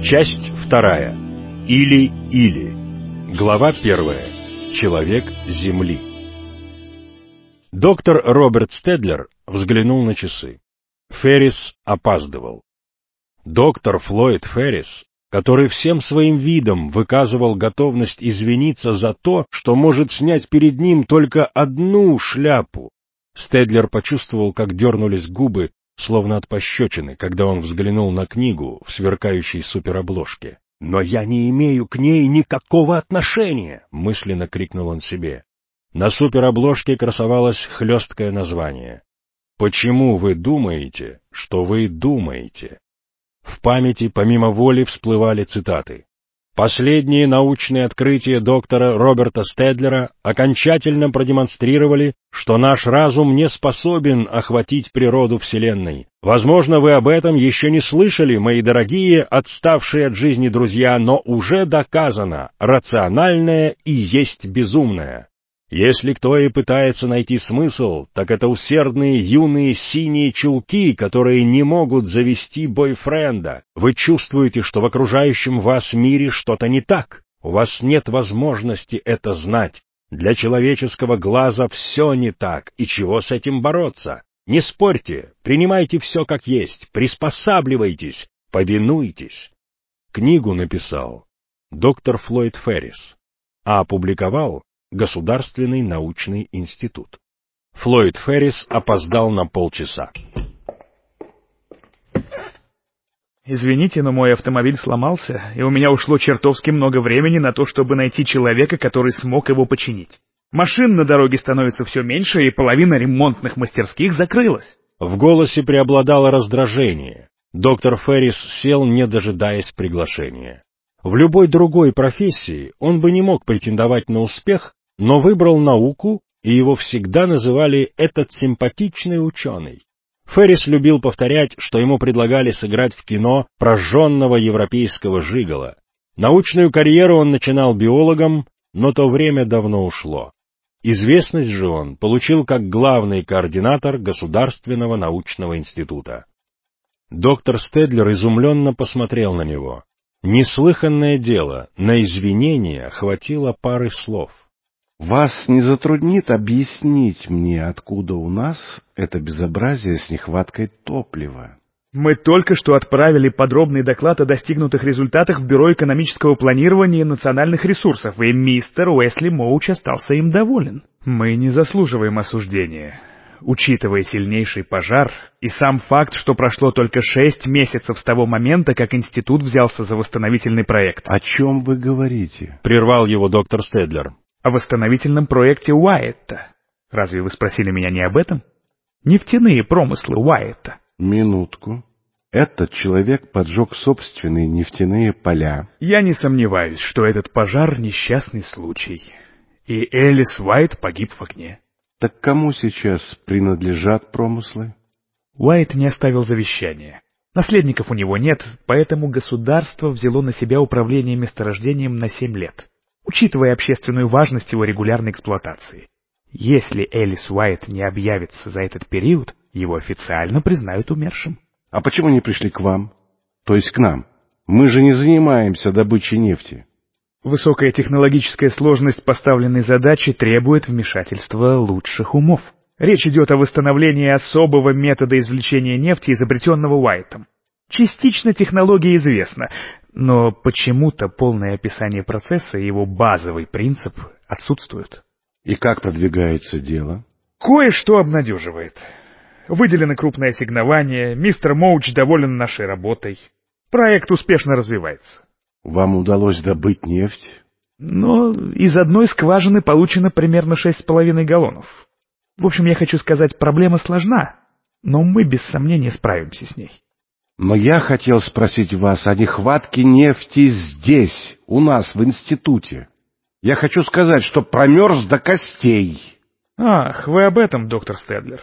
Часть 2. Или-или. Глава 1. Человек Земли. Доктор Роберт Стэдлер взглянул на часы. Феррис опаздывал. Доктор Флойд Феррис, который всем своим видом выказывал готовность извиниться за то, что может снять перед ним только одну шляпу. Стэдлер почувствовал, как дернулись губы, словно от пощечины, когда он взглянул на книгу в сверкающей суперобложке. «Но я не имею к ней никакого отношения!» — мысленно крикнул он себе. На суперобложке красовалось хлесткое название. «Почему вы думаете, что вы думаете?» В памяти помимо воли всплывали цитаты. Последние научные открытия доктора Роберта Стэдлера окончательно продемонстрировали, что наш разум не способен охватить природу Вселенной. Возможно, вы об этом еще не слышали, мои дорогие, отставшие от жизни друзья, но уже доказано, рациональное и есть безумное. Если кто и пытается найти смысл, так это усердные юные синие чулки, которые не могут завести бойфренда. Вы чувствуете, что в окружающем вас мире что-то не так. У вас нет возможности это знать. Для человеческого глаза все не так, и чего с этим бороться? Не спорьте, принимайте все как есть, приспосабливайтесь, повинуйтесь. Книгу написал доктор Флойд Феррис, а опубликовал Государственный научный институт. Флойд Феррис опоздал на полчаса. Извините, но мой автомобиль сломался, и у меня ушло чертовски много времени на то, чтобы найти человека, который смог его починить. Машин на дороге становится все меньше, и половина ремонтных мастерских закрылась. В голосе преобладало раздражение. Доктор Феррис сел, не дожидаясь приглашения. В любой другой профессии он бы не мог претендовать на успех, но выбрал науку, и его всегда называли «этот симпатичный ученый». Феррис любил повторять, что ему предлагали сыграть в кино прожженного европейского жиголо. Научную карьеру он начинал биологом, но то время давно ушло. Известность же он получил как главный координатор Государственного научного института. Доктор Стэдлер изумленно посмотрел на него. Неслыханное дело, на извинения хватило пары слов. «Вас не затруднит объяснить мне, откуда у нас это безобразие с нехваткой топлива?» Мы только что отправили подробный доклад о достигнутых результатах в Бюро экономического планирования и национальных ресурсов, и мистер Уэсли Моуч остался им доволен. Мы не заслуживаем осуждения. Учитывая сильнейший пожар и сам факт, что прошло только 6 месяцев с того момента, как институт взялся за восстановительный проект. «О чем вы говорите?» — прервал его доктор Стэдлер. О восстановительном проекте Уайетта. Разве вы спросили меня не об этом? Нефтяные промыслы Уайетта. Минутку. Этот человек поджег собственные нефтяные поля. Я не сомневаюсь, что этот пожар — несчастный случай. И Элис Уайт погиб в огне. Так кому сейчас принадлежат промыслы? Уайт не оставил завещания. Наследников у него нет, поэтому государство взяло на себя управление месторождением на 7 лет. Учитывая общественную важность его регулярной эксплуатации. Если Элис Уайт не объявится за этот период, его официально признают умершим. А почему не пришли к вам? То есть к нам? Мы же не занимаемся добычей нефти. Высокая технологическая сложность поставленной задачи требует вмешательства лучших умов. Речь идет о восстановлении особого метода извлечения нефти, изобретенного Уайтом. Частично технология известна, но почему-то полное описание процесса и его базовый принцип отсутствуют. И как продвигается дело? Кое-что обнадеживает. Выделено крупное ассигнование, мистер Моуч доволен нашей работой. Проект успешно развивается. Вам удалось добыть нефть? Но из одной скважины получено примерно 6,5 галлонов. В общем, я хочу сказать, проблема сложна, но мы без сомнения справимся с ней. Но я хотел спросить вас о нехватке нефти здесь, у нас, в институте. Я хочу сказать, что промерз до костей. Ах, вы об этом, доктор Стэдлер.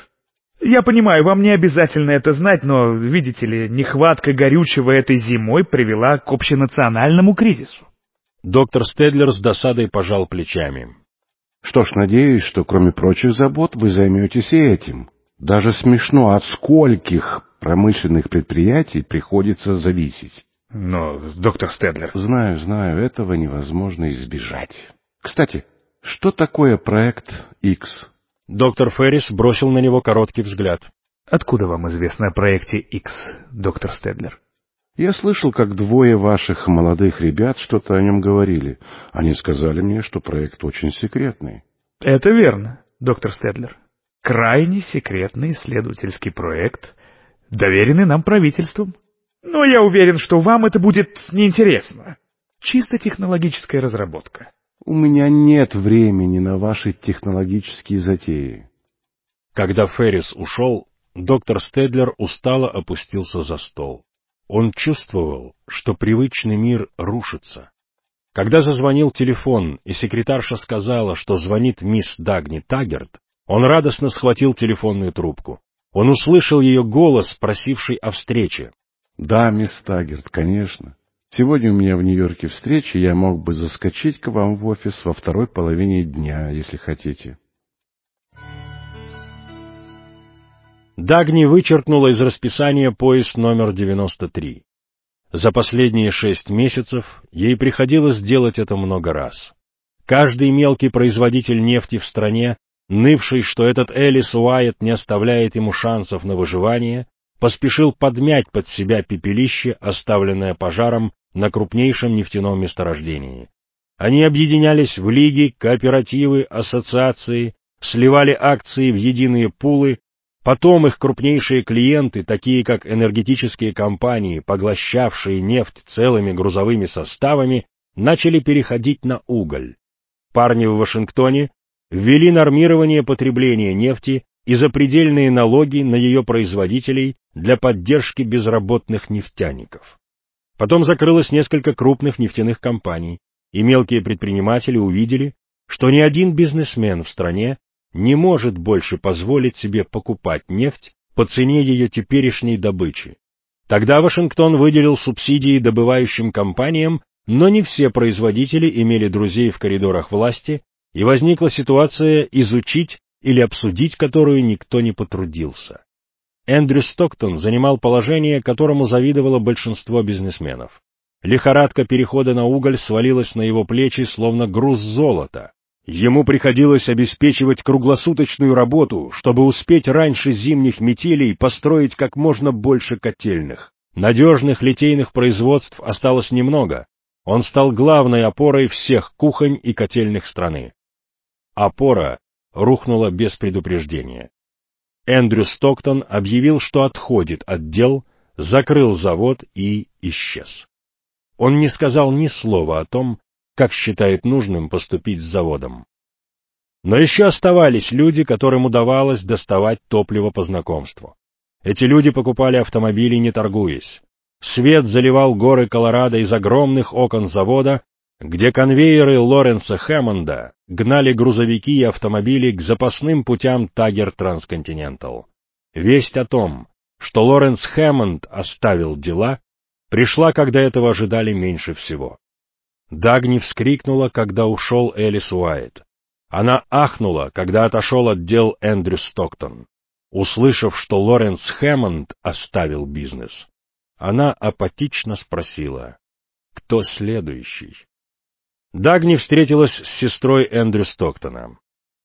Я понимаю, вам не обязательно это знать, но, видите ли, нехватка горючего этой зимой привела к общенациональному кризису. Доктор Стэдлер с досадой пожал плечами. Что ж, надеюсь, что кроме прочих забот вы займетесь и этим. Даже смешно, от скольких промышленных предприятий приходится зависеть. Но, доктор Стэдлер... Знаю, этого невозможно избежать. Кстати, что такое проект X? Доктор Феррис бросил на него короткий взгляд. Откуда вам известно о проекте X, доктор Стэдлер? Я слышал, как двое ваших молодых ребят что-то о нем говорили. Они сказали мне, что проект очень секретный. Это верно, доктор Стэдлер. Крайне секретный исследовательский проект, доверенный нам правительством. Но я уверен, что вам это будет неинтересно. Чисто технологическая разработка. У меня нет времени на ваши технологические затеи. Когда Феррис ушел, доктор Стэдлер устало опустился за стол. Он чувствовал, что привычный мир рушится. Когда зазвонил телефон, и секретарша сказала, что звонит мисс Дагни Таггерт, он радостно схватил телефонную трубку. Он услышал ее голос, просивший о встрече. «Да, мисс Таггерт, конечно. Сегодня у меня в Нью-Йорке встреча, я мог бы заскочить к вам в офис во второй половине дня, если хотите». Дагни вычеркнула из расписания поезд номер 93. За последние 6 месяцев ей приходилось делать это много раз. Каждый мелкий производитель нефти в стране, нывший, что этот Элис Уайетт не оставляет ему шансов на выживание, поспешил подмять под себя пепелище, оставленное пожаром на крупнейшем нефтяном месторождении. Они объединялись в лиги, кооперативы, ассоциации, сливали акции в единые пулы. Потом их крупнейшие клиенты, такие как энергетические компании, поглощавшие нефть целыми грузовыми составами, начали переходить на уголь. Парни в Вашингтоне ввели нормирование потребления нефти и запредельные налоги на ее производителей для поддержки безработных нефтяников. Потом закрылось несколько крупных нефтяных компаний, и мелкие предприниматели увидели, что ни один бизнесмен в стране не может больше позволить себе покупать нефть по цене ее теперешней добычи. Тогда Вашингтон выделил субсидии добывающим компаниям, но не все производители имели друзей в коридорах власти, и возникла ситуация, изучить или обсудить которую никто не потрудился. Эндрю Стоктон занимал положение, которому завидовало большинство бизнесменов. Лихорадка перехода на уголь свалилась на его плечи, словно груз золота. Ему приходилось обеспечивать круглосуточную работу, чтобы успеть раньше зимних метелей построить как можно больше котельных. Надежных литейных производств осталось немного. Он стал главной опорой всех кухонь и котельных страны. Опора рухнула без предупреждения. Эндрю Стоктон объявил, что отходит от дел, закрыл завод и исчез. Он не сказал ни слова о том, как считает нужным поступить с заводом. Но еще оставались люди, которым удавалось доставать топливо по знакомству. Эти люди покупали автомобили, не торгуясь. Свет заливал горы Колорадо из огромных окон завода, где конвейеры Лоренса Хэммонда гнали грузовики и автомобили к запасным путям Таггер Трансконтинентал. Весть о том, что Лоренс Хэммонд оставил дела, пришла, когда этого ожидали меньше всего. Дагни вскрикнула, когда ушел Элис Уайетт. Она ахнула, когда отошел от дел Эндрю Стоктон. Услышав, что Лоренс Хэммонд оставил бизнес, она апатично спросила, кто следующий. Дагни встретилась с сестрой Эндрю Стоктона.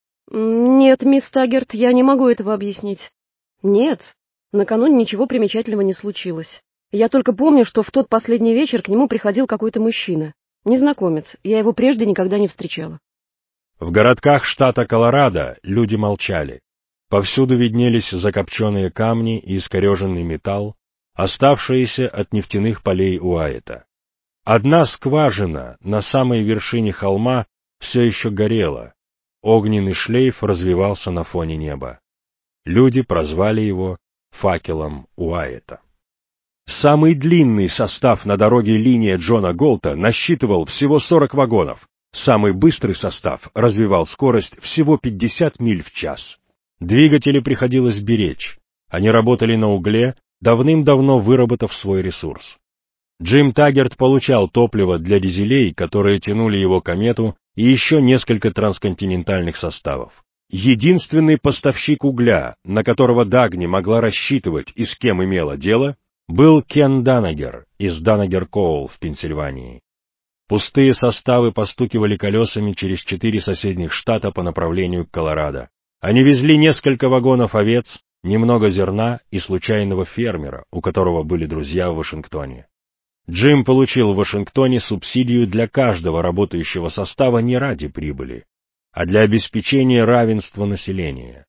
«Нет, мисс Таггерт, я не могу этого объяснить. Нет, накануне ничего примечательного не случилось. Я только помню, что в тот последний вечер к нему приходил какой-то мужчина. Незнакомец, я его прежде никогда не встречала». В городках штата Колорадо люди молчали. Повсюду виднелись закопченные камни и искореженный металл, оставшиеся от нефтяных полей Уайетта. Одна скважина на самой вершине холма все еще горела. Огненный шлейф развивался на фоне неба. Люди прозвали его факелом Уайетта. Самый длинный состав на дороге линия Джона Голта насчитывал всего 40 вагонов. Самый быстрый состав развивал скорость всего 50 миль в час. Двигатели приходилось беречь. Они работали на угле, давным-давно выработав свой ресурс. Джим Таггерт получал топливо для дизелей, которые тянули его комету, и еще несколько трансконтинентальных составов. Единственный поставщик угля, на которого Дагни могла рассчитывать и с кем имела дело, был Кен Данагер из Данагер-Коул в Пенсильвании. Пустые составы постукивали колесами через 4 соседних штата по направлению к Колорадо. Они везли несколько вагонов овец, немного зерна и случайного фермера, у которого были друзья в Вашингтоне. Джим получил в Вашингтоне субсидию для каждого работающего состава не ради прибыли, а для обеспечения равенства населения.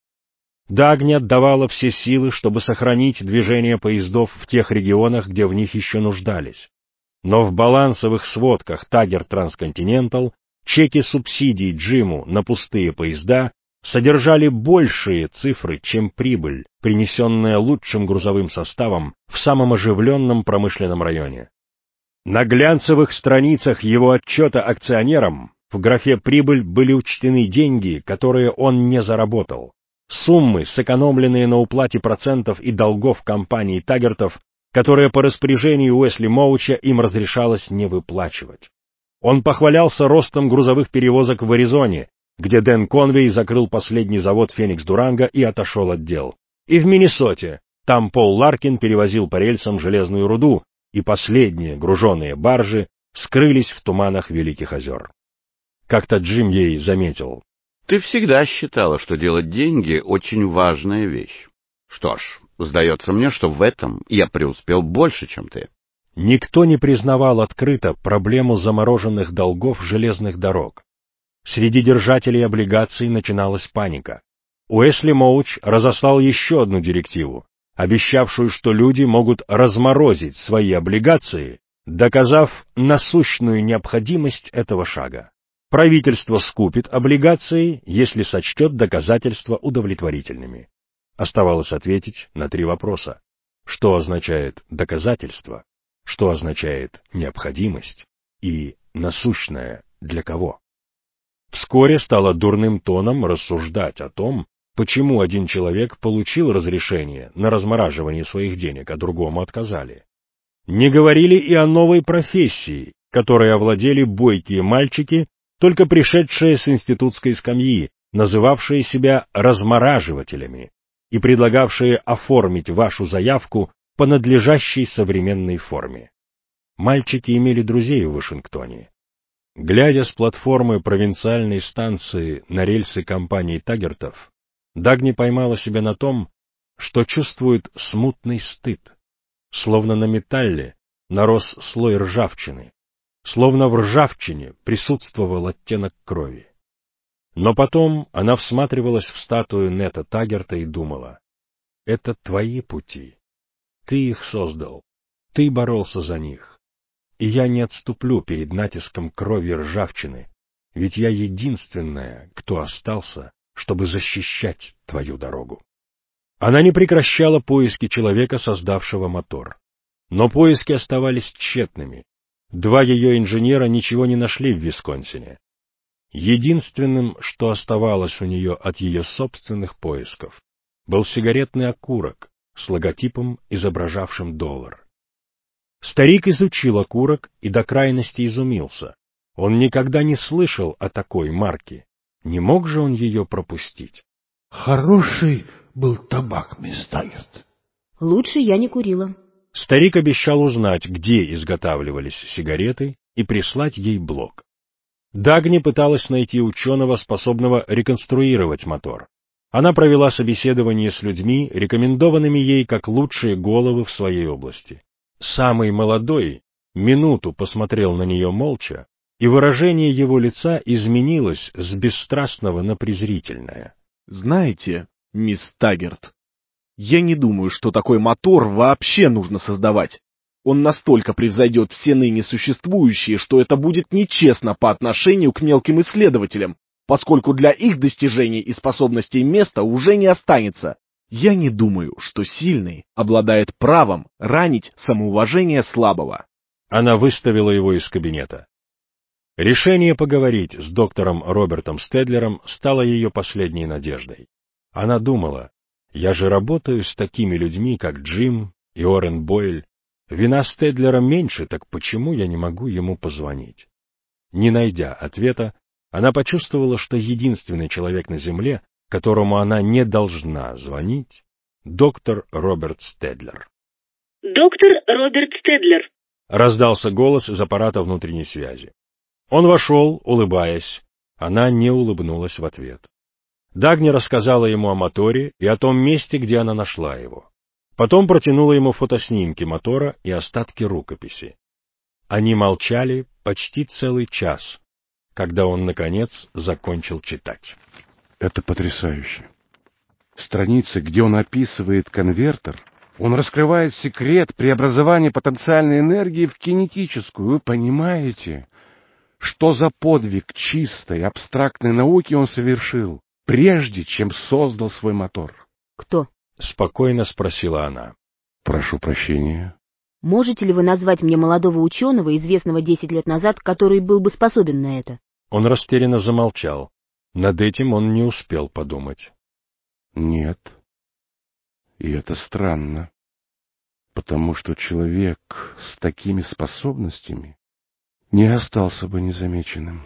Дагни отдавала все силы, чтобы сохранить движение поездов в тех регионах, где в них еще нуждались. Но в балансовых сводках Таггер Трансконтинентал чеки субсидий Джиму на пустые поезда содержали большие цифры, чем прибыль, принесенная лучшим грузовым составом в самом оживленном промышленном районе. На глянцевых страницах его отчета акционерам в графе «Прибыль» были учтены деньги, которые он не заработал, суммы, сэкономленные на уплате процентов и долгов компании Таггертов, которые по распоряжению Уэсли Моуча им разрешалось не выплачивать. Он похвалялся ростом грузовых перевозок в Аризоне, где Дэн Конвей закрыл последний завод «Феникс Дуранго» и отошел от дел, и в Миннесоте, там Пол Ларкин перевозил по рельсам железную руду, и последние груженые баржи скрылись в туманах Великих озер. Как-то Джим ей заметил: «Ты всегда считала, что делать деньги — очень важная вещь. Что ж, сдается мне, что в этом я преуспел больше, чем ты». Никто не признавал открыто проблему замороженных долгов железных дорог. Среди держателей облигаций начиналась паника. Уэсли Моуч разослал еще одну директиву, обещавшую, что люди могут разморозить свои облигации, доказав насущную необходимость этого шага. Правительство скупит облигации, если сочтет доказательства удовлетворительными. Оставалось ответить на 3 вопроса. Что означает доказательство? Что означает необходимость? И насущное для кого? Вскоре стало дурным тоном рассуждать о том, почему один человек получил разрешение на размораживание своих денег, а другому отказали. Не говорили и о новой профессии, которой овладели бойкие мальчики, только пришедшие с институтской скамьи, называвшие себя размораживателями и предлагавшие оформить вашу заявку по надлежащей современной форме. Мальчики имели друзей в Вашингтоне. Глядя с платформы провинциальной станции на рельсы компании Таггертов, Дагни поймала себя на том, что чувствует смутный стыд, словно на металле нарос слой ржавчины, словно в ржавчине присутствовал оттенок крови. Но потом она всматривалась в статую Нета Таггерта и думала: это твои пути, ты их создал, ты боролся за них, и я не отступлю перед натиском крови и ржавчины, ведь я единственная, кто остался, чтобы защищать твою дорогу. Она не прекращала поиски человека, создавшего мотор. Но поиски оставались тщетными. 2 ее инженера ничего не нашли в Висконсине. Единственным, что оставалось у нее от ее собственных поисков, был сигаретный окурок с логотипом, изображавшим доллар. Старик изучил окурок и до крайности изумился. Он никогда не слышал о такой марке. Не мог же он ее пропустить? Хороший был табак, мисс Таггерт. Лучше я не курила. Старик обещал узнать, где изготавливались сигареты, и прислать ей блок. Дагни пыталась найти ученого, способного реконструировать мотор. Она провела собеседование с людьми, рекомендованными ей как лучшие головы в своей области. Самый молодой минуту посмотрел на нее молча, и выражение его лица изменилось с бесстрастного на презрительное. Знаете, мисс Таггерт, я не думаю, что такой мотор вообще нужно создавать. Он настолько превзойдет все ныне существующие, что это будет нечестно по отношению к мелким исследователям, поскольку для их достижений и способностей места уже не останется. Я не думаю, что сильный обладает правом ранить самоуважение слабого. Она выставила его из кабинета. Решение поговорить с доктором Робертом Стедлером стало ее последней надеждой. Она думала: я же работаю с такими людьми, как Джим и Орен Бойль. Вина Стедлера меньше, так почему я не могу ему позвонить? Не найдя ответа, она почувствовала, что единственный человек на земле, которому она не должна звонить, доктор Роберт Стедлер. Доктор Роберт Стедлер. Раздался голос из аппарата внутренней связи. Он вошел, улыбаясь. Она не улыбнулась в ответ. Дагни рассказала ему о моторе и о том месте, где она нашла его. Потом протянула ему фотоснимки мотора и остатки рукописи. Они молчали почти целый час, когда он, наконец, закончил читать. Это потрясающе. Страницы, где он описывает конвертер, он раскрывает секрет преобразования потенциальной энергии в кинетическую. Вы понимаете, что за подвиг чистой, абстрактной науки он совершил, прежде чем создал свой мотор? Кто? — спокойно спросила она. — Прошу прощения. — Можете ли вы назвать мне молодого ученого, известного 10 лет назад, который был бы способен на это? Он растерянно замолчал. Над этим он не успел подумать. — Нет. И это странно, потому что человек с такими способностями не остался бы незамеченным.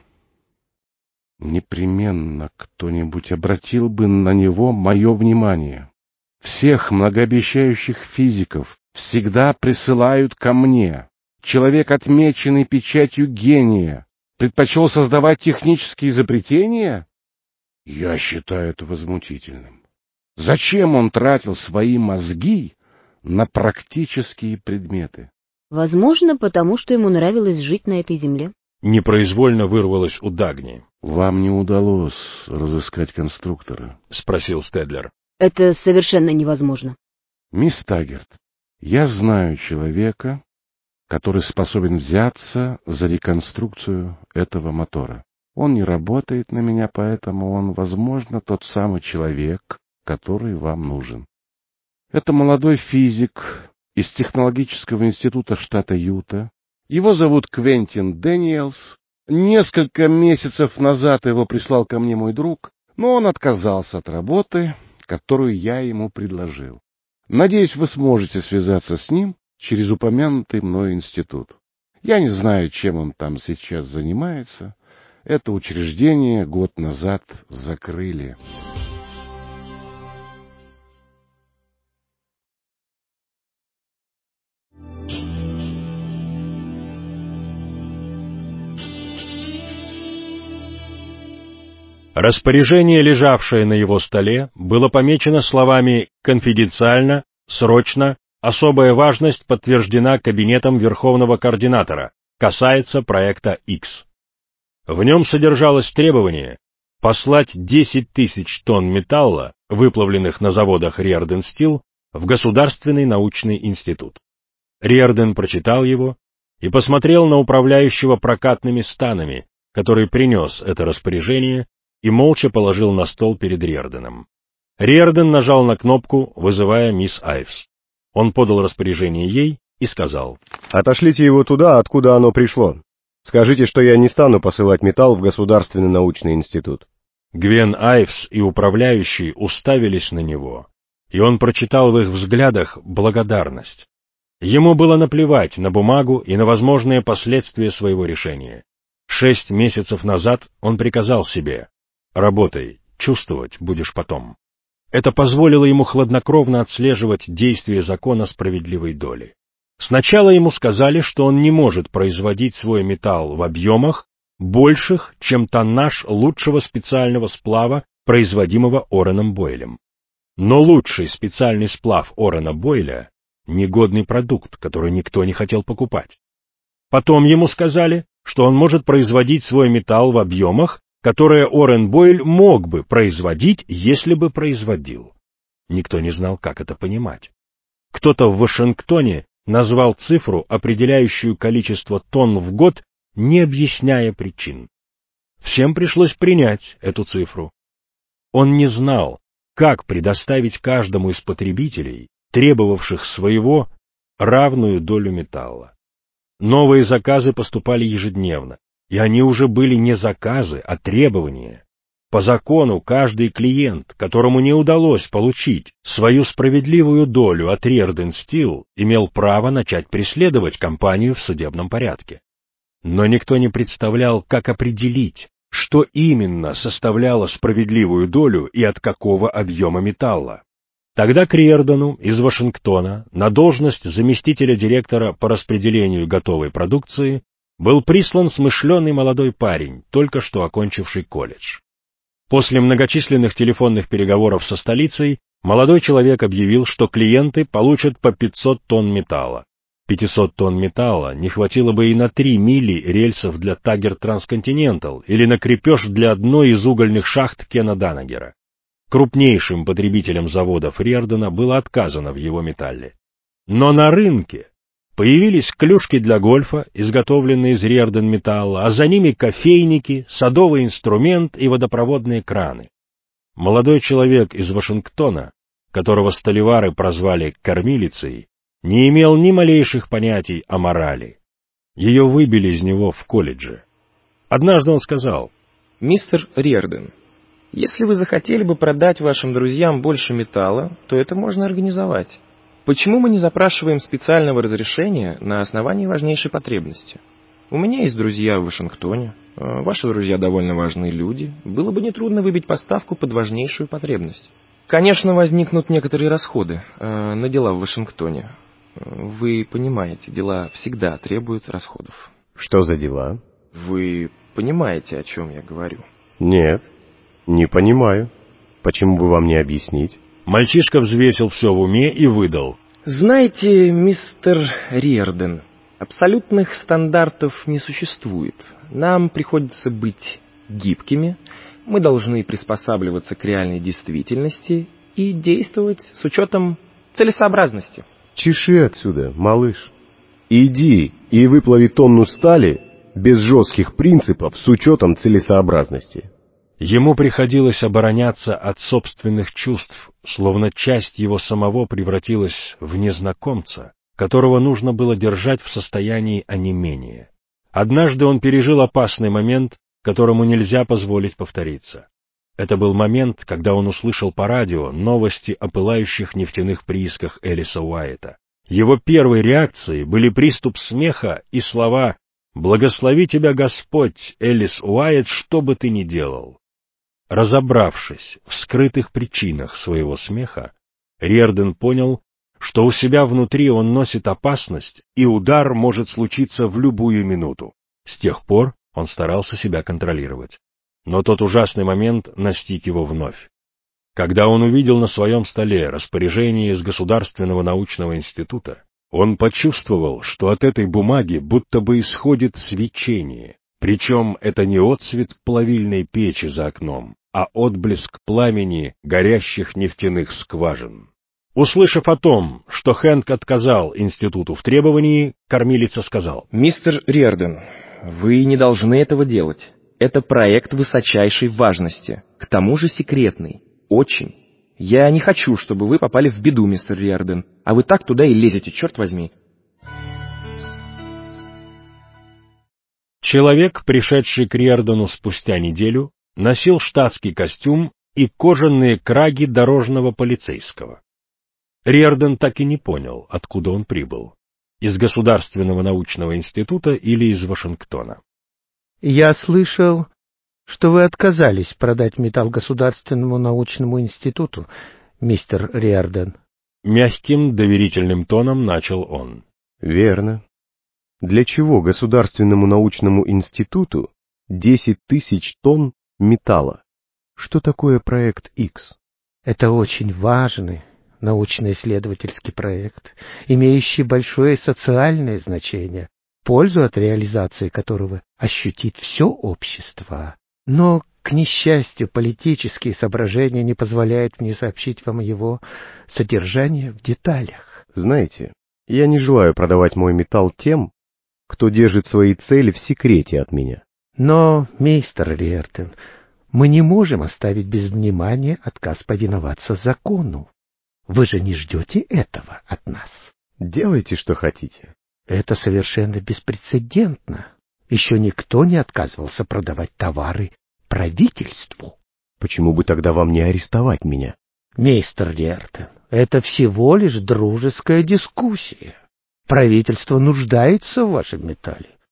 Непременно кто-нибудь обратил бы на него мое внимание. Всех многообещающих физиков всегда присылают ко мне. Человек, отмеченный печатью гения, предпочел создавать технические изобретения? Я считаю это возмутительным. Зачем он тратил свои мозги на практические предметы? Возможно, потому что ему нравилось жить на этой земле. Непроизвольно вырвалось у Дагни. — Вам не удалось разыскать конструктора? — спросил Стедлер. — Это совершенно невозможно. — Мисс Таггерт, я знаю человека, который способен взяться за реконструкцию этого мотора. Он не работает на меня, поэтому он, возможно, тот самый человек, который вам нужен. Это молодой физик из технологического института штата Юта. Его зовут Квентин Дэниелс. Несколько месяцев назад его прислал ко мне мой друг, но он отказался от работы, которую я ему предложил. Надеюсь, вы сможете связаться с ним через упомянутый мной институт. Я не знаю, чем он там сейчас занимается. Это учреждение год назад закрыли. Распоряжение, лежавшее на его столе, было помечено словами «конфиденциально», «срочно», «особая важность подтверждена кабинетом Верховного координатора», «касается проекта X». В нем содержалось требование послать 10 тысяч тонн металла, выплавленных на заводах Риордан Стил, в Государственный научный институт. Риордан прочитал его и посмотрел на управляющего прокатными станами, который принес это распоряжение, и молча положил на стол перед Риорданом. Риордан нажал на кнопку, вызывая мисс Айвс. Он подал распоряжение ей и сказал: «Отошлите его туда, откуда оно пришло. Скажите, что я не стану посылать металл в Государственный научный институт». Гвен Айвс и управляющий уставились на него, и он прочитал в их взглядах благодарность. Ему было наплевать на бумагу и на возможные последствия своего решения. 6 месяцев назад он приказал себе: «Работай, чувствовать будешь потом». Это позволило ему хладнокровно отслеживать действие закона справедливой доли. Сначала ему сказали, что он не может производить свой металл в объемах, больших, чем тоннаж лучшего специального сплава, производимого Ореном Бойлем. Но лучший специальный сплав Орена Бойля — негодный продукт, который никто не хотел покупать. Потом ему сказали, что он может производить свой металл в объемах, которые Орен Бойль мог бы производить, если бы производил. Никто не знал, как это понимать. Кто-то в Вашингтоне назвал цифру, определяющую количество тонн в год, не объясняя причин. Всем пришлось принять эту цифру. Он не знал, как предоставить каждому из потребителей, требовавших своего, равную долю металла. Новые заказы поступали ежедневно, и они уже были не заказы, а требования. По закону каждый клиент, которому не удалось получить свою справедливую долю от Риордан Стил, имел право начать преследовать компанию в судебном порядке. Но никто не представлял, как определить, что именно составляло справедливую долю и от какого объема металла. Тогда к Риордану из Вашингтона на должность заместителя директора по распределению готовой продукции был прислан смышленый молодой парень, только что окончивший колледж. После многочисленных телефонных переговоров со столицей молодой человек объявил, что клиенты получат по 500 тонн металла. 500 тонн металла не хватило бы и на 3 мили рельсов для Taggart Transcontinental или на крепеж для одной из угольных шахт Кена Данагера. Крупнейшим потребителем заводов Риордана было отказано в его металле. Но на рынке появились клюшки для гольфа, изготовленные из Риордан металла, а за ними кофейники, садовый инструмент и водопроводные краны. Молодой человек из Вашингтона, которого сталевары прозвали «кормилицей», не имел ни малейших понятий о морали. Ее выбили из него в колледже. Однажды он сказал: «Мистер Риордан, если вы захотели бы продать вашим друзьям больше металла, то это можно организовать. Почему мы не запрашиваем специального разрешения на основании важнейшей потребности? У меня есть друзья в Вашингтоне, ваши друзья довольно важные люди, было бы нетрудно выбить поставку под важнейшую потребность. Конечно, возникнут некоторые расходы на дела в Вашингтоне. Вы понимаете, дела всегда требуют расходов». Что за дела? Вы понимаете, о чем я говорю? Нет, не понимаю. Почему бы вам не объяснить? Мальчишка взвесил все в уме и выдал: «Знаете, мистер Риордан, абсолютных стандартов не существует. Нам приходится быть гибкими, мы должны приспосабливаться к реальной действительности и действовать с учетом целесообразности». Чеши отсюда, малыш. Иди и выплави тонну стали без жестких принципов с учетом целесообразности. Ему приходилось обороняться от собственных чувств, словно часть его самого превратилась в незнакомца, которого нужно было держать в состоянии онемения. Однажды он пережил опасный момент, которому нельзя позволить повториться. Это был момент, когда он услышал по радио новости о пылающих нефтяных приисках Элиса Уайта. Его первой реакцией были приступ смеха и слова «Благослови тебя Господь, Элис Уайт, что бы ты ни делал». Разобравшись в скрытых причинах своего смеха, Риордан понял, что у себя внутри он носит опасность, и удар может случиться в любую минуту. С тех пор он старался себя контролировать. Но тот ужасный момент настиг его вновь. Когда он увидел на своем столе распоряжение из Государственного научного института, он почувствовал, что от этой бумаги будто бы исходит свечение, причем это не отсвет плавильной печи за окном, а отблеск пламени горящих нефтяных скважин. Услышав о том, что Хэнк отказал институту в требовании, кормилица сказал: «Мистер Риордан, вы не должны этого делать. Это проект высочайшей важности, к тому же секретный. Очень. Я не хочу, чтобы вы попали в беду, мистер Риордан, а вы так туда и лезете, черт возьми». Человек, пришедший к Риордану спустя неделю, носил штатский костюм и кожаные краги дорожного полицейского. Риордан так и не понял, откуда он прибыл — из Государственного научного института или из Вашингтона. «Я слышал, что вы отказались продать металл Государственному научному институту, мистер Риордан». Мягким, доверительным тоном начал он. Верно. Для чего Государственному научному институту 10 тысяч тонн металла? Что такое проект X? Это очень важный научно-исследовательский проект, имеющий большое социальное значение, пользу от реализации которого ощутит все общество. Но, к несчастью, политические соображения не позволяют мне сообщить вам его содержание в деталях. Знаете, я не желаю продавать мой металл тем, кто держит свои цели в секрете от меня. Но, мистер Риордан, мы не можем оставить без внимания отказ повиноваться закону. Вы же не ждете этого от нас. Делайте, что хотите. Это совершенно беспрецедентно. Еще никто не отказывался продавать товары правительству. Почему бы тогда вам не арестовать меня? Мистер Риордан, это всего лишь дружеская дискуссия. Правительство нуждается в вашем металле.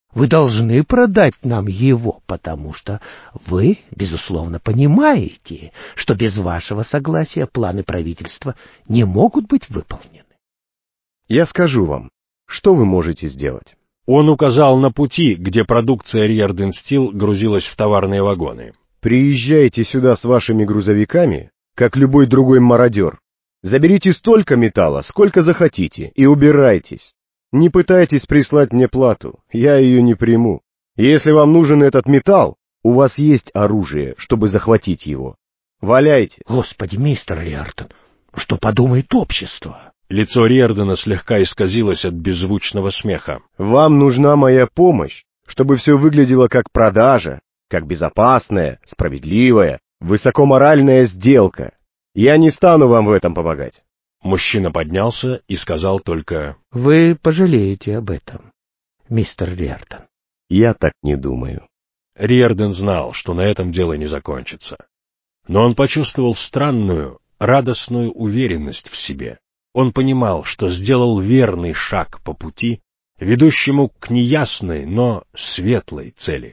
Вы должны продать нам его, потому что вы, безусловно, понимаете, что без вашего согласия планы правительства не могут быть выполнены. Я скажу вам, что вы можете сделать. Он указал на пути, где продукция Riordan Steel грузилась в товарные вагоны. Приезжайте сюда с вашими грузовиками, как любой другой мародер. Заберите столько металла, сколько захотите, и убирайтесь. Не пытайтесь прислать мне плату, я ее не приму. Если вам нужен этот металл, у вас есть оружие, чтобы захватить его. Валяйте. Господи, мистер Риордан, что подумает общество? Лицо Риордана слегка исказилось от беззвучного смеха. Вам нужна моя помощь, чтобы все выглядело как продажа, как безопасная, справедливая, высокоморальная сделка. Я не стану вам в этом помогать. Мужчина поднялся и сказал только: «Вы пожалеете об этом, мистер Риордан». Я так не думаю. Риордан знал, что на этом дело не закончится. Но он почувствовал странную, радостную уверенность в себе. Он понимал, что сделал верный шаг по пути, ведущему к неясной, но светлой цели.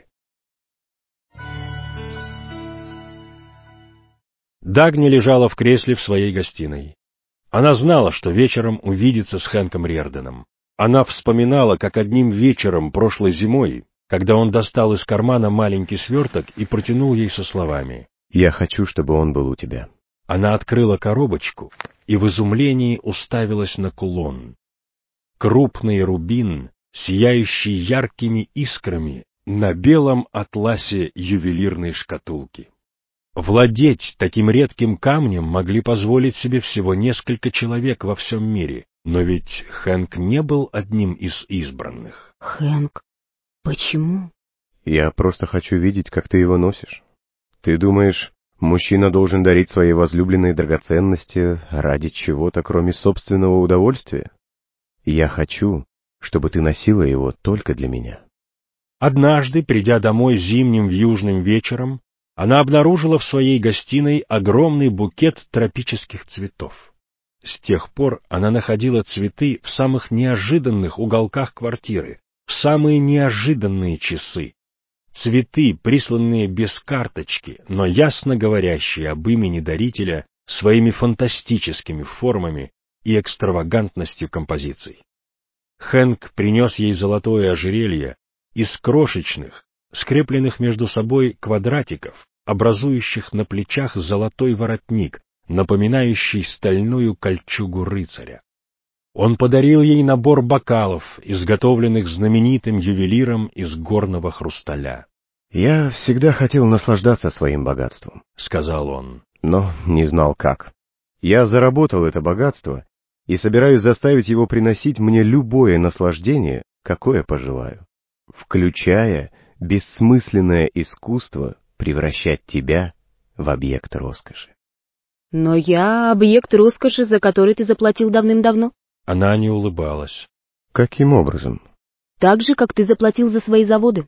Дагни лежала в кресле в своей гостиной. Она знала, что вечером увидится с Хэнком Риорданом. Она вспоминала, как одним вечером прошлой зимой, когда он достал из кармана маленький сверток и протянул ей со словами: «Я хочу, чтобы он был у тебя». Она открыла коробочку и в изумлении уставилась на кулон. Крупный рубин, сияющий яркими искрами на белом атласе ювелирной шкатулки. Владеть таким редким камнем могли позволить себе всего несколько человек во всем мире, но ведь Хэнк не был одним из избранных. Хэнк, почему? Я просто хочу видеть, как ты его носишь. Ты думаешь, мужчина должен дарить своей возлюбленной драгоценности ради чего-то, кроме собственного удовольствия? Я хочу, чтобы ты носила его только для меня. Однажды, придя домой зимним вьюжным вечером, она обнаружила в своей гостиной огромный букет тропических цветов. С тех пор она находила цветы в самых неожиданных уголках квартиры, в самые неожиданные часы. Цветы, присланные без карточки, но ясно говорящие об имени дарителя своими фантастическими формами и экстравагантностью композиций. Хэнк принес ей золотое ожерелье из крошечных, скрепленных между собой квадратиков, образующих на плечах золотой воротник, напоминающий стальную кольчугу рыцаря. Он подарил ей набор бокалов, изготовленных знаменитым ювелиром из горного хрусталя. «Я всегда хотел наслаждаться своим богатством», — сказал он, — «но не знал как. Я заработал это богатство и собираюсь заставить его приносить мне любое наслаждение, какое пожелаю, включая бессмысленное искусство превращать тебя в объект роскоши». Но я объект роскоши, за который ты заплатил давным-давно. Она не улыбалась. «Каким образом?» Так же, как ты заплатил за свои заводы.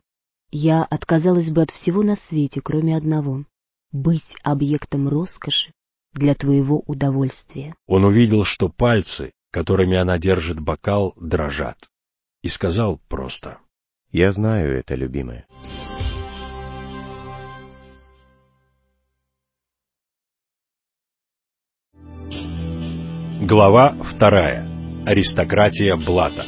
Я отказалась бы от всего на свете, кроме одного — быть объектом роскоши для твоего удовольствия. Он увидел, что пальцы, которыми она держит бокал, дрожат, и сказал просто: «Я знаю это, любимая». Глава 2. Аристократия Блата.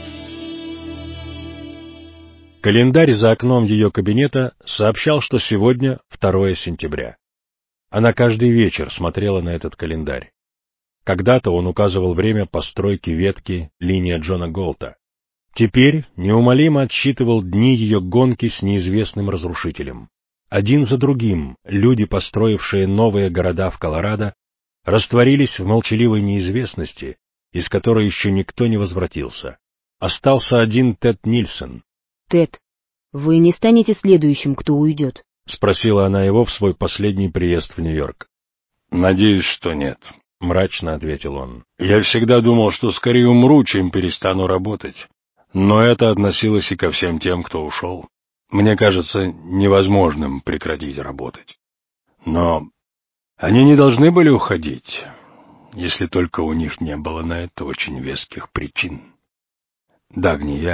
Календарь за окном ее кабинета сообщал, что сегодня 2 сентября. Она каждый вечер смотрела на этот календарь. Когда-то он указывал время постройки ветки «Линия Джона Голта». Теперь неумолимо отсчитывал дни ее гонки с неизвестным разрушителем. Один за другим люди, построившие новые города в Колорадо, растворились в молчаливой неизвестности, из которой еще никто не возвратился. Остался один Тед Нильсон. «Тед, вы не станете следующим, кто уйдет?» — спросила она его в свой последний приезд в Нью-Йорк. «Надеюсь, что нет», — мрачно ответил он. «Я всегда думал, что скорее умру, чем перестану работать. Но это относилось и ко всем тем, кто ушел. Мне кажется невозможным прекратить работать. Но они не должны были уходить, если только у них не было на это очень веских причин. Дагни, я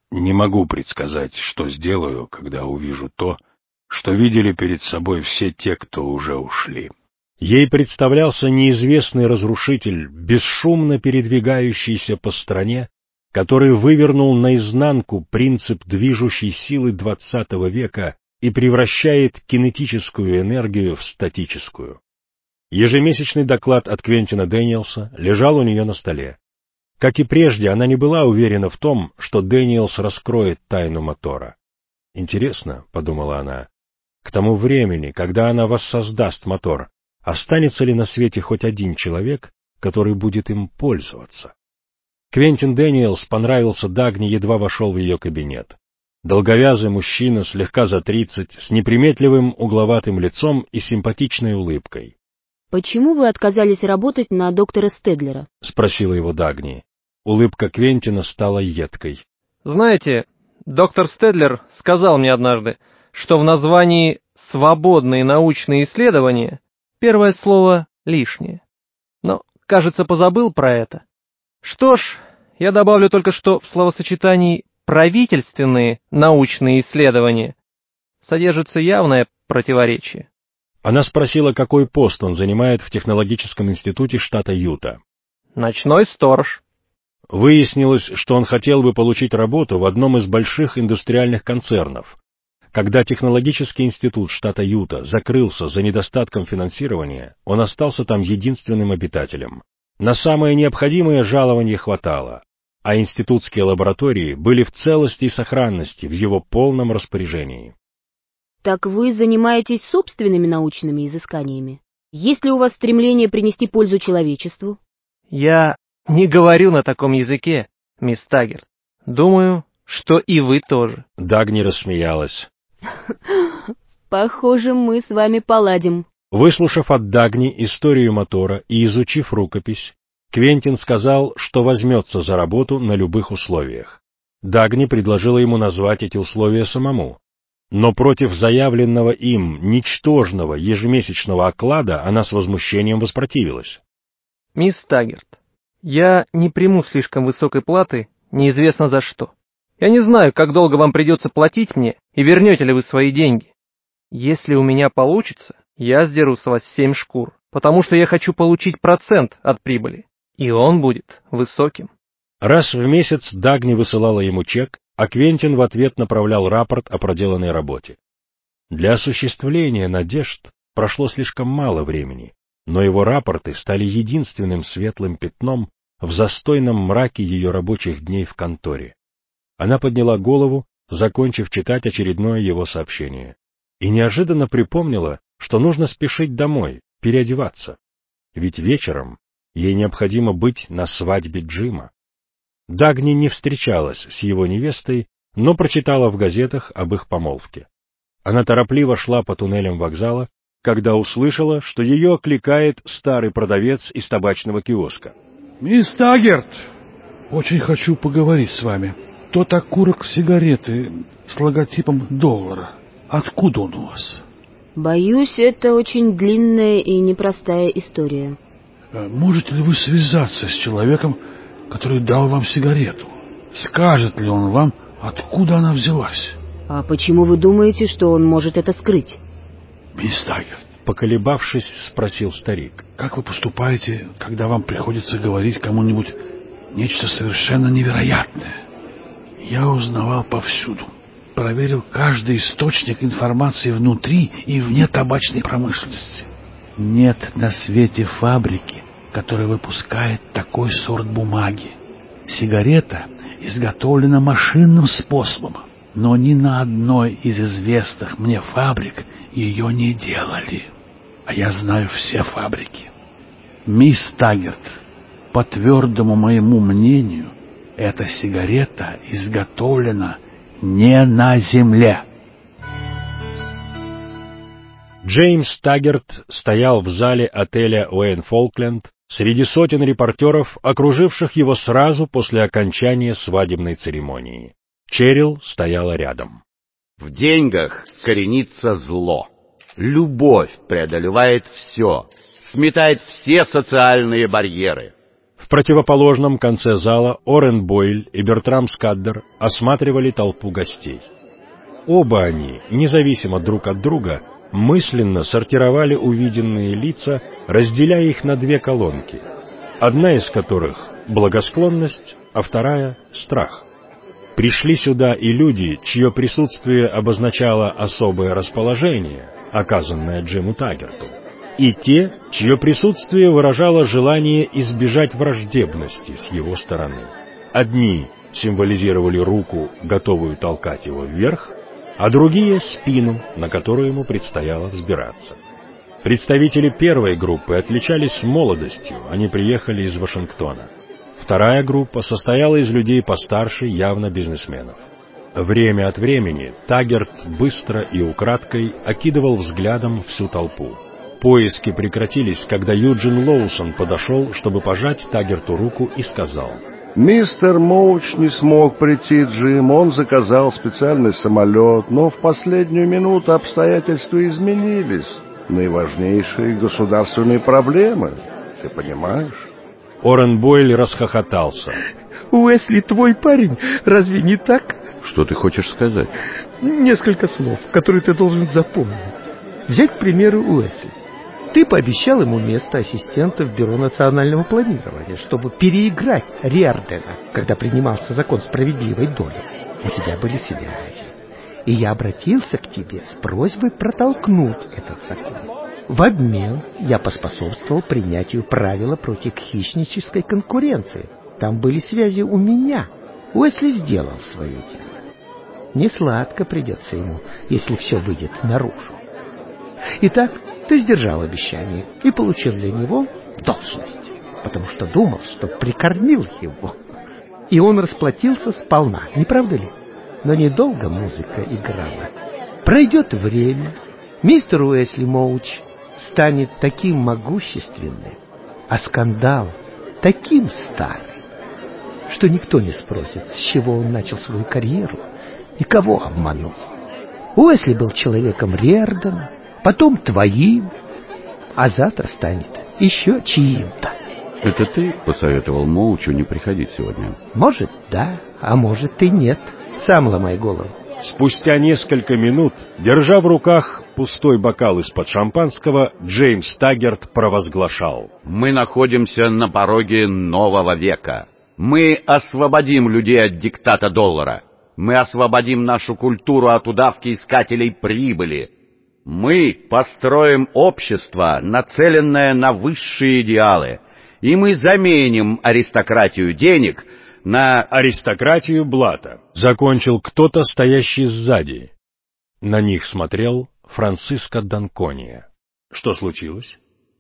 не могу предсказать, что сделаю, когда увижу то, что видели перед собой все те, кто уже ушли. Ей представлялся неизвестный разрушитель, бесшумно передвигающийся по стране, который вывернул наизнанку принцип движущей силы XX века и превращает кинетическую энергию в статическую. Ежемесячный доклад от Квентина Дэниелса лежал у нее на столе. Как и прежде, она не была уверена в том, что Дэниелс раскроет тайну мотора. «Интересно», — подумала она, — «к тому времени, когда она воссоздаст мотор, останется ли на свете хоть один человек, который будет им пользоваться?» Квентин Дэниелс понравился Дагни, едва вошел в ее кабинет. Долговязый мужчина, слегка за 30, с неприметливым угловатым лицом и симпатичной улыбкой. «Почему вы отказались работать на доктора Стедлера?» — спросила его Дагни. Улыбка Квентина стала едкой. «Знаете, доктор Стедлер сказал мне однажды, что в названии «свободные научные исследования» первое слово лишнее. Но, кажется, позабыл про это. Что ж, я добавлю только, что в словосочетании «правительственные научные исследования» содержится явное противоречие». Она спросила, какой пост он занимает в технологическом институте штата Юта. «Ночной сторож». Выяснилось, что он хотел бы получить работу в одном из больших индустриальных концернов. Когда технологический институт штата Юта закрылся за недостатком финансирования, он остался там единственным обитателем. На самое необходимое жалование хватало, а институтские лаборатории были в целости и сохранности в его полном распоряжении. «Так вы занимаетесь собственными научными изысканиями? Есть ли у вас стремление принести пользу человечеству?» «Я не говорю на таком языке, мисс Таггерт. Думаю, что и вы тоже». Дагни рассмеялась. «Похоже, мы с вами поладим». Выслушав от Дагни историю мотора и изучив рукопись, Квентин сказал, что возьмется за работу на любых условиях. Дагни предложила ему назвать эти условия самому. Но против заявленного им ничтожного ежемесячного оклада она с возмущением воспротивилась. «Мисс Таггерт, я не приму слишком высокой платы, неизвестно за что. Я не знаю, как долго вам придется платить мне и вернете ли вы свои деньги. Если у меня получится, я сдеру с вас 7 шкур, потому что я хочу получить процент от прибыли, и он будет высоким». Раз в месяц Дагни высылала ему чек, а Квентин в ответ направлял рапорт о проделанной работе. Для осуществления надежд прошло слишком мало времени, но его рапорты стали единственным светлым пятном в застойном мраке ее рабочих дней в конторе. Она подняла голову, закончив читать очередное его сообщение, и неожиданно припомнила, что нужно спешить домой, переодеваться, ведь вечером ей необходимо быть на свадьбе Джима. Дагни не встречалась с его невестой, но прочитала в газетах об их помолвке. Она торопливо шла по туннелям вокзала, когда услышала, что ее окликает старый продавец из табачного киоска. «Мисс Таггерт, очень хочу поговорить с вами. Тот окурок сигареты с логотипом доллара. Откуда он у вас?» «Боюсь, это очень длинная и непростая история». «Можете ли вы связаться с человеком, который дал вам сигарету? Скажет ли он вам, откуда она взялась?» «А почему вы думаете, что он может это скрыть?» «Мисс Таггерт», поколебавшись, спросил старик. «Как вы поступаете, когда вам приходится говорить кому-нибудь нечто совершенно невероятное? Я узнавал повсюду, проверил каждый источник информации внутри и вне табачной промышленности. Нет на свете фабрики, которая выпускает такой сорт бумаги. Сигарета изготовлена машинным способом, но ни на одной из известных мне фабрик ее не делали. А я знаю все фабрики. Мисс Таггерт, по твердому моему мнению, эта сигарета изготовлена не на земле». Джеймс Таггерт стоял в зале отеля Уэйн Фолкленд среди сотен репортеров, окруживших его сразу после окончания свадебной церемонии. Черил стояла рядом. В деньгах коренится зло. Любовь преодолевает все, сметает все социальные барьеры. В противоположном конце зала Орен Бойль и Бертрам Скаддер осматривали толпу гостей. Оба они, независимо друг от друга, мысленно сортировали увиденные лица, разделяя их на две колонки, одна из которых — благосклонность, а вторая — страх. Пришли сюда и люди, чье присутствие обозначало особое расположение, оказанное Джиму Таггерту, и те, чье присутствие выражало желание избежать враждебности с его стороны. Одни символизировали руку, готовую толкать его вверх, а другие — спину, на которую ему предстояло взбираться. Представители первой группы отличались молодостью, они приехали из Вашингтона. Вторая группа состояла из людей постарше, явно бизнесменов. Время от времени Таггерт быстро и украдкой окидывал взглядом всю толпу. Поиски прекратились, когда Юджин Лоусон подошел, чтобы пожать Таггерту руку, и сказал: «Мистер Моуч не смог прийти, Джим, он заказал специальный самолет, но в последнюю минуту обстоятельства изменились. Наиважнейшие государственные проблемы, ты понимаешь?» Орен Бойль расхохотался. «Уэсли твой парень, разве не так?» Что ты хочешь сказать? Несколько слов, которые ты должен запомнить. Взять, к примеру, Уэсли. Ты пообещал ему место ассистента в Бюро национального планирования, чтобы переиграть Риордена, когда принимался закон справедливой доли. У тебя были связи. И я обратился к тебе с просьбой протолкнуть этот закон. В обмен я поспособствовал принятию правила против хищнической конкуренции. Там были связи у меня. Уэсли сделал свое дело. Несладко придется ему, если все выйдет наружу. Итак, ты сдержал обещание и получил для него должность, потому что думал, что прикормил его. И он расплатился сполна, не правда ли? Но недолго музыка играла. Пройдет время, мистер Уэсли Моуч станет таким могущественным, а скандал таким старым, что никто не спросит, с чего он начал свою карьеру и кого обманул. Уэсли был человеком Риордена, потом твоим, а завтра станет еще чьим-то. Это ты посоветовал Моучу не приходить сегодня? Может, да, а может и нет. Сам ломай голову. Спустя несколько минут, держа в руках пустой бокал из-под шампанского, Джеймс Таггерт провозглашал: «Мы находимся на пороге нового века. Мы освободим людей от диктата доллара. Мы освободим нашу культуру от удавки искателей прибыли. Мы построим общество, нацеленное на высшие идеалы. И мы заменим аристократию денег на аристократию блата», закончил кто-то, стоящий сзади. На них смотрел Франциско Данкония. Что случилось?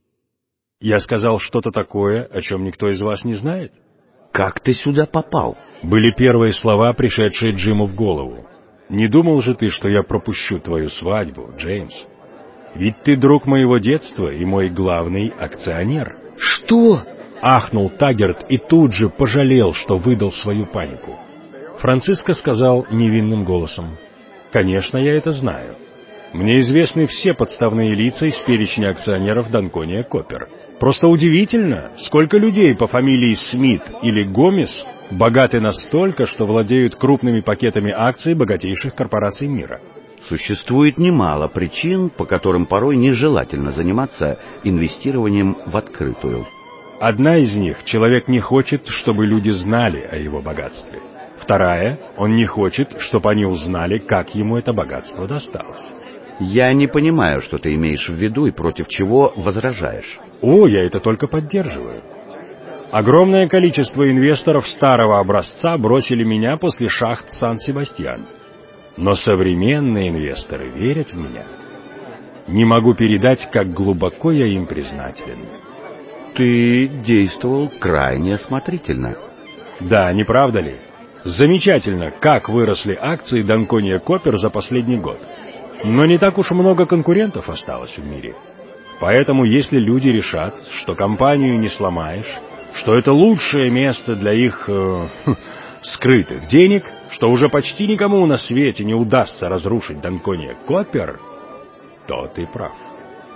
Я сказал что-то такое, о чем никто из вас не знает? «Как ты сюда попал?» Были первые слова, пришедшие Джиму в голову. «Не думал же ты, что я пропущу твою свадьбу, Джеймс? Ведь ты друг моего детства и мой главный акционер». «Что?» — ахнул Таггерт и тут же пожалел, что выдал свою панику. Франциско сказал невинным голосом: «Конечно, я это знаю. Мне известны все подставные лица из перечня акционеров Данкония Коппер. Просто удивительно, сколько людей по фамилии Смит или Гомес богаты настолько, что владеют крупными пакетами акций богатейших корпораций мира». Существует немало причин, по которым порой нежелательно заниматься инвестированием в открытую. Одна из них — человек не хочет, чтобы люди знали о его богатстве. Вторая — он не хочет, чтобы они узнали, как ему это богатство досталось. Я не понимаю, что ты имеешь в виду и против чего возражаешь. О, я это только поддерживаю. Огромное количество инвесторов старого образца бросили меня после шахт Сан-Себастьян. Но современные инвесторы верят в меня. Не могу передать, как глубоко я им признателен. Ты действовал крайне осмотрительно. Да, не правда ли? Замечательно, как выросли акции Данкония Коппер за последний год. Но не так уж много конкурентов осталось в мире. Поэтому, если люди решат, что компанию не сломаешь, что это лучшее место для их скрытых денег, что уже почти никому на свете не удастся разрушить Данкония Коппер, то ты прав.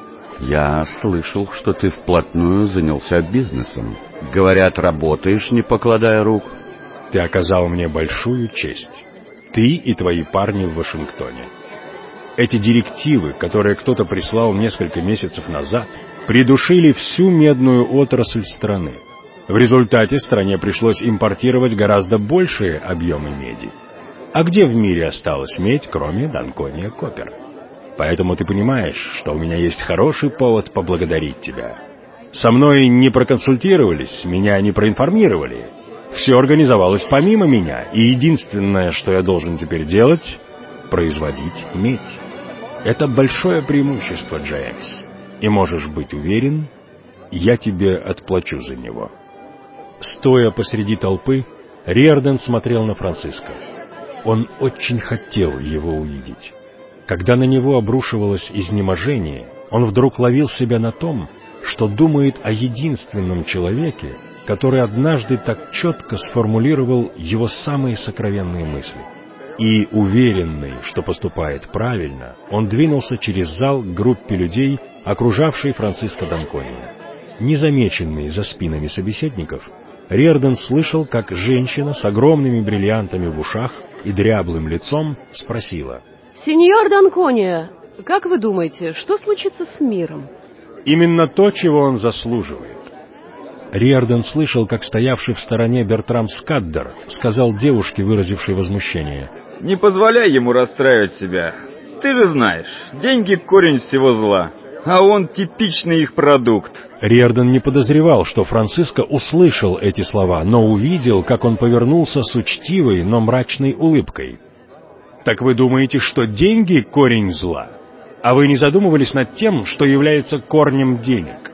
Я слышал, что ты вплотную занялся бизнесом. Говорят, работаешь, не покладая рук. Ты оказал мне большую честь. Ты и твои парни в Вашингтоне. Эти директивы, которые кто-то прислал несколько месяцев назад, придушили всю медную отрасль страны. В результате стране пришлось импортировать гораздо большие объемы меди. А где в мире осталась медь, кроме Данкония Копер? Поэтому ты понимаешь, что у меня есть хороший повод поблагодарить тебя. Со мной не проконсультировались, меня не проинформировали. Все организовалось помимо меня, и единственное, что я должен теперь делать — производить медь. Это большое преимущество, Джеймс. И можешь быть уверен, я тебе отплачу за него. Стоя посреди толпы, Риордан смотрел на Франциско. Он очень хотел его увидеть. Когда на него обрушивалось изнеможение, он вдруг ловил себя на том, что думает о единственном человеке, который однажды так четко сформулировал его самые сокровенные мысли. И, уверенный, что поступает правильно, он двинулся через зал к группе людей, окружавшей Франциско Данкония. Незамеченный за спинами собеседников, Риордан слышал, как женщина с огромными бриллиантами в ушах и дряблым лицом спросила: «Сеньор Данкония, как вы думаете, что случится с миром?» Именно то, чего он заслуживает. Риордан слышал, как стоявший в стороне Бертрам Скаддер сказал девушке, выразившей возмущение: «Не позволяй ему расстраивать себя. Ты же знаешь, деньги — корень всего зла, а он типичный их продукт». Риордан не подозревал, что Франциско услышал эти слова, но увидел, как он повернулся с учтивой, но мрачной улыбкой. «Так вы думаете, что деньги — корень зла? А вы не задумывались над тем, что является корнем денег?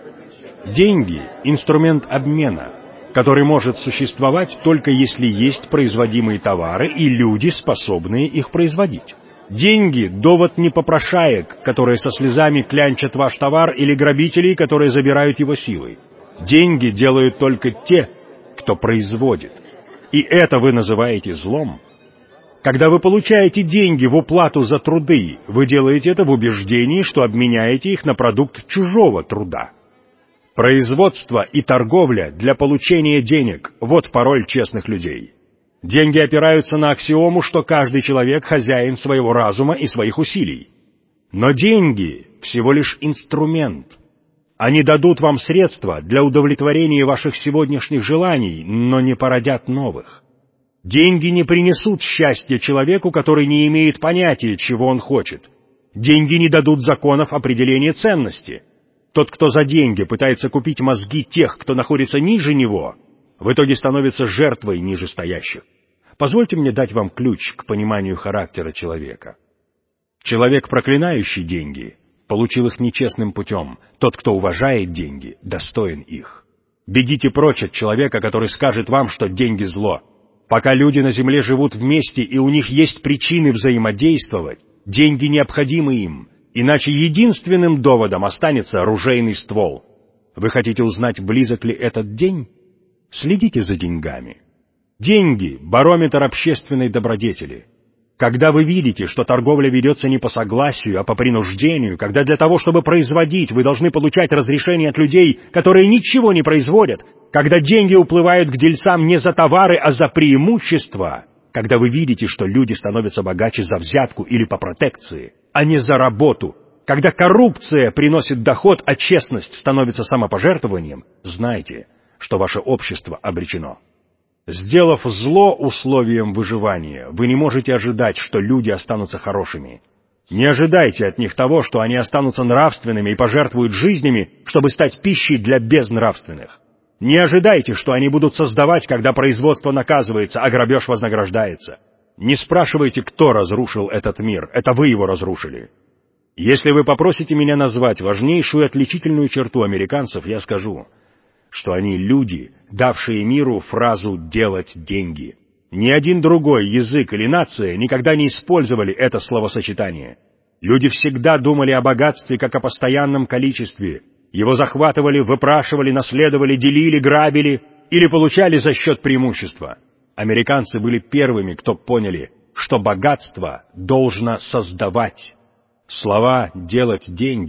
Деньги — инструмент обмена, который может существовать только если есть производимые товары и люди, способные их производить. Деньги — довод непопрошаек, которые со слезами клянчат ваш товар, или грабителей, которые забирают его силой. Деньги делают только те, кто производит. И это вы называете злом? Когда вы получаете деньги в уплату за труды, вы делаете это в убеждении, что обменяете их на продукт чужого труда. Производство и торговля для получения денег – вот пароль честных людей. Деньги опираются на аксиому, что каждый человек хозяин своего разума и своих усилий. Но деньги – всего лишь инструмент. Они дадут вам средства для удовлетворения ваших сегодняшних желаний, но не породят новых. Деньги не принесут счастья человеку, который не имеет понятия, чего он хочет. Деньги не дадут законов определения ценности. Тот, кто за деньги пытается купить мозги тех, кто находится ниже него, в итоге становится жертвой нижестоящих. Позвольте мне дать вам ключ к пониманию характера человека. Человек, проклинающий деньги, получил их нечестным путем. Тот, кто уважает деньги, достоин их. Бегите прочь от человека, который скажет вам, что деньги — зло. Пока люди на земле живут вместе и у них есть причины взаимодействовать, деньги необходимы им, иначе единственным доводом останется оружейный ствол. Вы хотите узнать, близок ли этот день? Следите за деньгами. Деньги — барометр общественной добродетели. Когда вы видите, что торговля ведется не по согласию, а по принуждению, когда для того, чтобы производить, вы должны получать разрешение от людей, которые ничего не производят, когда деньги уплывают к дельцам не за товары, а за преимущества, когда вы видите, что люди становятся богаче за взятку или по протекции, а не за работу, когда коррупция приносит доход, а честность становится самопожертвованием, знайте, что ваше общество обречено. Сделав зло условием выживания, вы не можете ожидать, что люди останутся хорошими. Не ожидайте от них того, что они останутся нравственными и пожертвуют жизнями, чтобы стать пищей для безнравственных. Не ожидайте, что они будут создавать, когда производство наказывается, а грабеж вознаграждается. Не спрашивайте, кто разрушил этот мир, это вы его разрушили. Если вы попросите меня назвать важнейшую отличительную черту американцев, я скажу, что они люди, давшие миру фразу «делать деньги». Ни один другой язык или нация никогда не использовали это словосочетание. Люди всегда думали о богатстве как о постоянном количестве. Его захватывали, выпрашивали, наследовали, делили, грабили или получали за счет преимущества. Американцы были первыми, кто поняли, что богатство должно создавать. Слова «делать деньги»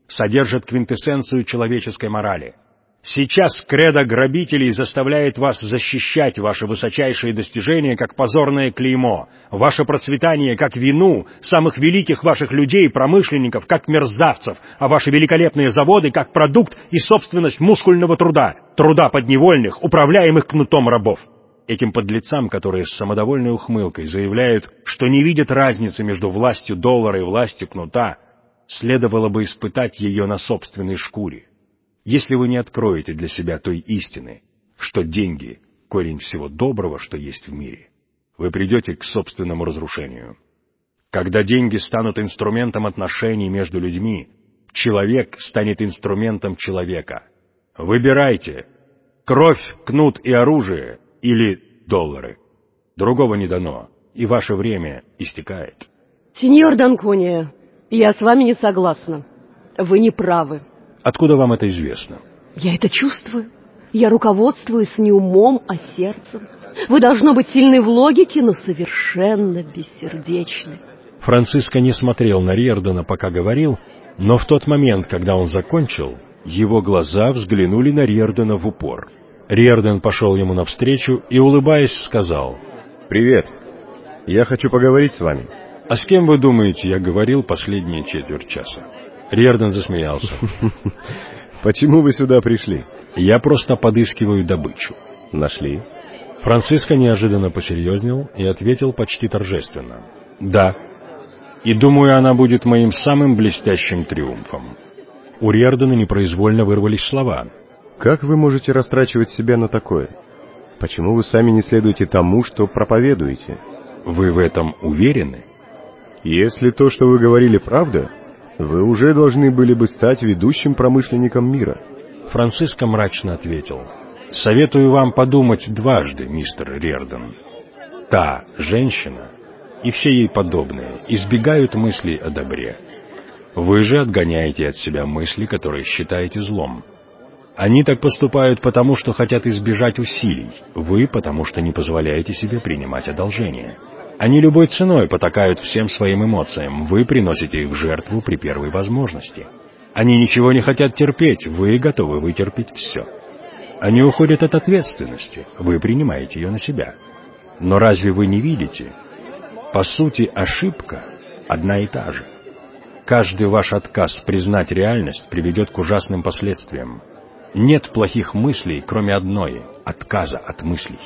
содержат квинтэссенцию человеческой морали. Сейчас кредо грабителей заставляет вас защищать ваши высочайшие достижения как позорное клеймо, ваше процветание как вину самых великих ваших людей, промышленников, как мерзавцев, а ваши великолепные заводы как продукт и собственность мускульного труда, труда подневольных, управляемых кнутом рабов. Этим подлецам, которые с самодовольной ухмылкой заявляют, что не видят разницы между властью доллара и властью кнута, следовало бы испытать ее на собственной шкуре. Если вы не откроете для себя той истины, что деньги — корень всего доброго, что есть в мире, вы придете к собственному разрушению. Когда деньги станут инструментом отношений между людьми, человек станет инструментом человека. Выбирайте: кровь, кнут и оружие или доллары. Другого не дано, и ваше время истекает. Сеньор Данкония, я с вами не согласна. Вы не правы. Откуда вам это известно? Я это чувствую. Я руководствуюсь не умом, а сердцем. Вы, должно быть, сильны в логике, но совершенно бессердечны. Франциско не смотрел на Риордана, пока говорил, но в тот момент, когда он закончил, его глаза взглянули на Риордана в упор. Риордан пошел ему навстречу и, улыбаясь, сказал: «Привет. Я хочу поговорить с вами». «А с кем, вы думаете, я говорил последние четверть часа?» Риордан засмеялся. «Почему вы сюда пришли?» «Я просто подыскиваю добычу». «Нашли?» Франциско неожиданно посерьезнел и ответил почти торжественно: «Да. И думаю, она будет моим самым блестящим триумфом». У Риордана непроизвольно вырвались слова. «Как вы можете растрачивать себя на такое? Почему вы сами не следуете тому, что проповедуете?» «Вы в этом уверены?» «Если то, что вы говорили, правда, вы уже должны были бы стать ведущим промышленником мира». Франциско мрачно ответил: «Советую вам подумать дважды, мистер Риордан. Та женщина и все ей подобные избегают мыслей о добре. Вы же отгоняете от себя мысли, которые считаете злом. Они так поступают потому, что хотят избежать усилий, вы потому, что не позволяете себе принимать одолжения. Они любой ценой потакают всем своим эмоциям, вы приносите их в жертву при первой возможности. Они ничего не хотят терпеть, вы готовы вытерпеть все. Они уходят от ответственности, вы принимаете ее на себя. Но разве вы не видите? По сути, ошибка одна и та же. Каждый ваш отказ признать реальность приведет к ужасным последствиям. Нет плохих мыслей, кроме одной — отказа от мыслей.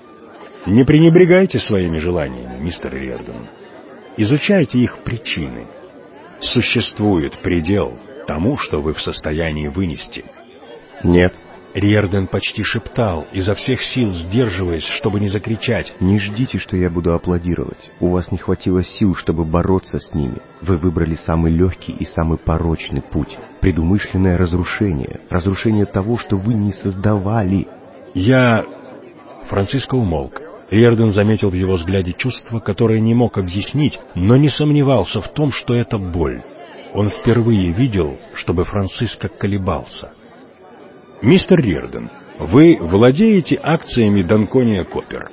Не пренебрегайте своими желаниями, мистер Риордан. Изучайте их причины. Существует предел тому, что вы в состоянии вынести». «Нет». Риордан почти шептал, изо всех сил сдерживаясь, чтобы не закричать. «Не ждите, что я буду аплодировать. У вас не хватило сил, чтобы бороться с ними. Вы выбрали самый легкий и самый порочный путь. Предумышленное разрушение. Разрушение того, что вы не создавали». Франциско умолк. Риордан заметил в его взгляде чувство, которое не мог объяснить, но не сомневался в том, что это боль. Он впервые видел, чтобы Франциско колебался. «Мистер Риордан, вы владеете акциями Данкония Коппер?»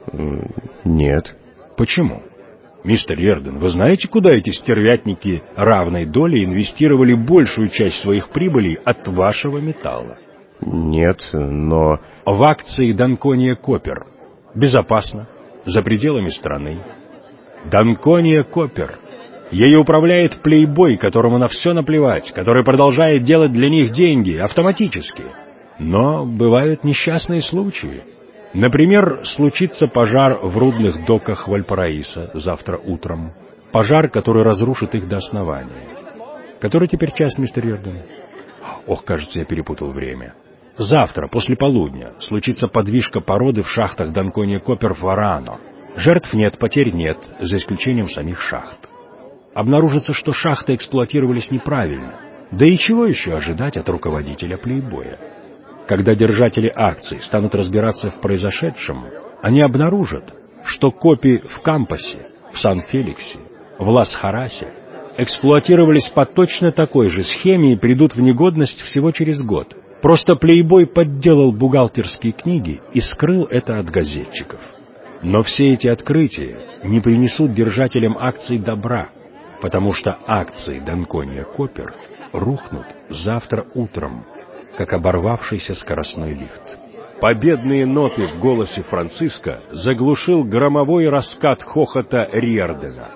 «Нет». «Почему?» «Мистер Риордан, вы знаете, куда эти стервятники равной долей инвестировали большую часть своих прибылей от вашего металла?» «Нет, но...» «В акции Данкония Коппер. Безопасно, за пределами страны. Данкония Коппер. Ею управляет плейбой, которому на все наплевать, который продолжает делать для них деньги автоматически. Но бывают несчастные случаи. Например, случится пожар в рудных доках Вальпараисо завтра утром. Пожар, который разрушит их до основания. Который теперь час, мистер Риордан? Ох, кажется, я перепутал время. Завтра, после полудня, случится подвижка породы в шахтах Данкония Коппер в Варано. Жертв нет, потерь нет, за исключением самих шахт. Обнаружится, что шахты эксплуатировались неправильно. Да и чего еще ожидать от руководителя плейбоя? Когда держатели акций станут разбираться в произошедшем, они обнаружат, что копи в Кампасе, в Сан-Феликсе, в Лас-Харасе эксплуатировались по точно такой же схеме и придут в негодность всего через год. Просто плейбой подделал бухгалтерские книги и скрыл это от газетчиков. Но все эти открытия не принесут держателям акций добра, потому что акции Данкония Коппер рухнут завтра утром, как оборвавшийся скоростной лифт. Победные ноты в голосе Франциска заглушил громовой раскат хохота Риордена.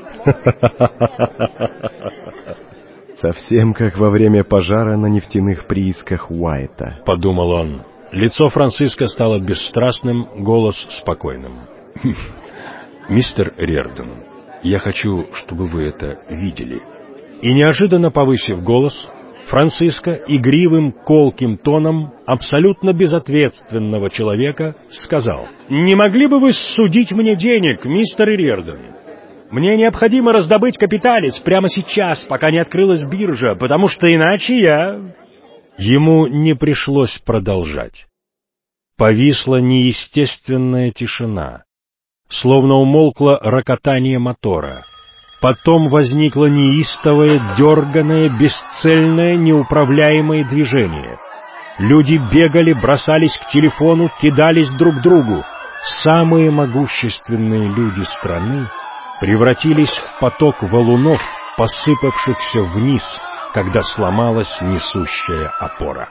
«Совсем как во время пожара на нефтяных приисках Уайта», — подумал он. Лицо Франциска стало бесстрастным, голос спокойным. «Мистер Риорден, я хочу, чтобы вы это видели». И неожиданно повысив голос, Франциско игривым, колким тоном абсолютно безответственного человека сказал: «Не могли бы вы судить мне денег, мистер Риорден? Мне необходимо раздобыть капиталец прямо сейчас, пока не открылась биржа, потому что иначе я...» Ему не пришлось продолжать. Повисла неестественная тишина, словно умолкло рокотание мотора. Потом возникло неистовое, дерганое, бесцельное, неуправляемое движение. Люди бегали, бросались к телефону, кидались друг другу. Самые могущественные люди страны превратились в поток валунов, посыпавшихся вниз, когда сломалась несущая опора.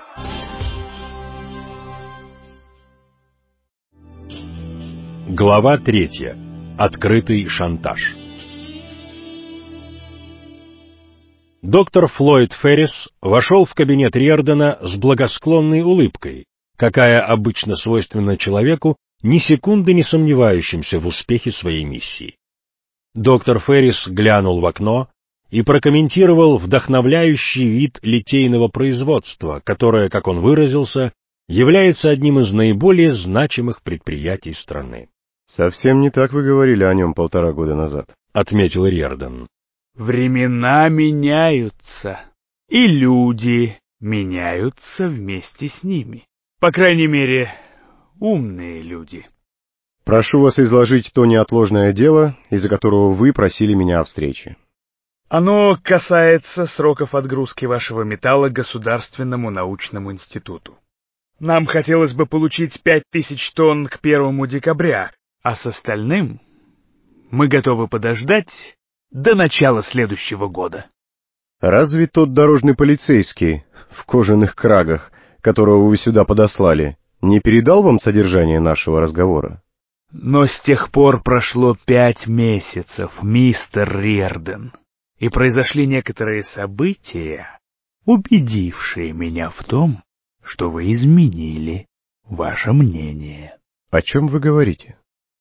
Глава 3. Открытый шантаж. Доктор Флойд Феррис вошел в кабинет Риордена с благосклонной улыбкой, какая обычно свойственна человеку, ни секунды не сомневающимся в успехе своей миссии. Доктор Феррис глянул в окно и прокомментировал вдохновляющий вид литейного производства, которое, как он выразился, является одним из наиболее значимых предприятий страны. «Совсем не так вы говорили о нем 1,5 года назад», — отметил Риорден. Времена меняются, и люди меняются вместе с ними. По крайней мере, умные люди. «Прошу вас изложить то неотложное дело, из-за которого вы просили меня о встрече». Оно касается сроков отгрузки вашего металла Государственному научному институту. Нам хотелось бы получить 5000 тонн к 1 декабря, а с остальным мы готовы подождать до начала следующего года. «Разве тот дорожный полицейский в кожаных крагах, которого вы сюда подослали, не передал вам содержание нашего разговора?» Но с тех пор прошло 5 месяцев, мистер Риорден, и произошли некоторые события, убедившие меня в том, что вы изменили ваше мнение. «О чем вы говорите?»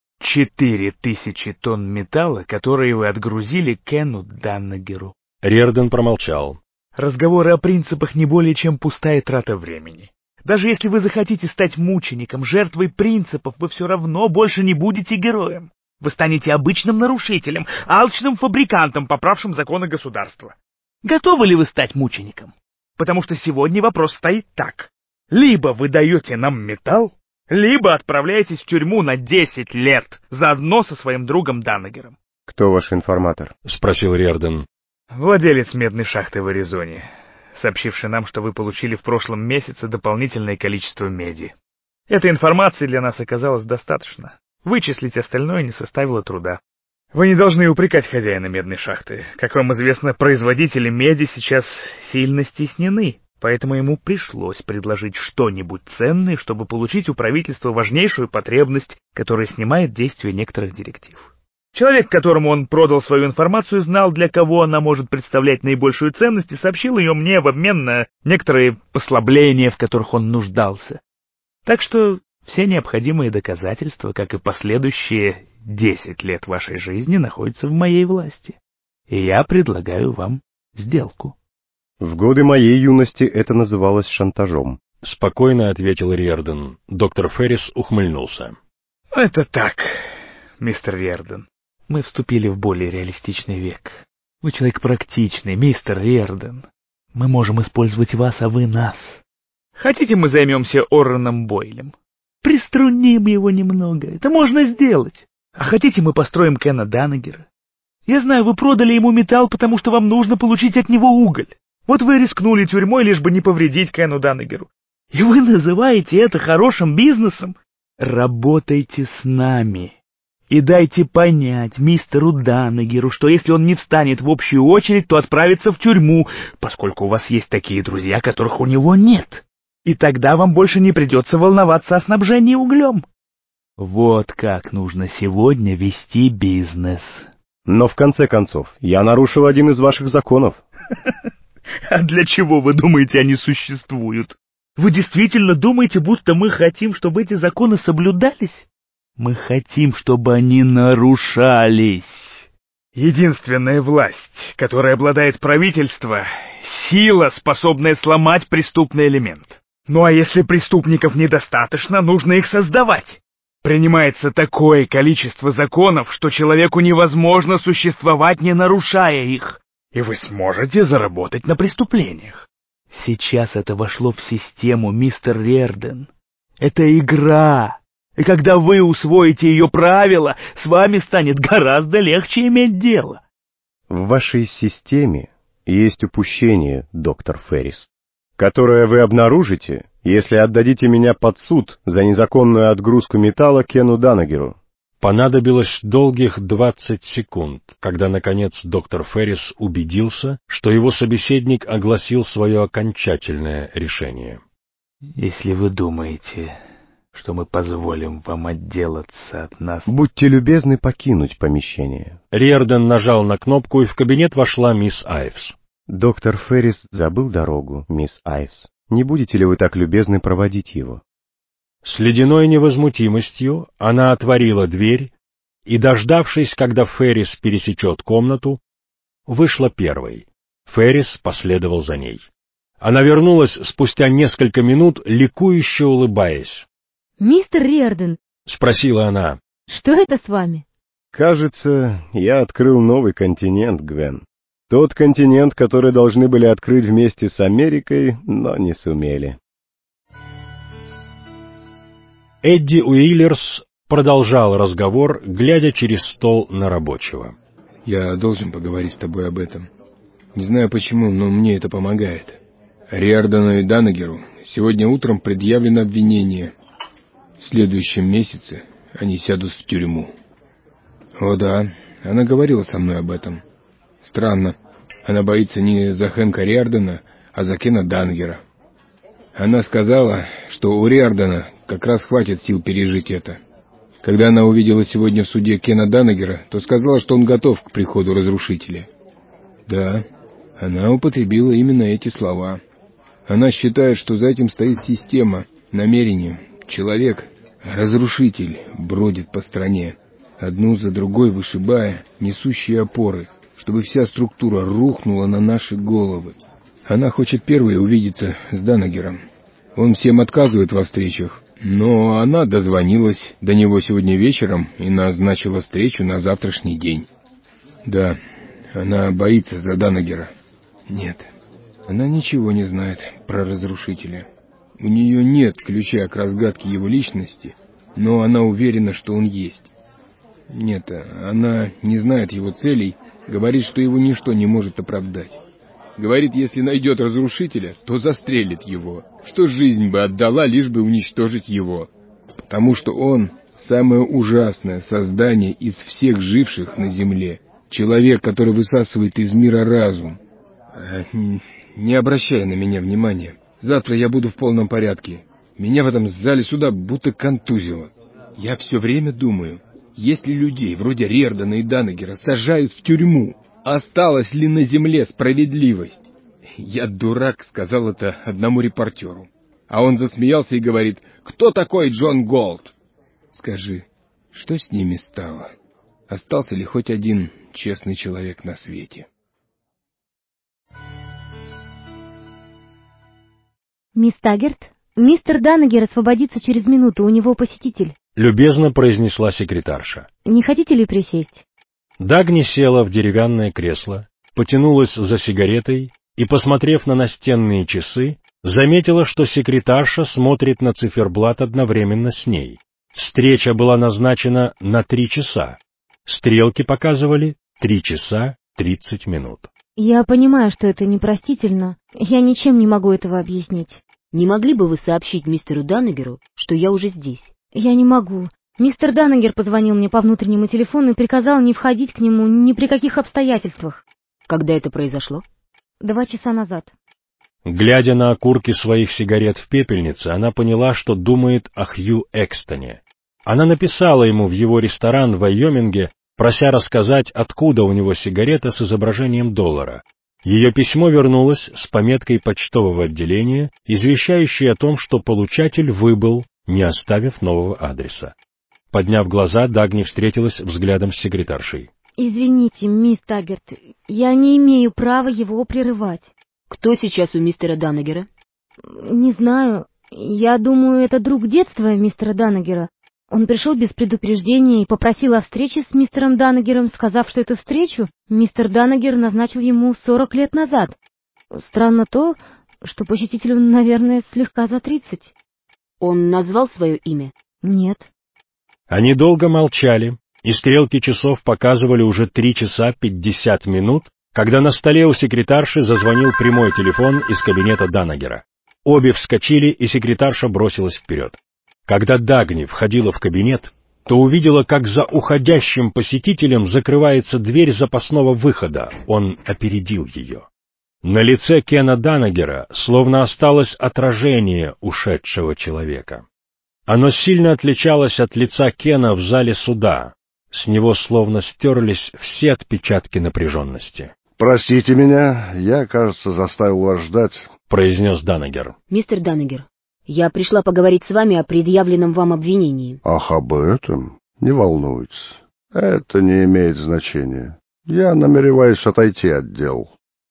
4000 тонн металла, которые вы отгрузили Кену Даннегеру. Риорден промолчал. Разговоры о принципах не более чем пустая трата времени. Даже если вы захотите стать мучеником, жертвой принципов, вы все равно больше не будете героем. Вы станете обычным нарушителем, алчным фабрикантом, поправшим законы государства. Готовы ли вы стать мучеником? Потому что сегодня вопрос стоит так. Либо вы даете нам металл, либо отправляетесь в тюрьму на 10 лет, заодно со своим другом Даннегером. «Кто ваш информатор?» — спросил Риорден. «Владелец медной шахты в Аризоне, сообщивший нам, что вы получили в прошлом месяце дополнительное количество меди. Этой информации для нас оказалось достаточно. Вычислить остальное не составило труда. Вы не должны упрекать хозяина медной шахты. Как вам известно, производители меди сейчас сильно стеснены. Поэтому ему пришлось предложить что-нибудь ценное, чтобы получить у правительства важнейшую потребность, которая снимает действие некоторых директив. Человек, которому он продал свою информацию, знал, для кого она может представлять наибольшую ценность, и сообщил ее мне в обмен на некоторые послабления, в которых он нуждался. Так что все необходимые доказательства, как и последующие 10 лет вашей жизни, находятся в моей власти. И я предлагаю вам сделку». «В годы моей юности это называлось шантажом», — спокойно ответил Риорден. Доктор Феррис ухмыльнулся. «Это так, мистер Риорден. Мы вступили в более реалистичный век. Вы человек практичный, мистер Риорден. Мы можем использовать вас, а вы нас. Хотите, мы займемся Орреном Бойлем? Приструним его немного, это можно сделать. А хотите, мы построим Кена Даннегера? Я знаю, вы продали ему металл, потому что вам нужно получить от него уголь. Вот вы рискнули тюрьмой, лишь бы не повредить Кену Даннегеру. И вы называете это хорошим бизнесом? Работайте с нами, И дайте понять мистеру Даннегеру, что если он не встанет в общую очередь, то отправится в тюрьму, поскольку у вас есть такие друзья, которых у него нет. И тогда вам больше не придется волноваться о снабжении углем. Вот как нужно сегодня вести бизнес. Но в конце концов, я нарушил один из ваших законов. А для чего, вы думаете, они существуют? Вы действительно думаете, будто мы хотим, чтобы эти законы соблюдались? Мы хотим, чтобы они нарушались. Единственная власть, которой обладает правительство, сила, способная сломать преступный элемент. Ну а если преступников недостаточно, нужно их создавать. Принимается такое количество законов, что человеку невозможно существовать, не нарушая их. И вы сможете заработать на преступлениях. Сейчас это вошло в систему, мистер Риордан. Это игра. И когда вы усвоите ее правила, с вами станет гораздо легче иметь дело. В вашей системе есть упущение, доктор Феррис, которое вы обнаружите, если отдадите меня под суд за незаконную отгрузку металла Кену Даннегеру. Понадобилось долгих 20 секунд, когда, наконец, доктор Феррис убедился, что его собеседник огласил свое окончательное решение. Если вы думаете, что мы позволим вам отделаться от нас... Будьте любезны покинуть помещение. Риордан нажал на кнопку, и в кабинет вошла мисс Айвс. Доктор Феррис забыл дорогу, мисс Айвс. Не будете ли вы так любезны проводить его? С ледяной невозмутимостью она отворила дверь и, дождавшись, когда Феррис пересечет комнату, вышла первой. Феррис последовал за ней. Она вернулась спустя несколько минут, ликующе улыбаясь. «Мистер Риордан», — спросила она, — «что это с вами?» «Кажется, я открыл новый континент, Гвен. Тот континент, который должны были открыть вместе с Америкой, но не сумели». Эдди Уиллерс продолжал разговор, глядя через стол на рабочего. «Я должен поговорить с тобой об этом. Не знаю почему, но мне это помогает. Риордану и Даннегеру сегодня утром предъявлено обвинение. В следующем месяце они сядут в тюрьму». «О да, она говорила со мной об этом. Странно, она боится не за Хэнка Риордана, а за Кена Даннегера. Она сказала, что у Риордана как раз хватит сил пережить это. Когда она увидела сегодня в суде Кена Даннегера, то сказала, что он готов к приходу разрушителя. Да, она употребила именно эти слова. Она считает, что за этим стоит система, намерение. Человек, разрушитель, бродит по стране, одну за другой вышибая несущие опоры, чтобы вся структура рухнула на наши головы. Она хочет первой увидеться с Даннегером. Он всем отказывает во встречах, но она дозвонилась до него сегодня вечером и назначила встречу на завтрашний день. Да, она боится за Даннегера. Нет, она ничего не знает про разрушителя. У нее нет ключа к разгадке его личности, но она уверена, что он есть. Нет, она не знает его целей, говорит, что его ничто не может оправдать. Говорит, если найдет разрушителя, то застрелит его, что жизнь бы отдала, лишь бы уничтожить его. Потому что он — самое ужасное создание из всех живших на земле. Человек, который высасывает из мира разум. Не обращай на меня внимания. Завтра я буду в полном порядке. Меня в этом зале суда будто контузило. Я все время думаю, если людей вроде Риордана и Даннегера сажают в тюрьму, осталась ли на земле справедливость? Я, дурак, сказал это одному репортеру. А он засмеялся и говорит: «Кто такой Джон Голд?» Скажи, что с ними стало? Остался ли хоть один честный человек на свете? «Мисс Таггерт, мистер Даннегер освободится через минуту, у него посетитель», — любезно произнесла секретарша. «Не хотите ли присесть?» Дагни села в деревянное кресло, потянулась за сигаретой и, посмотрев на настенные часы, заметила, что секретарша смотрит на циферблат одновременно с ней. Встреча была назначена на 3 часа. Стрелки показывали 3 часа 30 минут. «Я понимаю, что это непростительно. Я ничем не могу этого объяснить». «Не могли бы вы сообщить мистеру Даннегеру, что я уже здесь?» «Я не могу. Мистер Данагер позвонил мне по внутреннему телефону и приказал не входить к нему ни при каких обстоятельствах. Когда это произошло? 2 часа назад. Глядя на окурки своих сигарет в пепельнице, она поняла, что думает о Хью Экстоне. Она написала ему в его ресторан в Вайоминге, прося рассказать, откуда у него сигарета с изображением доллара. Ее письмо вернулось с пометкой почтового отделения, извещающей о том, что получатель выбыл, не оставив нового адреса. Подняв глаза, Дагни встретилась взглядом с секретаршей. «Извините, мисс Таггерт, я не имею права его прерывать». «Кто сейчас у мистера Данагера?» «Не знаю. Я думаю, это друг детства мистера Данагера. Он пришел без предупреждения и попросил о встрече с мистером Данагером, сказав, что эту встречу мистер Данагер назначил ему 40 лет назад. Странно то, что посетителю, наверное, слегка за 30. Он назвал свое имя? Нет. Они долго молчали, и стрелки часов показывали уже 3 часа 50 минут, когда на столе у секретарши зазвонил прямой телефон из кабинета Данагера. Обе вскочили, и секретарша бросилась вперед. Когда Дагни входила в кабинет, то увидела, как за уходящим посетителем закрывается дверь запасного выхода. Он опередил ее. На лице Кена Данагера словно осталось отражение ушедшего человека. Оно сильно отличалось от лица Кена в зале суда. С него словно стерлись все отпечатки напряженности. «Простите меня, я, кажется, заставил вас ждать», — произнес Данагер. «Мистер Данагер, я пришла поговорить с вами о предъявленном вам обвинении». «Ах, об этом? Не волнуйтесь. Это не имеет значения. Я намереваюсь отойти от дел».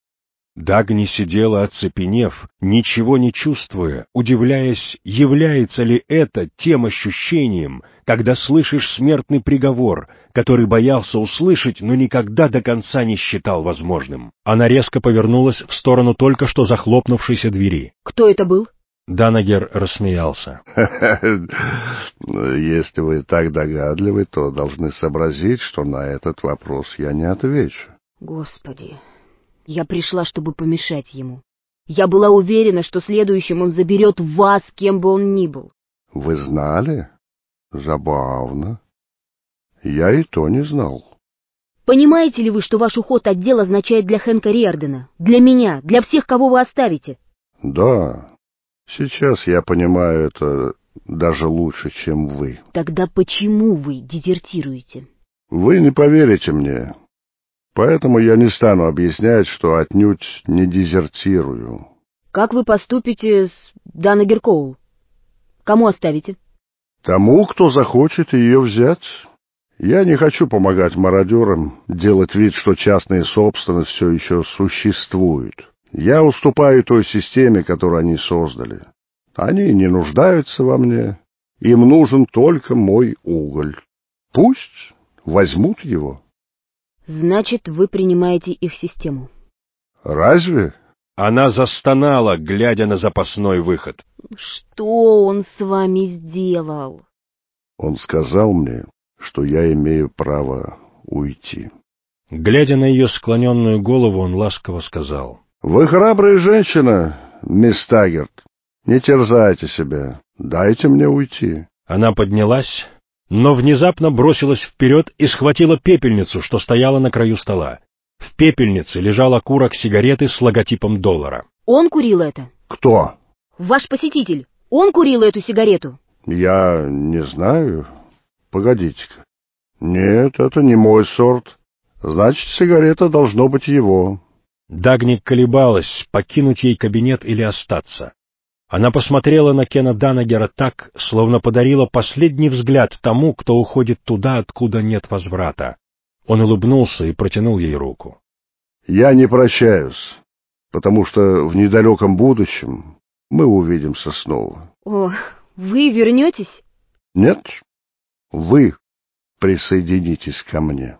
Дагни сидела, оцепенев, ничего не чувствуя, удивляясь, является ли это тем ощущением, когда слышишь смертный приговор, который боялся услышать, но никогда до конца не считал возможным. Она резко повернулась в сторону только что захлопнувшейся двери. «Кто это был?» Данагер рассмеялся. «Если вы так догадливы, то должны сообразить, что на этот вопрос я не отвечу». «Господи, я пришла, чтобы помешать ему. Я была уверена, что следующим он заберет вас, кем бы он ни был». «Вы знали? Забавно. Я и то не знал». «Понимаете ли вы, что ваш уход от дел означает для Хэнка Риордана, для меня, для всех, кого вы оставите?» «Да. Сейчас я понимаю это даже лучше, чем вы». «Тогда почему вы дезертируете?» «Вы не поверите мне. Поэтому я не стану объяснять, что отнюдь не дезертирую». «Как вы поступите с Данагер Коул? Кому оставите?» «Тому, кто захочет ее взять. Я не хочу помогать мародерам делать вид, что частная собственность все еще существует. Я уступаю той системе, которую они создали. Они не нуждаются во мне. Им нужен только мой уголь. Пусть возьмут его». «Значит, вы принимаете их систему?» «Разве?» Она застонала, глядя на запасной выход. «Что он с вами сделал?» «Он сказал мне, что я имею право уйти». Глядя на ее склоненную голову, он ласково сказал. «Вы храбрая женщина, мисс Таггерт. Не терзайте себя. Дайте мне уйти». Она поднялась, но внезапно бросилась вперед и схватила пепельницу, что стояла на краю стола. В пепельнице лежал окурок сигареты с логотипом доллара. «Он курил это?» «Кто?» «Ваш посетитель. Он курил эту сигарету?» «Я не знаю. Погодите-ка. Нет, это не мой сорт. Значит, сигарета должно быть его». Дагни колебалась, покинуть ей кабинет или остаться. Она посмотрела на Кена Данагера так, словно подарила последний взгляд тому, кто уходит туда, откуда нет возврата. Он улыбнулся и протянул ей руку. «Я не прощаюсь, потому что в недалеком будущем мы увидимся снова». «О, вы вернетесь?» «Нет, вы присоединитесь ко мне».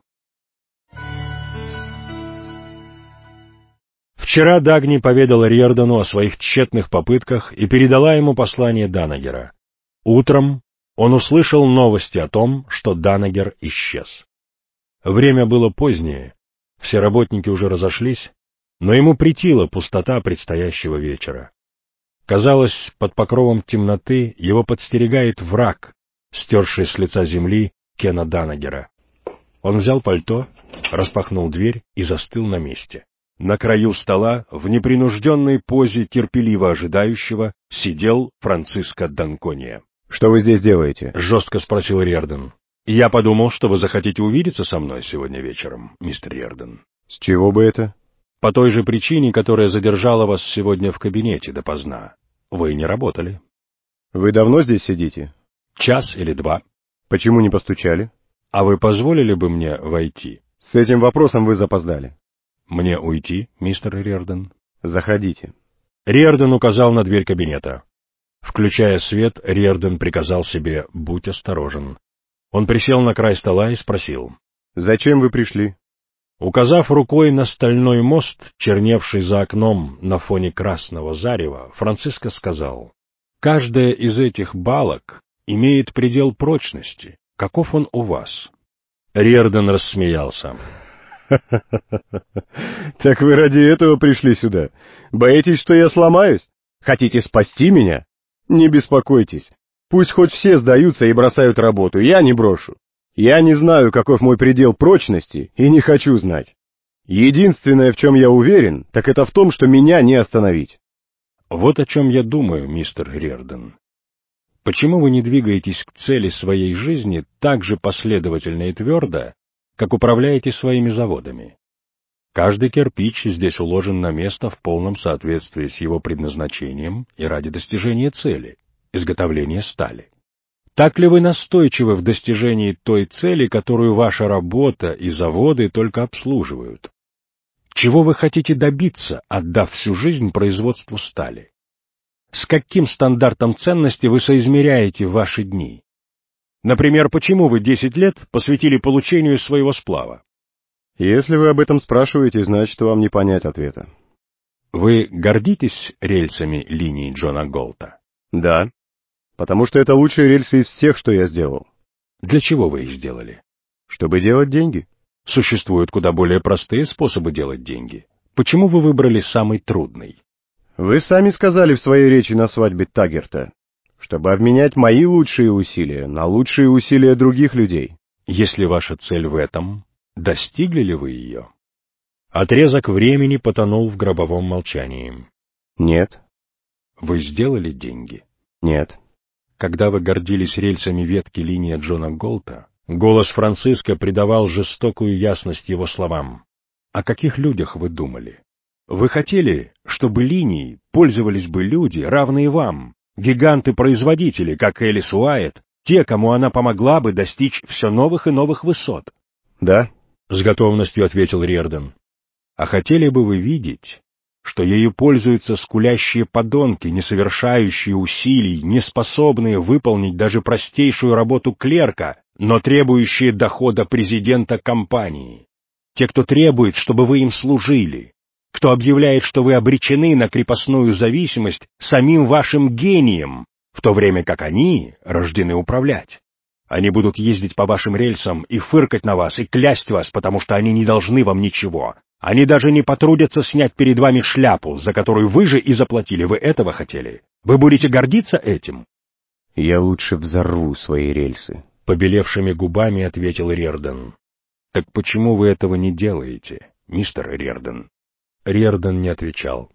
Вчера Дагни поведала Риордану о своих тщетных попытках и передала ему послание Данагера. Утром он услышал новости о том, что Данагер исчез. Время было позднее, все работники уже разошлись, но ему претила пустота предстоящего вечера. Казалось, под покровом темноты его подстерегает враг, стерший с лица земли Кена Данагера. Он взял пальто, распахнул дверь и застыл на месте. На краю стола, в непринужденной позе терпеливо ожидающего, сидел Франциско Данкония. «Что вы здесь делаете?» — жестко спросил Риордан. «Я подумал, что вы захотите увидеться со мной сегодня вечером, мистер Риордан». «С чего бы это?» «По той же причине, которая задержала вас сегодня в кабинете допоздна. Вы не работали». «Вы давно здесь сидите?» «Час или два». «Почему не постучали?» «А вы позволили бы мне войти?» «С этим вопросом вы запоздали». «Мне уйти, мистер Риордан?» «Заходите». Риордан указал на дверь кабинета. Включая свет, Риордан приказал себе «будь осторожен». Он присел на край стола и спросил. «Зачем вы пришли?» Указав рукой на стальной мост, черневший за окном на фоне красного зарева, Франциско сказал: «Каждая из этих балок имеет предел прочности. Каков он у вас?» Риордан рассмеялся. «Так вы ради этого пришли сюда? Боитесь, что я сломаюсь? Хотите спасти меня? Не беспокойтесь. Пусть хоть все сдаются и бросают работу, я не брошу. Я не знаю, каков мой предел прочности, и не хочу знать. Единственное, в чем я уверен, так это в том, что меня не остановить». «Вот о чем я думаю, мистер Риордан. Почему вы не двигаетесь к цели своей жизни так же последовательно и твердо, как управляете своими заводами? Каждый кирпич здесь уложен на место в полном соответствии с его предназначением и ради достижения цели — изготовления стали. Так ли вы настойчивы в достижении той цели, которую ваша работа и заводы только обслуживают? Чего вы хотите добиться, отдав всю жизнь производству стали? С каким стандартом ценности вы соизмеряете ваши дни? Например, почему вы 10 лет посвятили получению своего сплава? Если вы об этом спрашиваете, значит, вам не понять ответа. Вы гордитесь рельсами линии Джона Голта? Да, потому что это лучшие рельсы из всех, что я сделал. Для чего вы их сделали? Чтобы делать деньги. Существуют куда более простые способы делать деньги. Почему вы выбрали самый трудный? Вы сами сказали в своей речи на свадьбе Таггерта, чтобы обменять мои лучшие усилия на лучшие усилия других людей. Если ваша цель в этом, достигли ли вы ее? Отрезок времени потонул в гробовом молчании. Нет. Вы сделали деньги? Нет. Когда вы гордились рельсами ветки линии Джона Голта, голос Франциско придавал жестокую ясность его словам. О каких людях вы думали? Вы хотели, чтобы линией пользовались бы люди, равные вам, гиганты-производители, как Элис Уайт, те, кому она помогла бы достичь все новых и новых высот? Да. С готовностью ответил Риордан. А хотели бы вы видеть, что ею пользуются скулящие подонки, не совершающие усилий, не способные выполнить даже простейшую работу клерка, но требующие дохода президента компании? Те, кто требует, чтобы вы им служили, кто объявляет, что вы обречены на крепостную зависимость самим вашим гением, в то время как они рождены управлять. Они будут ездить по вашим рельсам и фыркать на вас, и клясть вас, потому что они не должны вам ничего. Они даже не потрудятся снять перед вами шляпу, за которую вы же и заплатили. Вы этого хотели? Вы будете гордиться этим? Я лучше взорву свои рельсы. Побелевшими губами ответил Риордан. Так почему вы этого не делаете, мистер Риордан? Риордан не отвечал.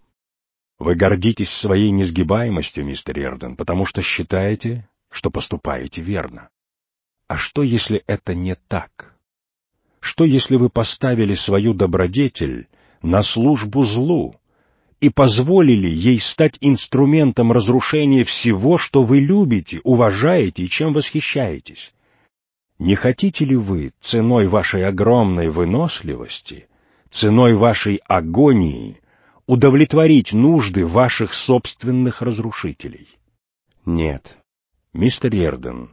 Вы гордитесь своей несгибаемостью, мистер Риордан, потому что считаете, что поступаете верно. А что, если это не так? Что, если вы поставили свою добродетель на службу злу и позволили ей стать инструментом разрушения всего, что вы любите, уважаете и чем восхищаетесь? Не хотите ли вы ценой вашей огромной выносливости, ценой вашей агонии удовлетворить нужды ваших собственных разрушителей? Нет. Мистер Риордан,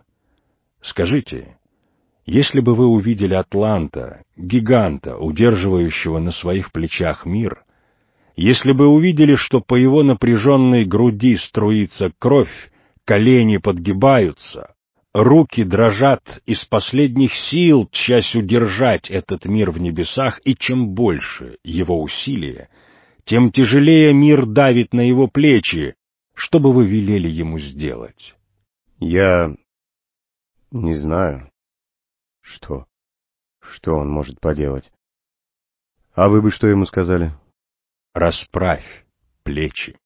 скажите, если бы вы увидели Атланта, гиганта, удерживающего на своих плечах мир, если бы увидели, что по его напряженной груди струится кровь, колени подгибаются, руки дрожат из последних сил, тщась удержать этот мир в небесах, и чем больше его усилия, тем тяжелее мир давит на его плечи, что бы вы велели ему сделать? Я Не знаю. Что он может поделать? А вы бы что ему сказали? Расправь плечи.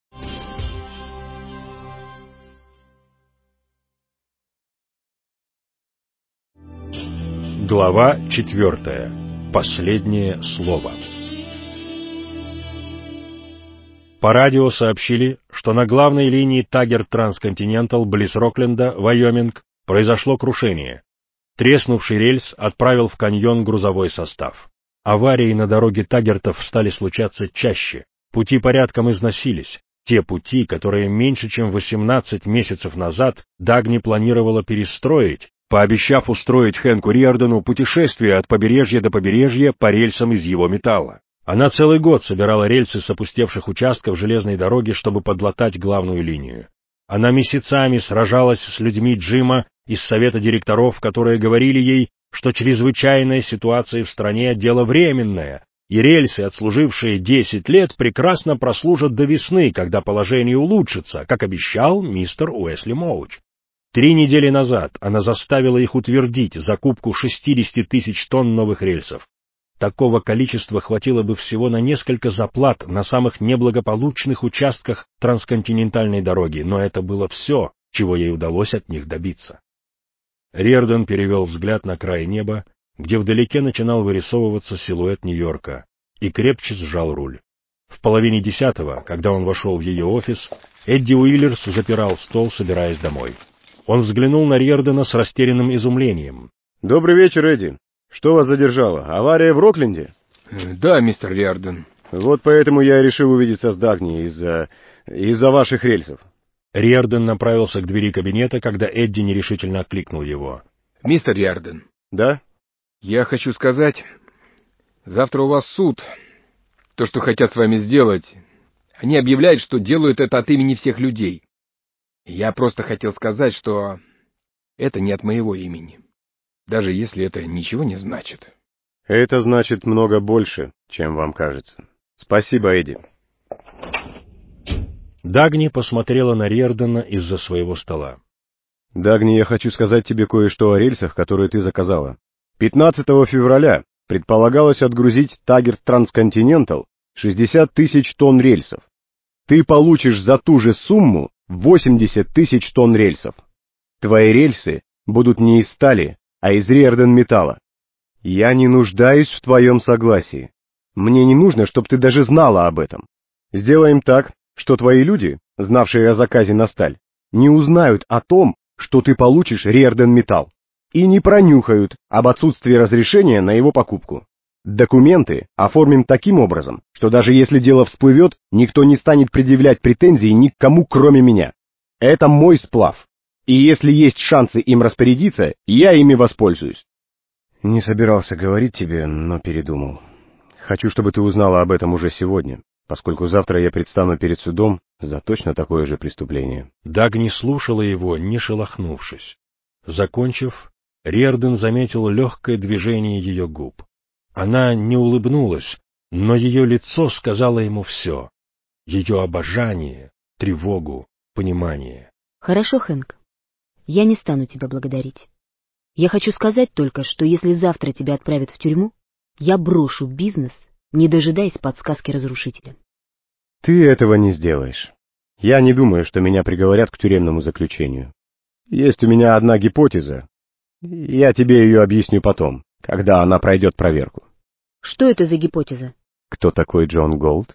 Глава 4. Последнее слово. По радио сообщили, что на главной линии Таггерт-Трансконтинентал близ Рокленда, Вайоминг, произошло крушение. Треснувший рельс отправил в каньон грузовой состав. Аварии на дороге Таггертов стали случаться чаще. Пути порядком износились. Те пути, которые меньше чем 18 месяцев назад Дагни планировала перестроить, пообещав устроить Хэнку Риордану путешествие от побережья до побережья по рельсам из его металла. Она целый год собирала рельсы с опустевших участков железной дороги, чтобы подлатать главную линию. Она месяцами сражалась с людьми Джима из совета директоров, которые говорили ей, что чрезвычайная ситуация в стране – дело временное, и рельсы, отслужившие 10 лет, прекрасно прослужат до весны, когда положение улучшится, как обещал мистер Уэсли Моуч. 3 недели назад она заставила их утвердить закупку 60 тысяч тонн новых рельсов. Такого количества хватило бы всего на несколько заплат на самых неблагополучных участках трансконтинентальной дороги, но это было все, чего ей удалось от них добиться. Риордан перевел взгляд на край неба, где вдалеке начинал вырисовываться силуэт Нью-Йорка, и крепче сжал руль. В 9:30, когда он вошел в ее офис, Эдди Уиллерс запирал стол, собираясь домой. Он взглянул на Риордана с растерянным изумлением. «Добрый вечер, Эдди. Что вас задержало? Авария в Рокленде?» «Да, мистер Риордан». «Вот поэтому я и решил увидеться с Дагни из-за ваших рельсов». Риордан направился к двери кабинета, когда Эдди нерешительно окликнул его. «Мистер Риордан». «Да?» «Я хочу сказать, завтра у вас суд. То, что хотят с вами сделать, они объявляют, что делают это от имени всех людей. Я просто хотел сказать, что это не от моего имени, даже если это ничего не значит». «Это значит много больше, чем вам кажется. Спасибо, Эдди». Дагни посмотрела на Риордана из-за своего стола. «Дагни, я хочу сказать тебе кое-что о рельсах, которые ты заказала. 15 февраля предполагалось отгрузить Таггерт-Трансконтинентал 60 тысяч тонн рельсов. Ты получишь за ту же сумму 80 тысяч тонн рельсов. Твои рельсы будут не из стали, а из Риордан-металла. Я не нуждаюсь в твоем согласии. Мне не нужно, чтобы ты даже знала об этом. Сделаем так, что твои люди, знавшие о заказе на сталь, не узнают о том, что ты получишь Риордан-металл, и не пронюхают об отсутствии разрешения на его покупку. Документы оформим таким образом, что даже если дело всплывет, никто не станет предъявлять претензий никому, кроме меня. Это мой сплав, и если есть шансы им распорядиться, я ими воспользуюсь». «Не собирался говорить тебе, но передумал. Хочу, чтобы ты узнала об этом уже сегодня, поскольку завтра я предстану перед судом за точно такое же преступление». Дагни слушала его, не шелохнувшись. Закончив, Риордан заметил легкое движение ее губ. Она не улыбнулась, но ее лицо сказала ему все. Ее обожание, тревогу, понимание. «Хорошо, Хэнк. Я не стану тебя благодарить. Я хочу сказать только, что если завтра тебя отправят в тюрьму, я брошу бизнес, не дожидаясь подсказки разрушителя». «Ты этого не сделаешь. Я не думаю, что меня приговорят к тюремному заключению. Есть у меня одна гипотеза. Я тебе ее объясню потом, когда она пройдет проверку». «Что это за гипотеза?» «Кто такой Джон Голд?»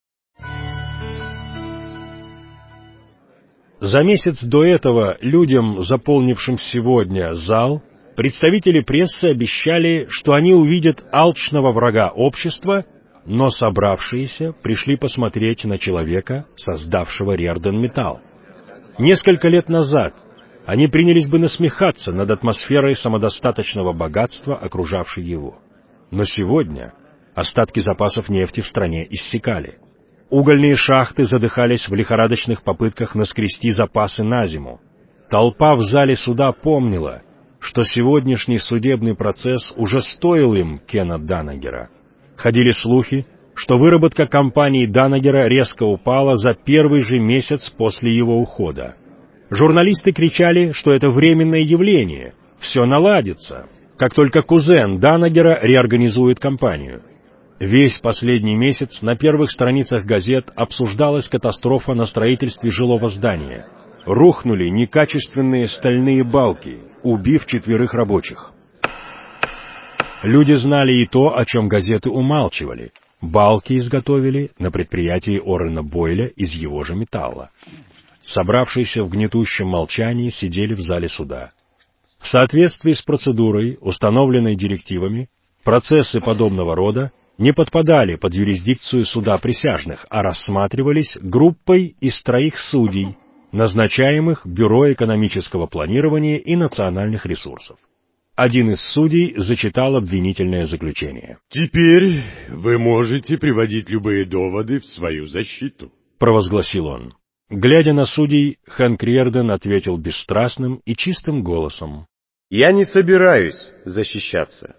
За месяц до этого людям, заполнившим сегодня зал, представители прессы обещали, что они увидят алчного врага общества, но собравшиеся пришли посмотреть на человека, создавшего Риордан-металл. Несколько лет назад они принялись бы насмехаться над атмосферой самодостаточного богатства, окружавшей его. Но сегодня остатки запасов нефти в стране иссякали. Угольные шахты задыхались в лихорадочных попытках наскрести запасы на зиму. Толпа в зале суда помнила, что сегодняшний судебный процесс уже стоил им Кена Данагера. Ходили слухи, что выработка компании Данагера резко упала за первый же месяц после его ухода. Журналисты кричали, что это временное явление, Все наладится, как только кузен Данагера реорганизует компанию. Весь последний месяц на первых страницах газет обсуждалась катастрофа на строительстве жилого здания. Рухнули некачественные стальные балки, убив 4 рабочих. Люди знали и то, о чем газеты умалчивали. Балки изготовили на предприятии Орена Бойля из его же металла. Собравшиеся в гнетущем молчании сидели в зале суда. В соответствии с процедурой, установленной директивами, процессы подобного рода не подпадали под юрисдикцию суда присяжных, а рассматривались группой из 3 судей, назначаемых Бюро экономического планирования и национальных ресурсов. Один из судей зачитал обвинительное заключение. «Теперь вы можете приводить любые доводы в свою защиту», — провозгласил он. Глядя на судей, Хэнк Риордан ответил бесстрастным и чистым голосом. «Я не собираюсь защищаться».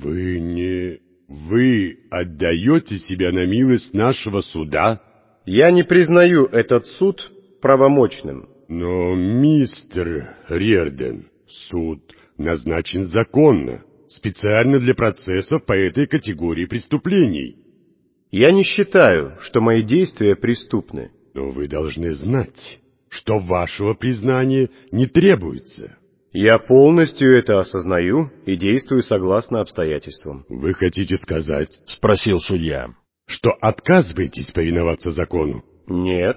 Вы отдаете себя на милость нашего суда?» «Я не признаю этот суд правомочным». «Но, мистер Риордан, суд назначен законно, специально для процессов по этой категории преступлений». «Я не считаю, что мои действия преступны». «Но вы должны знать, что вашего признания не требуется». «Я полностью это осознаю и действую согласно обстоятельствам». «Вы хотите сказать, — спросил судья, — что отказываетесь повиноваться закону?» «Нет,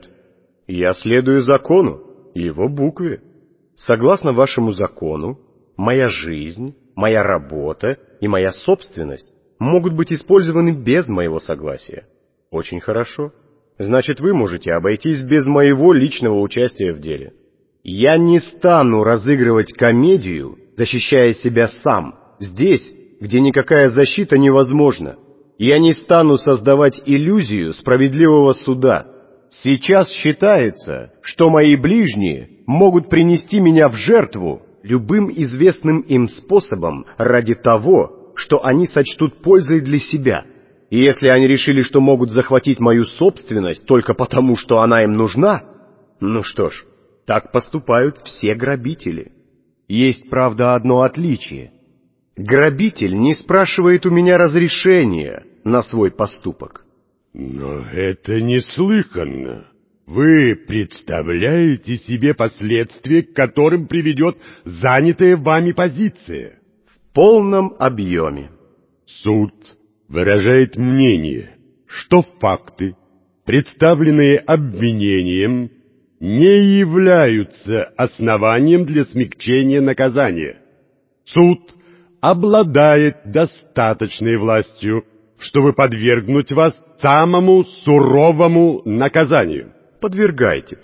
я следую закону, его букве. Согласно вашему закону, моя жизнь, моя работа и моя собственность могут быть использованы без моего согласия». «Очень хорошо. Значит, вы можете обойтись без моего личного участия в деле». «Я не стану разыгрывать комедию, защищая себя сам, здесь, где никакая защита невозможна. Я не стану создавать иллюзию справедливого суда. Сейчас считается, что мои ближние могут принести меня в жертву любым известным им способом ради того, что они сочтут пользой для себя. И если они решили, что могут захватить мою собственность только потому, что она им нужна, ну что ж, так поступают все грабители. Есть, правда, одно отличие. Грабитель не спрашивает у меня разрешения на свой поступок». «Но это неслыханно. Вы представляете себе последствия, к которым приведет занятая вами позиция?» «В полном объеме». «Суд выражает мнение, что факты, представленные обвинением, не являются основанием для смягчения наказания. Суд обладает достаточной властью, чтобы подвергнуть вас самому суровому наказанию». «Подвергайте».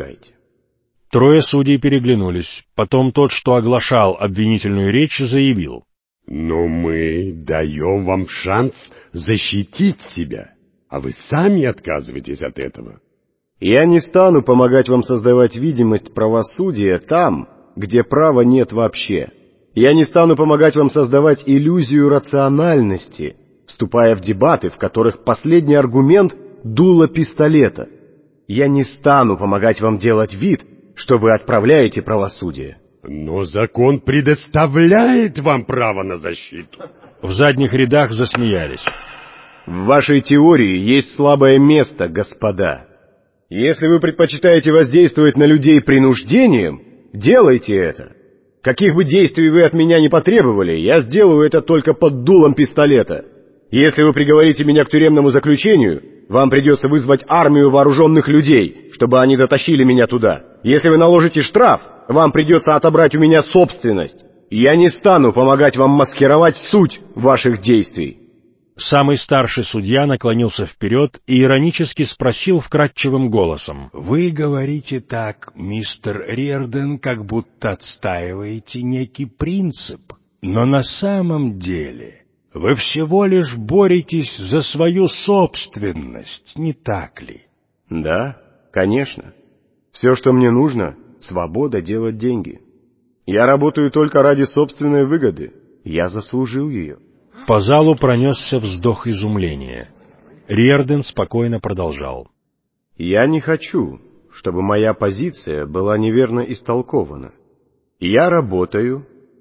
3 судей переглянулись. Потом тот, что оглашал обвинительную речь, заявил. «Но мы даем вам шанс защитить себя, а вы сами отказываетесь от этого». «Я не стану помогать вам создавать видимость правосудия там, где права нет вообще. Я не стану помогать вам создавать иллюзию рациональности, вступая в дебаты, в которых последний аргумент — дуло пистолета. Я не стану помогать вам делать вид, что вы отправляете правосудие». «Но закон предоставляет вам право на защиту». В задних рядах засмеялись. «В вашей теории есть слабое место, господа. Если вы предпочитаете воздействовать на людей принуждением, делайте это. Каких бы действий вы от меня не потребовали, я сделаю это только под дулом пистолета. Если вы приговорите меня к тюремному заключению, вам придется вызвать армию вооруженных людей, чтобы они дотащили меня туда. Если вы наложите штраф, вам придется отобрать у меня собственность. Я не стану помогать вам маскировать суть ваших действий». Самый старший судья наклонился вперед и иронически спросил вкрадчивым голосом. «Вы говорите так, мистер Риордан, как будто отстаиваете некий принцип. Но на самом деле вы всего лишь боретесь за свою собственность, не так ли?» «Да, конечно. Все, что мне нужно — свобода делать деньги. Я работаю только ради собственной выгоды. Я заслужил ее». По залу пронесся вздох изумления. Риордан спокойно продолжал. «Я не хочу, чтобы моя позиция была неверно истолкована. Я работаю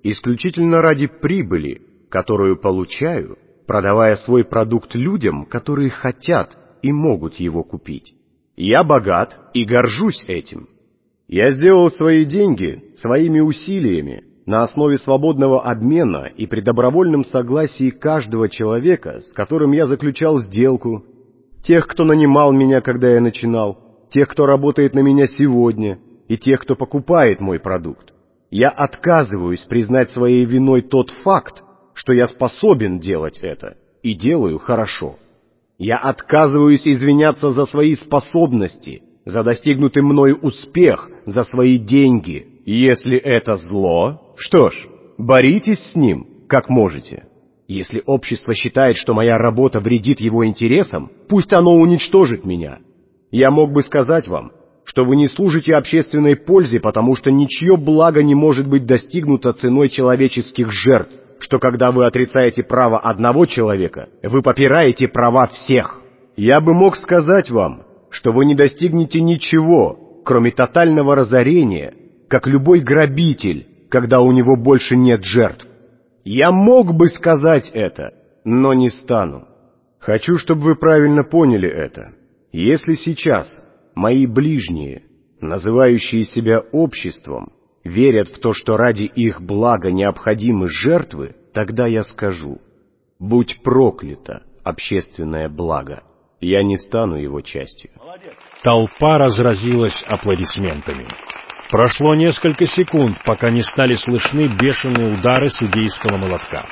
исключительно ради прибыли, которую получаю, продавая свой продукт людям, которые хотят и могут его купить. Я богат и горжусь этим. Я сделал свои деньги своими усилиями на основе свободного обмена и при добровольном согласии каждого человека, с которым я заключал сделку, тех, кто нанимал меня, когда я начинал, тех, кто работает на меня сегодня, и тех, кто покупает мой продукт. Я отказываюсь признать своей виной тот факт, что я способен делать это, и делаю хорошо. Я отказываюсь извиняться за свои способности, за достигнутый мной успех, за свои деньги. Если это зло, что ж, боритесь с ним, как можете. Если общество считает, что моя работа вредит его интересам, пусть оно уничтожит меня. Я мог бы сказать вам, что вы не служите общественной пользе, потому что ничье благо не может быть достигнуто ценой человеческих жертв, что когда вы отрицаете право одного человека, вы попираете права всех. Я бы мог сказать вам, что вы не достигнете ничего, кроме тотального разорения, как любой грабитель, когда у него больше нет жертв. Я мог бы сказать это, но не стану. Хочу, чтобы вы правильно поняли это. Если сейчас мои ближние, называющие себя обществом, верят в то, что ради их блага необходимы жертвы, тогда я скажу: будь проклято общественное благо. Я не стану его частью. Толпа разразилась аплодисментами. Прошло несколько секунд, пока не стали слышны бешеные удары судейского молотка.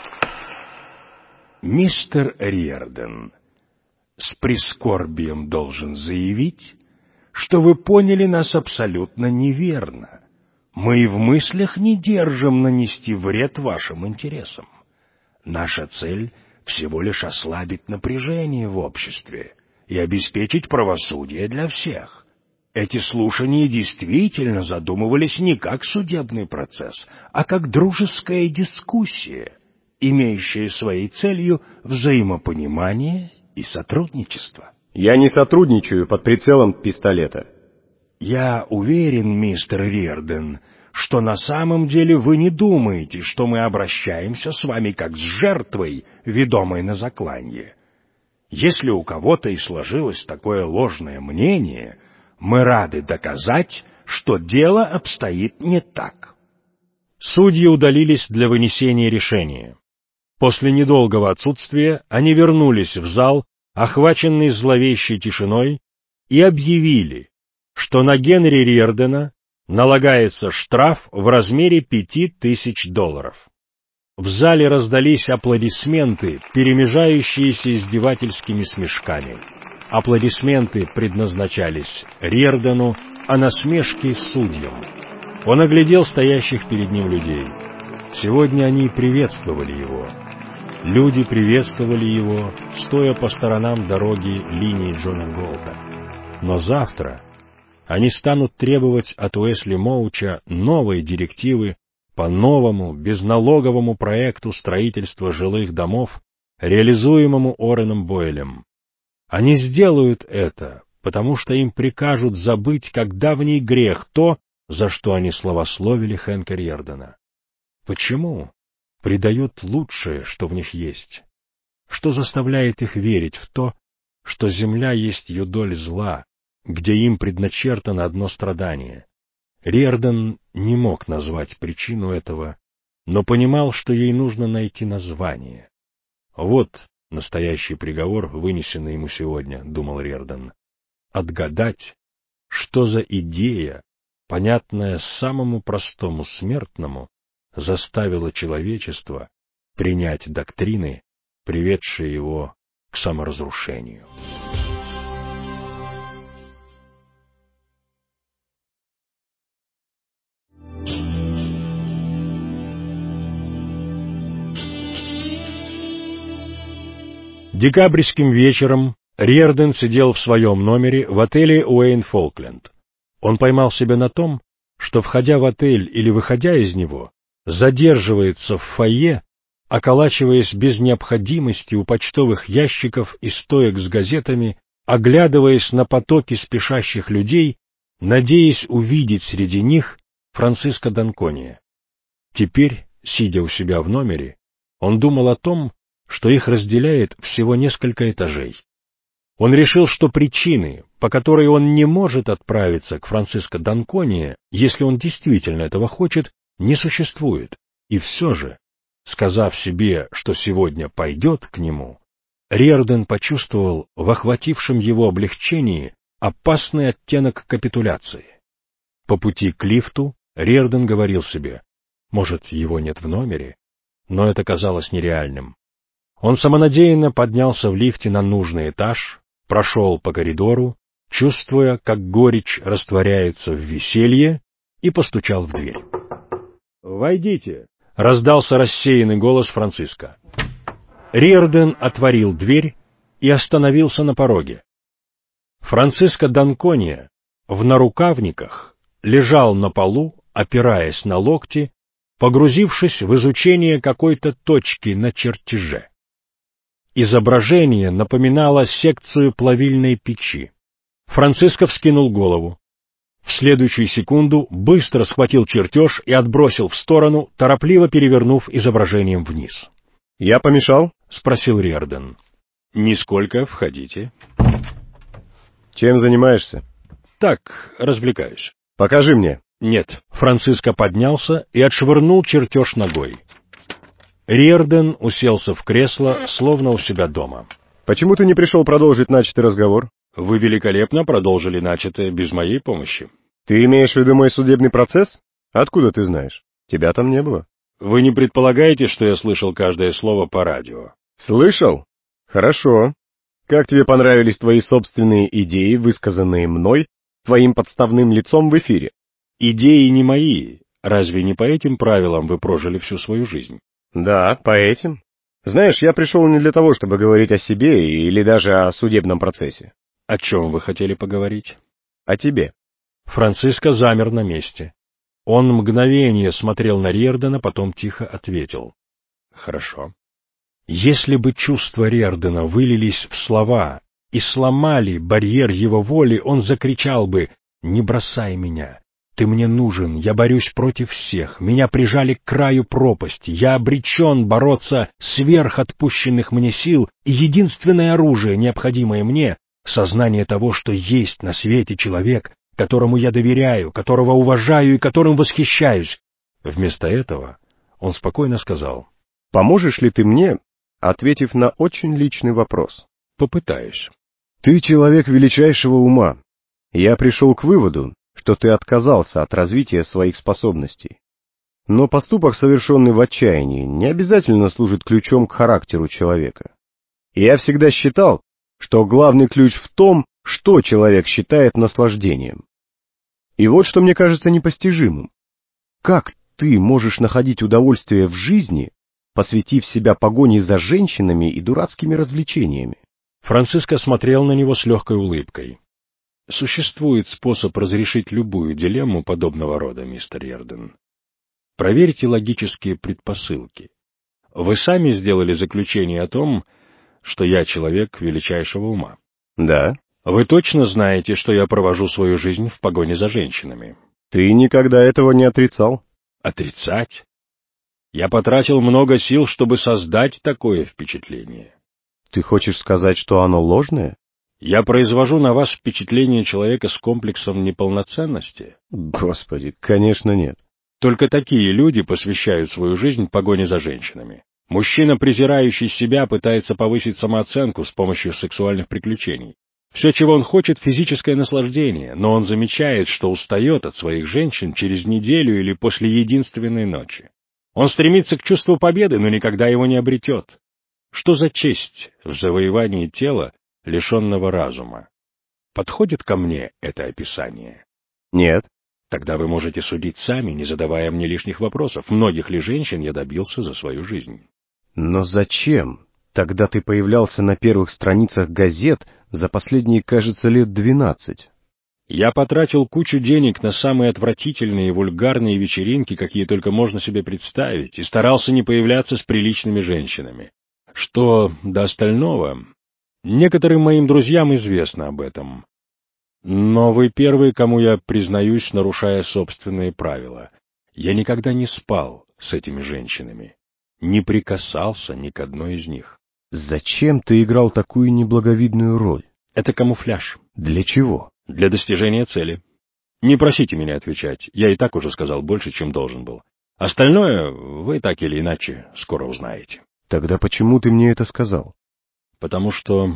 «Мистер Риордан, с прискорбием должен заявить, что вы поняли нас абсолютно неверно. Мы и в мыслях не держим нанести вред вашим интересам. Наша цель — всего лишь ослабить напряжение в обществе и обеспечить правосудие для всех. Эти слушания действительно задумывались не как судебный процесс, а как дружеская дискуссия, имеющая своей целью взаимопонимание и сотрудничество». Я не сотрудничаю под прицелом пистолета. Я уверен, мистер Риордан, что на самом деле вы не думаете, что мы обращаемся с вами как с жертвой, ведомой на закланье. Если у кого-то и сложилось такое ложное мнение, мы рады доказать, что дело обстоит не так. Судьи удалились для вынесения решения. После недолгого отсутствия они вернулись в зал, охваченный зловещей тишиной, и объявили, что на Генри Риордана налагается штраф в размере $5000. В зале раздались аплодисменты, перемежающиеся издевательскими смешками. Аплодисменты предназначались Риордану, а насмешки — судьям. Он оглядел стоящих перед ним людей. Сегодня они приветствовали его. Люди приветствовали его, стоя по сторонам дороги линии Джона Голта. Но завтра они станут требовать от Уэсли Моуча новой директивы по новому безналоговому проекту строительства жилых домов, реализуемому Орреном Бойлем. Они сделают это, потому что им прикажут забыть как давний грех то, за что они славословили Хэнка Риордана. Почему предают лучшее, что в них есть? Что заставляет их верить в то, что земля есть юдоль зла, где им предначертано одно страдание? Риордан не мог назвать причину этого, но понимал, что ей нужно найти название. Вот настоящий приговор, вынесенный ему сегодня, — думал Риордан. Отгадать, что за идея, понятная самому простому смертному, заставила человечество принять доктрины, приведшие его к саморазрушению. Декабрьским вечером Риордан сидел в своем номере в отеле Уэйн Фолкленд. Он поймал себя на том, что, входя в отель или выходя из него, задерживается в фойе, околачиваясь без необходимости у почтовых ящиков и стоек с газетами, оглядываясь на потоки спешащих людей, надеясь увидеть среди них Франциско Д'Анкония. Теперь, Сидя у себя в номере, он думал о том, что их разделяет всего несколько этажей. Он решил, что причины, по которой он не может отправиться к Франциско Данкони, если он действительно этого хочет, не существует. И все же, сказав себе, что сегодня пойдет к нему, Риордан почувствовал в охватившем его облегчении опасный оттенок капитуляции. По пути к лифту Риордан говорил себе, может, его нет в номере, но это казалось нереальным. Он самонадеянно поднялся в лифте на нужный этаж, прошел по коридору, чувствуя, как горечь растворяется в веселье, и постучал в дверь. «Войдите!» — раздался рассеянный голос Франциско. Риордан отворил дверь и остановился на пороге. Франциско Данкони в нарукавниках лежал на полу, опираясь на локти, погрузившись в изучение какой-то точки на чертеже. Изображение напоминало секцию плавильной печи. Франциско вскинул голову. В следующую секунду быстро схватил чертеж и отбросил в сторону, торопливо перевернув изображением вниз. «Я помешал?» — спросил Риордан. «Нисколько, входите». «Чем занимаешься?» «Так, развлекаюсь». «Покажи мне». «Нет». Франциско поднялся и отшвырнул чертеж ногой. Риордан уселся в кресло, словно у себя дома. «Почему ты не пришел продолжить начатый разговор?» «Вы великолепно продолжили начатое без моей помощи». «Ты имеешь в виду мой судебный процесс? Откуда ты знаешь? Тебя там не было». «Вы не предполагаете, что я слышал каждое слово по радио?» «Слышал? Хорошо. Как тебе понравились твои собственные идеи, высказанные мной, твоим подставным лицом в эфире?» «Идеи не мои. Разве не по этим правилам вы прожили всю свою жизнь?» «Да, по этим. Знаешь, я пришел не для того, чтобы говорить о себе или даже о судебном процессе». «О чем вы хотели поговорить?» «О тебе». Франциско замер на месте. Он мгновение смотрел на Риордана, потом тихо ответил. «Хорошо». Если бы чувства Риордана вылились в слова и сломали барьер его воли, он закричал бы «Не бросай меня! Ты мне нужен, я борюсь против всех, меня прижали к краю пропасти, я обречен бороться сверх отпущенных мне сил, и единственное оружие, необходимое мне, сознание того, что есть на свете человек, которому я доверяю, которого уважаю и которым восхищаюсь». Вместо этого он спокойно сказал: «Поможешь ли ты мне, ответив на очень личный вопрос?» «Попытаюсь». «Ты человек величайшего ума. Я пришел к выводу, что ты отказался от развития своих способностей. Но поступок, совершенный в отчаянии, не обязательно служит ключом к характеру человека. И я всегда считал, что главный ключ в том, что человек считает наслаждением. И вот что мне кажется непостижимым. Как ты можешь находить удовольствие в жизни, посвятив себя погоне за женщинами и дурацкими развлечениями?» Франциско смотрел на него с легкой улыбкой. «Существует способ разрешить любую дилемму подобного рода, мистер Риордан. Проверьте логические предпосылки. Вы сами сделали заключение о том, что я человек величайшего ума». «Да». «Вы точно знаете, что я провожу свою жизнь в погоне за женщинами?» «Ты никогда этого не отрицал». «Отрицать? Я потратил много сил, чтобы создать такое впечатление». «Ты хочешь сказать, что оно ложное?» «Я произвожу на вас впечатление человека с комплексом неполноценности?» «Господи, конечно нет». «Только такие люди посвящают свою жизнь погоне за женщинами. Мужчина, презирающий себя, пытается повысить самооценку с помощью сексуальных приключений. Все, чего он хочет, физическое наслаждение, но он замечает, что устает от своих женщин через неделю или после единственной ночи. Он стремится к чувству победы, но никогда его не обретет. Что за честь в завоевании тела, лишенного разума? Подходит ко мне это описание?» «Нет». «Тогда вы можете судить сами, не задавая мне лишних вопросов. Многих ли женщин я добился за свою жизнь?» «Но зачем? Тогда ты появлялся на первых страницах газет за последние, кажется, лет 12. Я потратил кучу денег на самые отвратительные и вульгарные вечеринки, какие только можно себе представить, и старался не появляться с приличными женщинами. Что до остального, некоторым моим друзьям известно об этом. Но вы первый, кому я признаюсь, нарушая собственные правила. Я никогда не спал с этими женщинами, не прикасался ни к одной из них. Зачем ты играл такую неблаговидную роль? Это камуфляж. Для чего? Для достижения цели. Не просите меня отвечать, я и так уже сказал больше, чем должен был. Остальное вы так или иначе скоро узнаете. Тогда почему ты мне это сказал? Потому что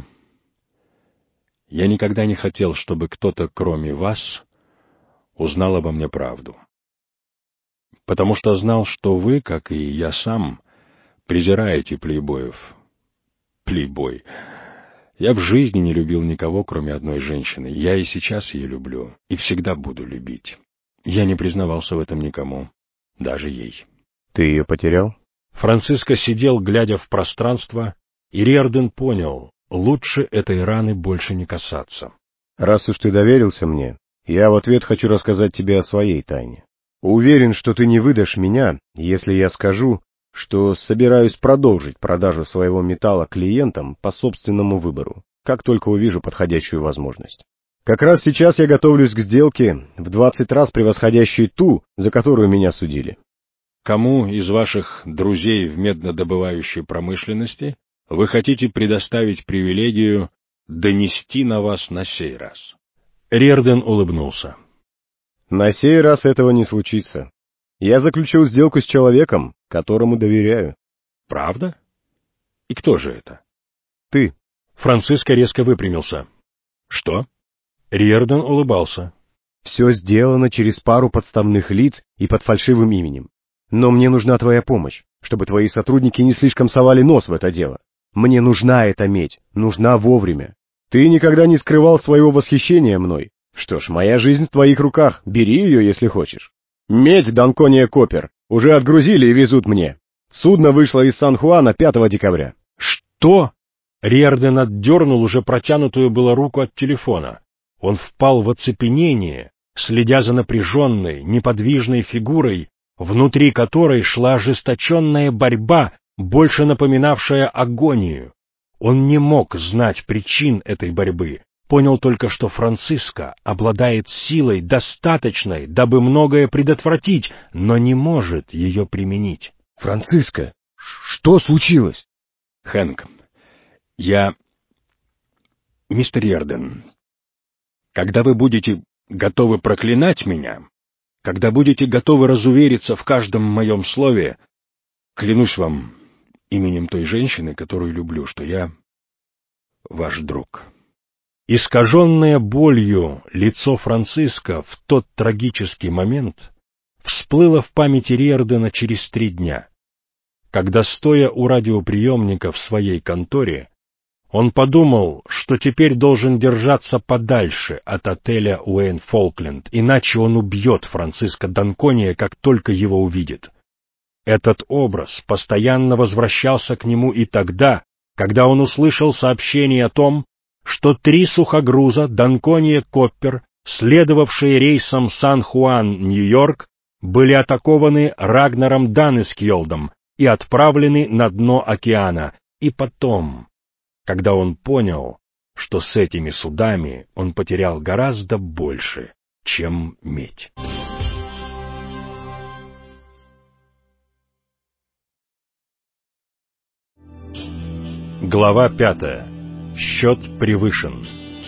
я никогда не хотел, чтобы кто-то, кроме вас, узнал обо мне правду. Потому что знал, что вы, как и я сам, презираете плейбоев. Плейбой. Я в жизни не любил никого, кроме одной женщины. Я и сейчас ее люблю, и всегда буду любить. Я не признавался в этом никому, даже ей. Ты ее потерял? Франциско сидел, глядя в пространство, и Риордан понял, лучше этой раны больше не касаться. Раз уж ты доверился мне, я в ответ хочу рассказать тебе о своей тайне. Уверен, что ты не выдашь меня, если я скажу, что собираюсь продолжить продажу своего металла клиентам по собственному выбору, как только увижу подходящую возможность. Как раз сейчас я готовлюсь к сделке, в 20 раз превосходящей ту, за которую меня судили. Кому из ваших друзей в меднодобывающей промышленности вы хотите предоставить привилегию донести на вас на сей раз? Риордан улыбнулся. На сей раз этого не случится. Я заключил сделку с человеком, которому доверяю. Правда? И кто же это? Ты. Франциско резко выпрямился. Что? Риордан улыбался. Все сделано через пару подставных лиц и под фальшивым именем. Но мне нужна твоя помощь, чтобы твои сотрудники не слишком совали нос в это дело. Мне нужна эта медь, нужна вовремя. Ты никогда не скрывал своего восхищения мной. Что ж, моя жизнь в твоих руках, бери ее, если хочешь. Медь Данкония Коппер уже отгрузили и везут мне. Судно вышло из Сан-Хуана 5 декабря. Что? Риордан отдернул уже протянутую было руку от телефона. Он впал в оцепенение, следя за напряженной, неподвижной фигурой, внутри которой шла ожесточенная борьба, больше напоминавшая агонию. Он не мог знать причин этой борьбы, понял только, что Франциско обладает силой достаточной, дабы многое предотвратить, но не может ее применить. Франциско, что случилось? Хэнк, Мистер Риордан, когда вы будете готовы проклинать меня, когда будете готовы разувериться в каждом моем слове, клянусь вам именем той женщины, которую люблю, что я ваш друг. Искаженное болью лицо Франциско в тот трагический момент всплыло в памяти Риордана через 3 дня, когда, стоя у радиоприемника в своей конторе, он подумал, что теперь должен держаться подальше от отеля Уэйн Фолкленд, иначе он убьет Франциско Данкония, как только его увидит. Этот образ постоянно возвращался к нему и тогда, когда он услышал сообщение о том, что 3 сухогруза Данкония Коппер, следовавшие рейсом Сан-Хуан-Нью-Йорк, были атакованы Рагнаром Даннескьолдом и отправлены на дно океана, и потом, когда он понял, что с этими судами он потерял гораздо больше, чем медь. Глава 5. Счет превышен.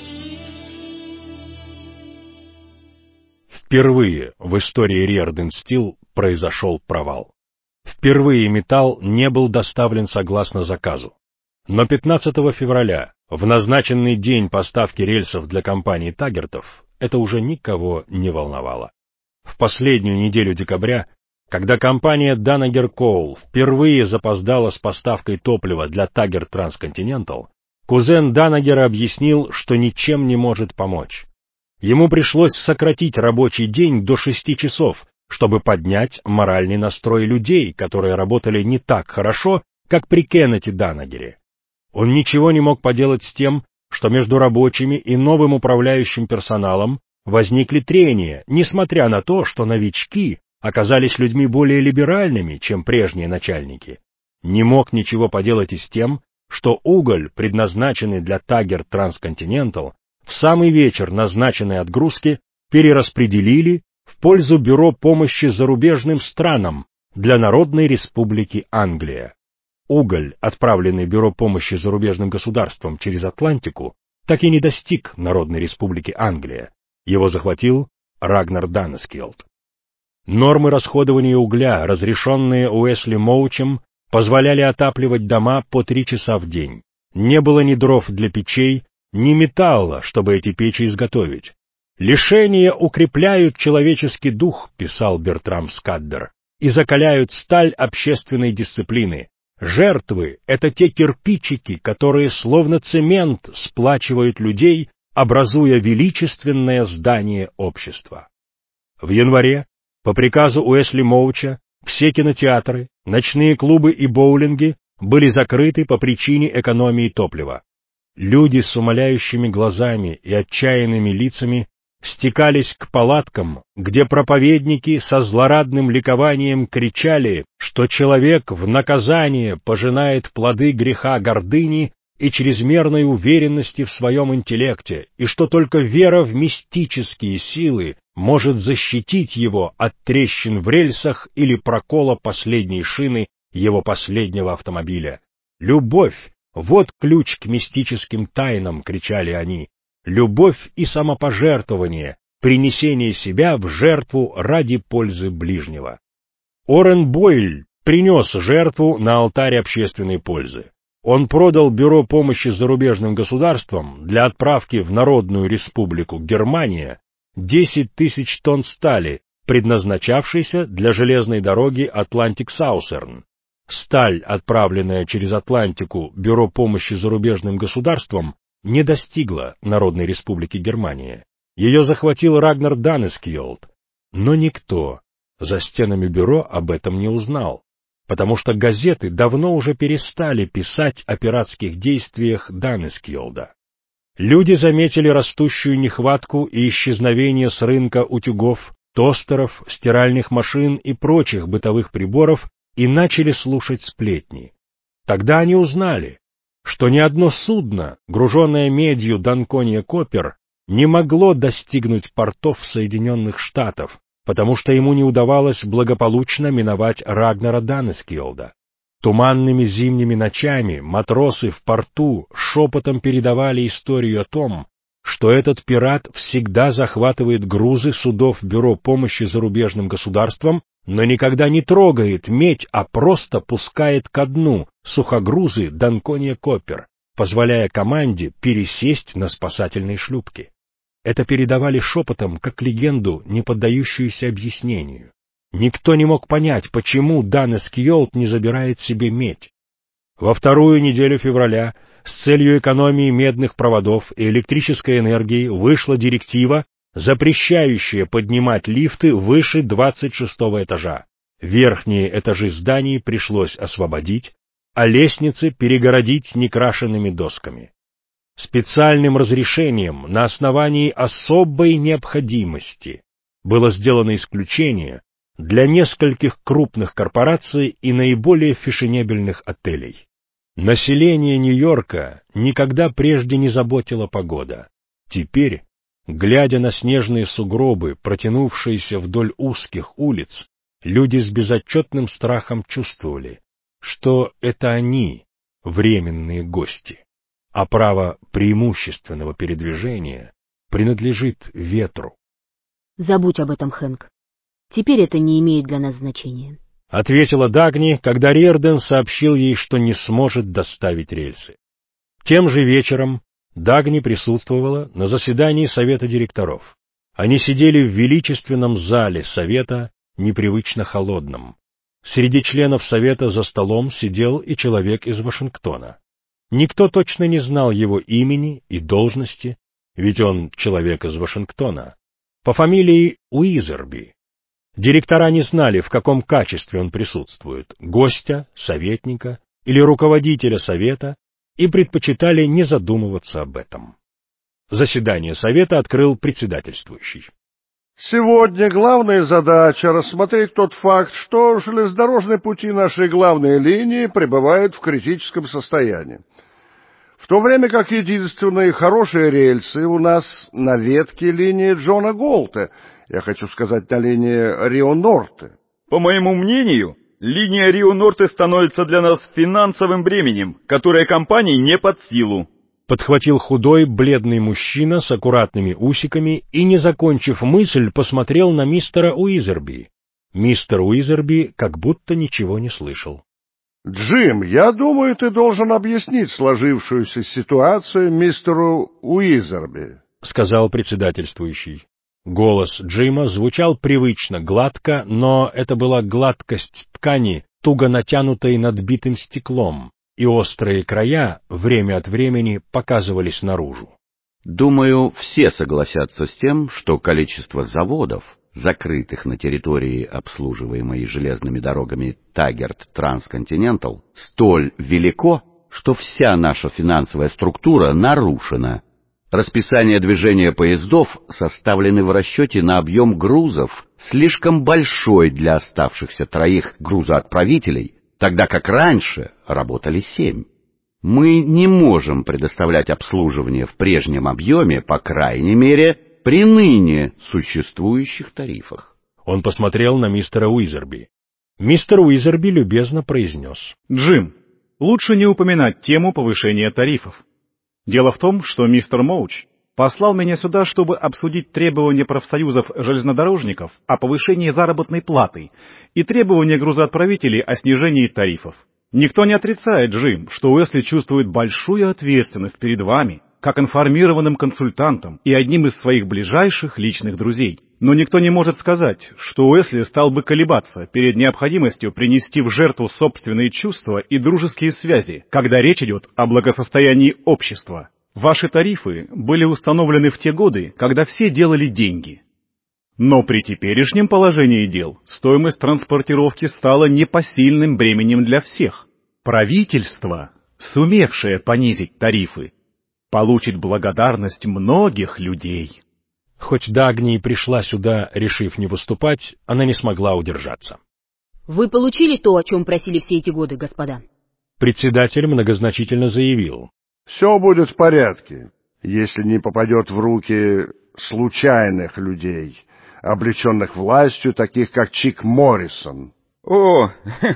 Впервые в истории Риордан Стил произошел провал. Впервые металл не был доставлен согласно заказу. Но 15 февраля, в назначенный день поставки рельсов для компании Таггертов, это уже никого не волновало. В последнюю неделю декабря, когда компания Данагер Коул впервые запоздала с поставкой топлива для Taggart Transcontinental, кузен Данагера объяснил, что ничем не может помочь. Ему пришлось сократить рабочий день до 6 часов, чтобы поднять моральный настрой людей, которые работали не так хорошо, как при Кеннете Данагере. Он ничего не мог поделать с тем, что между рабочими и новым управляющим персоналом возникли трения, несмотря на то, что новички оказались людьми более либеральными, чем прежние начальники. Не мог ничего поделать и с тем, что уголь, предназначенный для Taggart Transcontinental, в самый вечер назначенной отгрузки перераспределили в пользу Бюро помощи зарубежным странам, для Народной Республики Англия. Уголь, отправленный Бюро помощи зарубежным государствам через Атлантику, так и не достиг Народной Республики Англия. Его захватил Рагнар Данескилд. Нормы расходования угля, разрешенные Уэсли Моучем, позволяли отапливать дома по 3 часа в день. Не было ни дров для печей, ни металла, чтобы эти печи изготовить. «Лишения укрепляют человеческий дух», — писал Бертрам Скаддер, «и закаляют сталь общественной дисциплины. Жертвы — это те кирпичики, которые словно цемент сплачивают людей, образуя величественное здание общества». В январе, по приказу Уэсли Моуча, все кинотеатры, ночные клубы и боулинги были закрыты по причине экономии топлива. Люди с умоляющими глазами и отчаянными лицами стекались к палаткам, где проповедники со злорадным ликованием кричали, что человек в наказание пожинает плоды греха гордыни и чрезмерной уверенности в своем интеллекте, и что только вера в мистические силы может защитить его от трещин в рельсах или прокола последней шины его последнего автомобиля. «Любовь — вот ключ к мистическим тайнам», — кричали они. «Любовь и самопожертвование, принесение себя в жертву ради пользы ближнего». Орен Бойль принес жертву на алтарь общественной пользы. Он продал Бюро помощи зарубежным государствам для отправки в Народную Республику Германия 10 тысяч тонн стали, предназначавшейся для железной дороги Атлантик-Саусерн. Сталь, отправленная через Атлантику Бюро помощи зарубежным государствам, не достигла Народной Республики Германия. Ее захватил Рагнар Данескилд, но никто за стенами бюро об этом не узнал, потому что газеты давно уже перестали писать о пиратских действиях Данескилда. Люди заметили растущую нехватку и исчезновение с рынка утюгов, тостеров, стиральных машин и прочих бытовых приборов и начали слушать сплетни. Тогда они узнали, что ни одно судно, груженное медью Данкония Коппер, не могло достигнуть портов Соединенных Штатов, потому что ему не удавалось благополучно миновать Рагнара Данескилда. Туманными зимними ночами матросы в порту шепотом передавали историю о том, что этот пират всегда захватывает грузы судов Бюро помощи зарубежным государствам, но никогда не трогает медь, а просто пускает ко дну сухогрузы Данкония Коппер, позволяя команде пересесть на спасательные шлюпки. Это передавали шепотом, как легенду, не поддающуюся объяснению. Никто не мог понять, почему Данескилд не забирает себе медь. Во вторую неделю февраля с целью экономии медных проводов и электрической энергии вышла директива, запрещающая поднимать лифты выше 26-го этажа. Верхние этажи зданий пришлось освободить, а лестницы перегородить некрашенными досками. Специальным разрешением на основании особой необходимости было сделано исключение для нескольких крупных корпораций и наиболее фешенебельных отелей. Население Нью-Йорка никогда прежде не заботила погода. Теперь, глядя на снежные сугробы, протянувшиеся вдоль узких улиц, люди с безотчетным страхом чувствовали, что это они временные гости, а право преимущественного передвижения принадлежит ветру. Забудь об этом, Хэнк. Теперь это не имеет для нас значения. — ответила Дагни, когда Риордан сообщил ей, что не сможет доставить рельсы. Тем же вечером Дагни присутствовала на заседании Совета директоров. Они сидели в величественном зале Совета, непривычно холодном. Среди членов Совета за столом сидел и человек из Вашингтона. Никто точно не знал его имени и должности, ведь он человек из Вашингтона, по фамилии Уизерби. Директора не знали, в каком качестве он присутствует — гостя, советника или руководителя совета, и предпочитали не задумываться об этом. Заседание совета открыл председательствующий. Сегодня главная задача — рассмотреть тот факт, что железнодорожные пути нашей главной линии пребывают в критическом состоянии. В то время как единственные хорошие рельсы у нас на ветке линии Джона Голта, я хочу сказать, на линии Рио-Норте. По моему мнению, линия Рио-Норте становится для нас финансовым бременем, которое компании не под силу. Подхватил худой, бледный мужчина с аккуратными усиками и, не закончив мысль, посмотрел на мистера Уизерби. Мистер Уизерби как будто ничего не слышал. «Джим, я думаю, ты должен объяснить сложившуюся ситуацию мистеру Уизерби», — сказал председательствующий. Голос Джима звучал привычно, гладко, но это была гладкость ткани, туго натянутой над битым стеклом, и острые края время от времени показывались наружу. Думаю, все согласятся с тем, что количество заводов, закрытых на территории, обслуживаемой железными дорогами Таггерт Трансконтинентал, столь велико, что вся наша финансовая структура нарушена. Расписание движения поездов составлены в расчете на объем грузов, слишком большой для оставшихся 3 грузоотправителей, тогда как раньше работали 7. Мы не можем предоставлять обслуживание в прежнем объеме, по крайней мере, при ныне существующих тарифах. Он посмотрел на мистера Уизерби. Мистер Уизерби любезно произнес: «Джим, лучше не упоминать тему повышения тарифов. Дело в том, что мистер Моуч послал меня сюда, чтобы обсудить требования профсоюзов железнодорожников о повышении заработной платы и требования грузоотправителей о снижении тарифов. Никто не отрицает, Джим, что Уэсли чувствует большую ответственность перед вами, как информированным консультантом и одним из своих ближайших личных друзей. Но никто не может сказать, что Уэсли стал бы колебаться перед необходимостью принести в жертву собственные чувства и дружеские связи, когда речь идет о благосостоянии общества. Ваши тарифы были установлены в те годы, когда все делали деньги. Но при теперешнем положении дел стоимость транспортировки стала непосильным бременем для всех. Правительство, сумевшее понизить тарифы, получит благодарность многих людей». Хоть Дагни и пришла сюда, решив не выступать, она не смогла удержаться. «Вы получили то, о чем просили все эти годы, господа?» Председатель многозначительно заявил: «Все будет в порядке, если не попадет в руки случайных людей, облеченных властью, таких как Чик Моррисон». «О,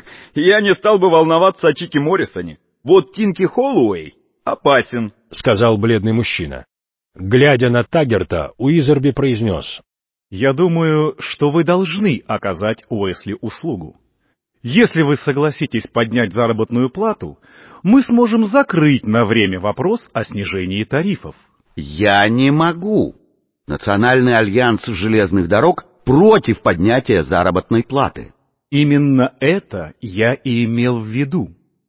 я не стал бы волноваться о Чике Моррисоне. Вот Тинки Холлоуэй опасен», — сказал бледный мужчина. Глядя на Таггерта, Уизерби произнес: «Я думаю, что вы должны оказать Уэсли услугу. Если вы согласитесь поднять заработную плату, мы сможем закрыть на время вопрос о снижении тарифов». «Я не могу. Национальный альянс железных дорог против поднятия заработной платы». «Именно это я и имел в виду.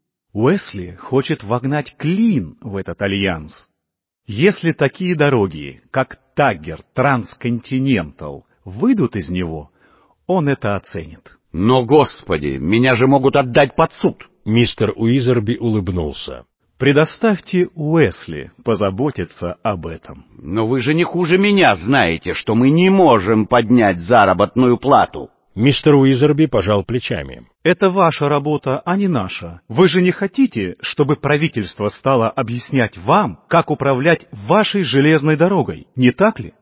Уэсли хочет вогнать клин в этот альянс. Если такие дороги, как Таггерт Трансконтинентал, выйдут из него, он это оценит». «Но, Господи, меня же могут отдать под суд!» Мистер Уизерби улыбнулся. «Предоставьте Уэсли позаботиться об этом». «Но вы же не хуже меня знаете, что мы не можем поднять заработную плату». Мистер Уизерби пожал плечами. «Это ваша работа, а не наша. Вы же не хотите, чтобы правительство стало объяснять вам, как управлять вашей железной дорогой, не так ли?»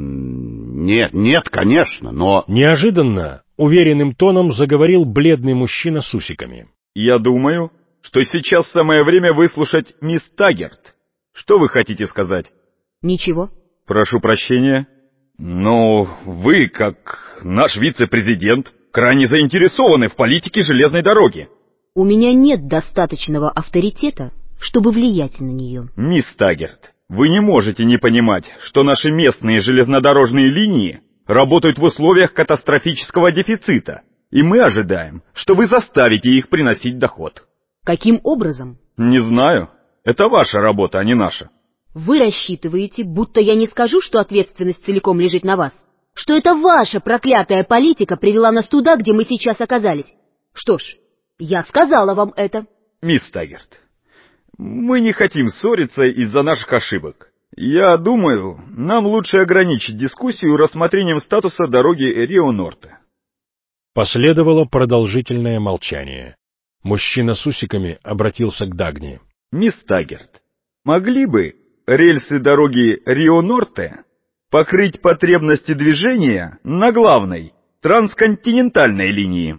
«Нет, конечно, но...» Неожиданно, уверенным тоном заговорил бледный мужчина с усиками. «Я думаю, что сейчас самое время выслушать мисс Таггерт. Что вы хотите сказать?» «Ничего». «Прошу прощения, но вы, как наш вице-президент, крайне заинтересованы в политике железной дороги». «У меня нет достаточного авторитета, чтобы влиять на нее». «Мисс Таггерт, вы не можете не понимать, что наши местные железнодорожные линии работают в условиях катастрофического дефицита, и мы ожидаем, что вы заставите их приносить доход». «Каким образом?» «Не знаю. Это ваша работа, а не наша». «Вы рассчитываете, будто я не скажу, что ответственность целиком лежит на вас? Что это ваша проклятая политика привела нас туда, где мы сейчас оказались? Что ж, я сказала вам это». «Мисс Таггерт, мы не хотим ссориться из-за наших ошибок. Я думаю, нам лучше ограничить дискуссию рассмотрением статуса дороги Рио-Норте». Последовало продолжительное молчание. Мужчина с усиками обратился к Дагни. «Мисс Таггерт, могли бы рельсы дороги Рио-Норте покрыть потребности движения на главной трансконтинентальной линии?»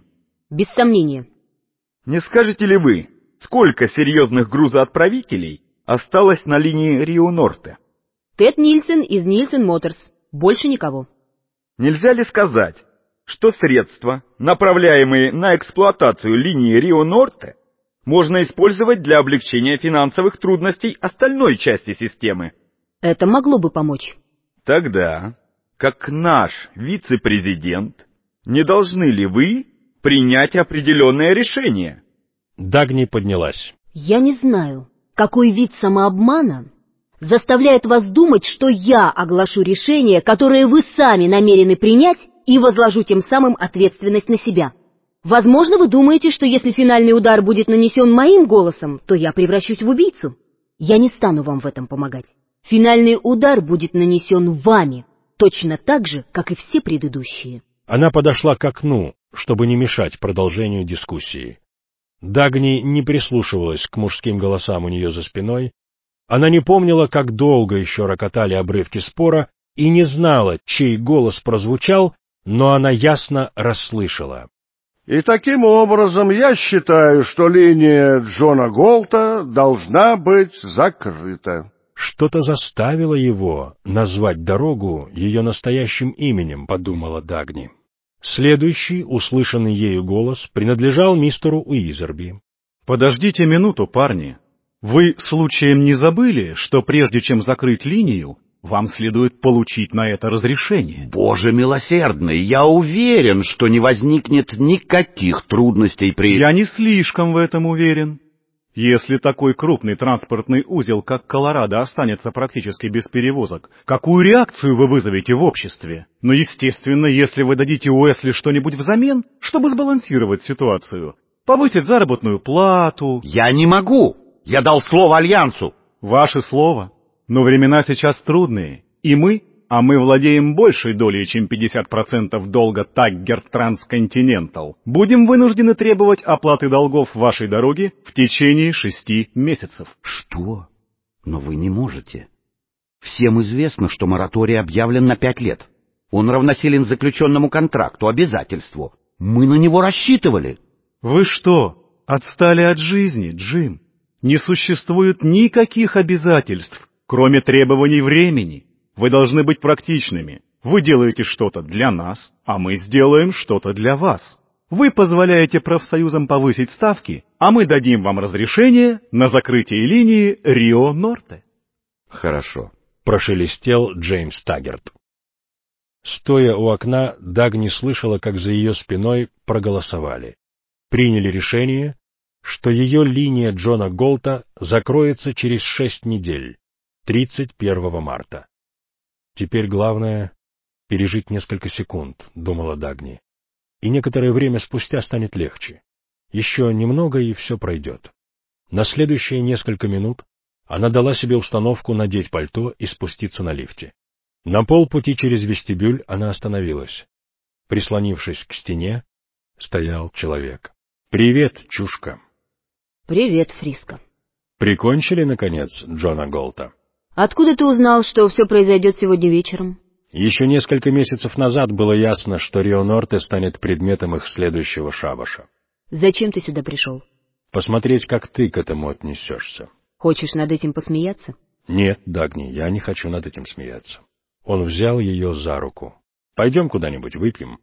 Без сомнения. Не скажете ли вы, сколько серьезных грузоотправителей осталось на линии Рио-Норте? Тед Нильсон из Нильсон Моторс. Больше никого. Нельзя ли сказать, что средства, направляемые на эксплуатацию линии Рио-Норте, можно использовать для облегчения финансовых трудностей остальной части системы? Это могло бы помочь. Тогда, как наш вице-президент, не должны ли вы принять определенное решение? Дагни поднялась. Я не знаю, какой вид самообмана заставляет вас думать, что я оглашу решение, которое вы сами намерены принять, и возложу тем самым ответственность на себя. Возможно, вы думаете, что если финальный удар будет нанесен моим голосом, то я превращусь в убийцу. Я не стану вам в этом помогать. Финальный удар будет нанесен вами, точно так же, как и все предыдущие. Она подошла к окну, чтобы не мешать продолжению дискуссии. Дагни не прислушивалась к мужским голосам у нее за спиной, она не помнила, как долго еще рокотали обрывки спора, и не знала, чей голос прозвучал, но она ясно расслышала. И таким образом я считаю, что линия Джона Голта должна быть закрыта. Что-то заставило его назвать дорогу ее настоящим именем, подумала Дагни. Следующий, услышанный ею голос, принадлежал мистеру Уизерби. «Подождите минуту, парни. Вы случаем не забыли, что прежде чем закрыть линию, вам следует получить на это разрешение?» Боже милосердный, я уверен, что не возникнет никаких трудностей при... Я не слишком в этом уверен. Если такой крупный транспортный узел, как Колорадо, останется практически без перевозок, какую реакцию вы вызовете в обществе? Но, естественно, если вы дадите Уэсли что-нибудь взамен, чтобы сбалансировать ситуацию, повысить заработную плату... Я не могу! Я дал слово Альянсу! Ваше слово. Но времена сейчас трудные, и мы владеем большей долей, чем 50% долга Taggart Transcontinental, будем вынуждены требовать оплаты долгов вашей дороги в течение 6 месяцев. Что? Но вы не можете. Всем известно, что мораторий объявлен на 5 лет. Он равносилен заключенному контракту, обязательству. Мы на него рассчитывали. Вы что, отстали от жизни, Джим? Не существует никаких обязательств, кроме требований времени. Вы должны быть практичными. Вы делаете что-то для нас, а мы сделаем что-то для вас. Вы позволяете профсоюзам повысить ставки, а мы дадим вам разрешение на закрытие линии Рио-Норте. Хорошо, прошелестел Джеймс Таггерт. Стоя у окна, Дагни слышала, как за ее спиной проголосовали. Приняли решение, что ее линия Джона Голта закроется через 6 недель, 31 марта. Теперь главное — пережить несколько секунд, думала Дагни. И некоторое время спустя станет легче. Еще немного, и все пройдет. На следующие несколько минут она дала себе установку надеть пальто и спуститься на лифте. На полпути через вестибюль она остановилась. Прислонившись к стене, стоял человек. «Привет, чушка!» «Привет, Фриско!» «Прикончили, наконец, Джона Голта?» «Откуда ты узнал, что все произойдет сегодня вечером?» Еще несколько месяцев назад было ясно, что Рио-Норте станет предметом их следующего шабаша. «Зачем ты сюда пришел?» «Посмотреть, как ты к этому отнесешься». «Хочешь над этим посмеяться?» «Нет, Дагни, я не хочу над этим смеяться». Он взял ее за руку. «Пойдем куда-нибудь выпьем».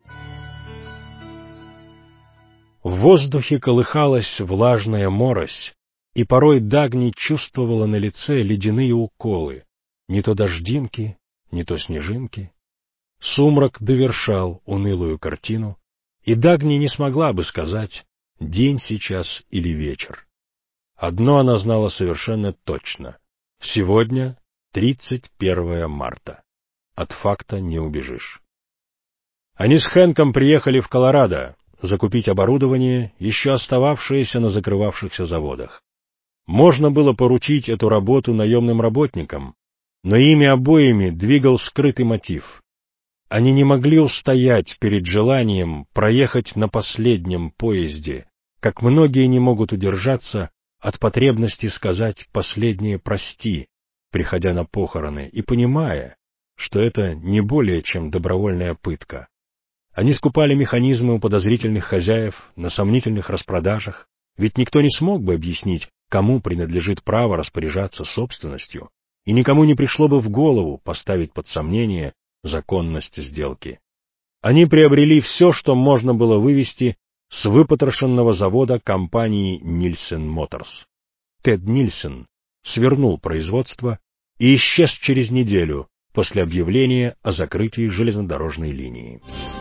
В воздухе колыхалась влажная морось, и порой Дагни чувствовала на лице ледяные уколы, не то дождинки, не то снежинки. Сумрак довершал унылую картину, и Дагни не смогла бы сказать, день сейчас или вечер. Одно она знала совершенно точно. Сегодня 31 марта. От факта не убежишь. Они с Хэнком приехали в Колорадо закупить оборудование, еще остававшееся на закрывавшихся заводах. Можно было поручить эту работу наемным работникам, но ими обоими двигал скрытый мотив. Они не могли устоять перед желанием проехать на последнем поезде, как многие не могут удержаться от потребности сказать последнее «прости», приходя на похороны и понимая, что это не более чем добровольная пытка. Они скупали механизмы у подозрительных хозяев на сомнительных распродажах, ведь никто не смог бы объяснить, кому принадлежит право распоряжаться собственностью, и никому не пришло бы в голову поставить под сомнение законность сделки. Они приобрели все, что можно было вывести с выпотрошенного завода компании Нильсен Моторс. Тед Нильсен свернул производство и исчез через неделю после объявления о закрытии железнодорожной линии.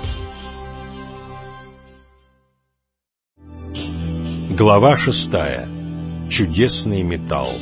Глава 6. Чудесный металл.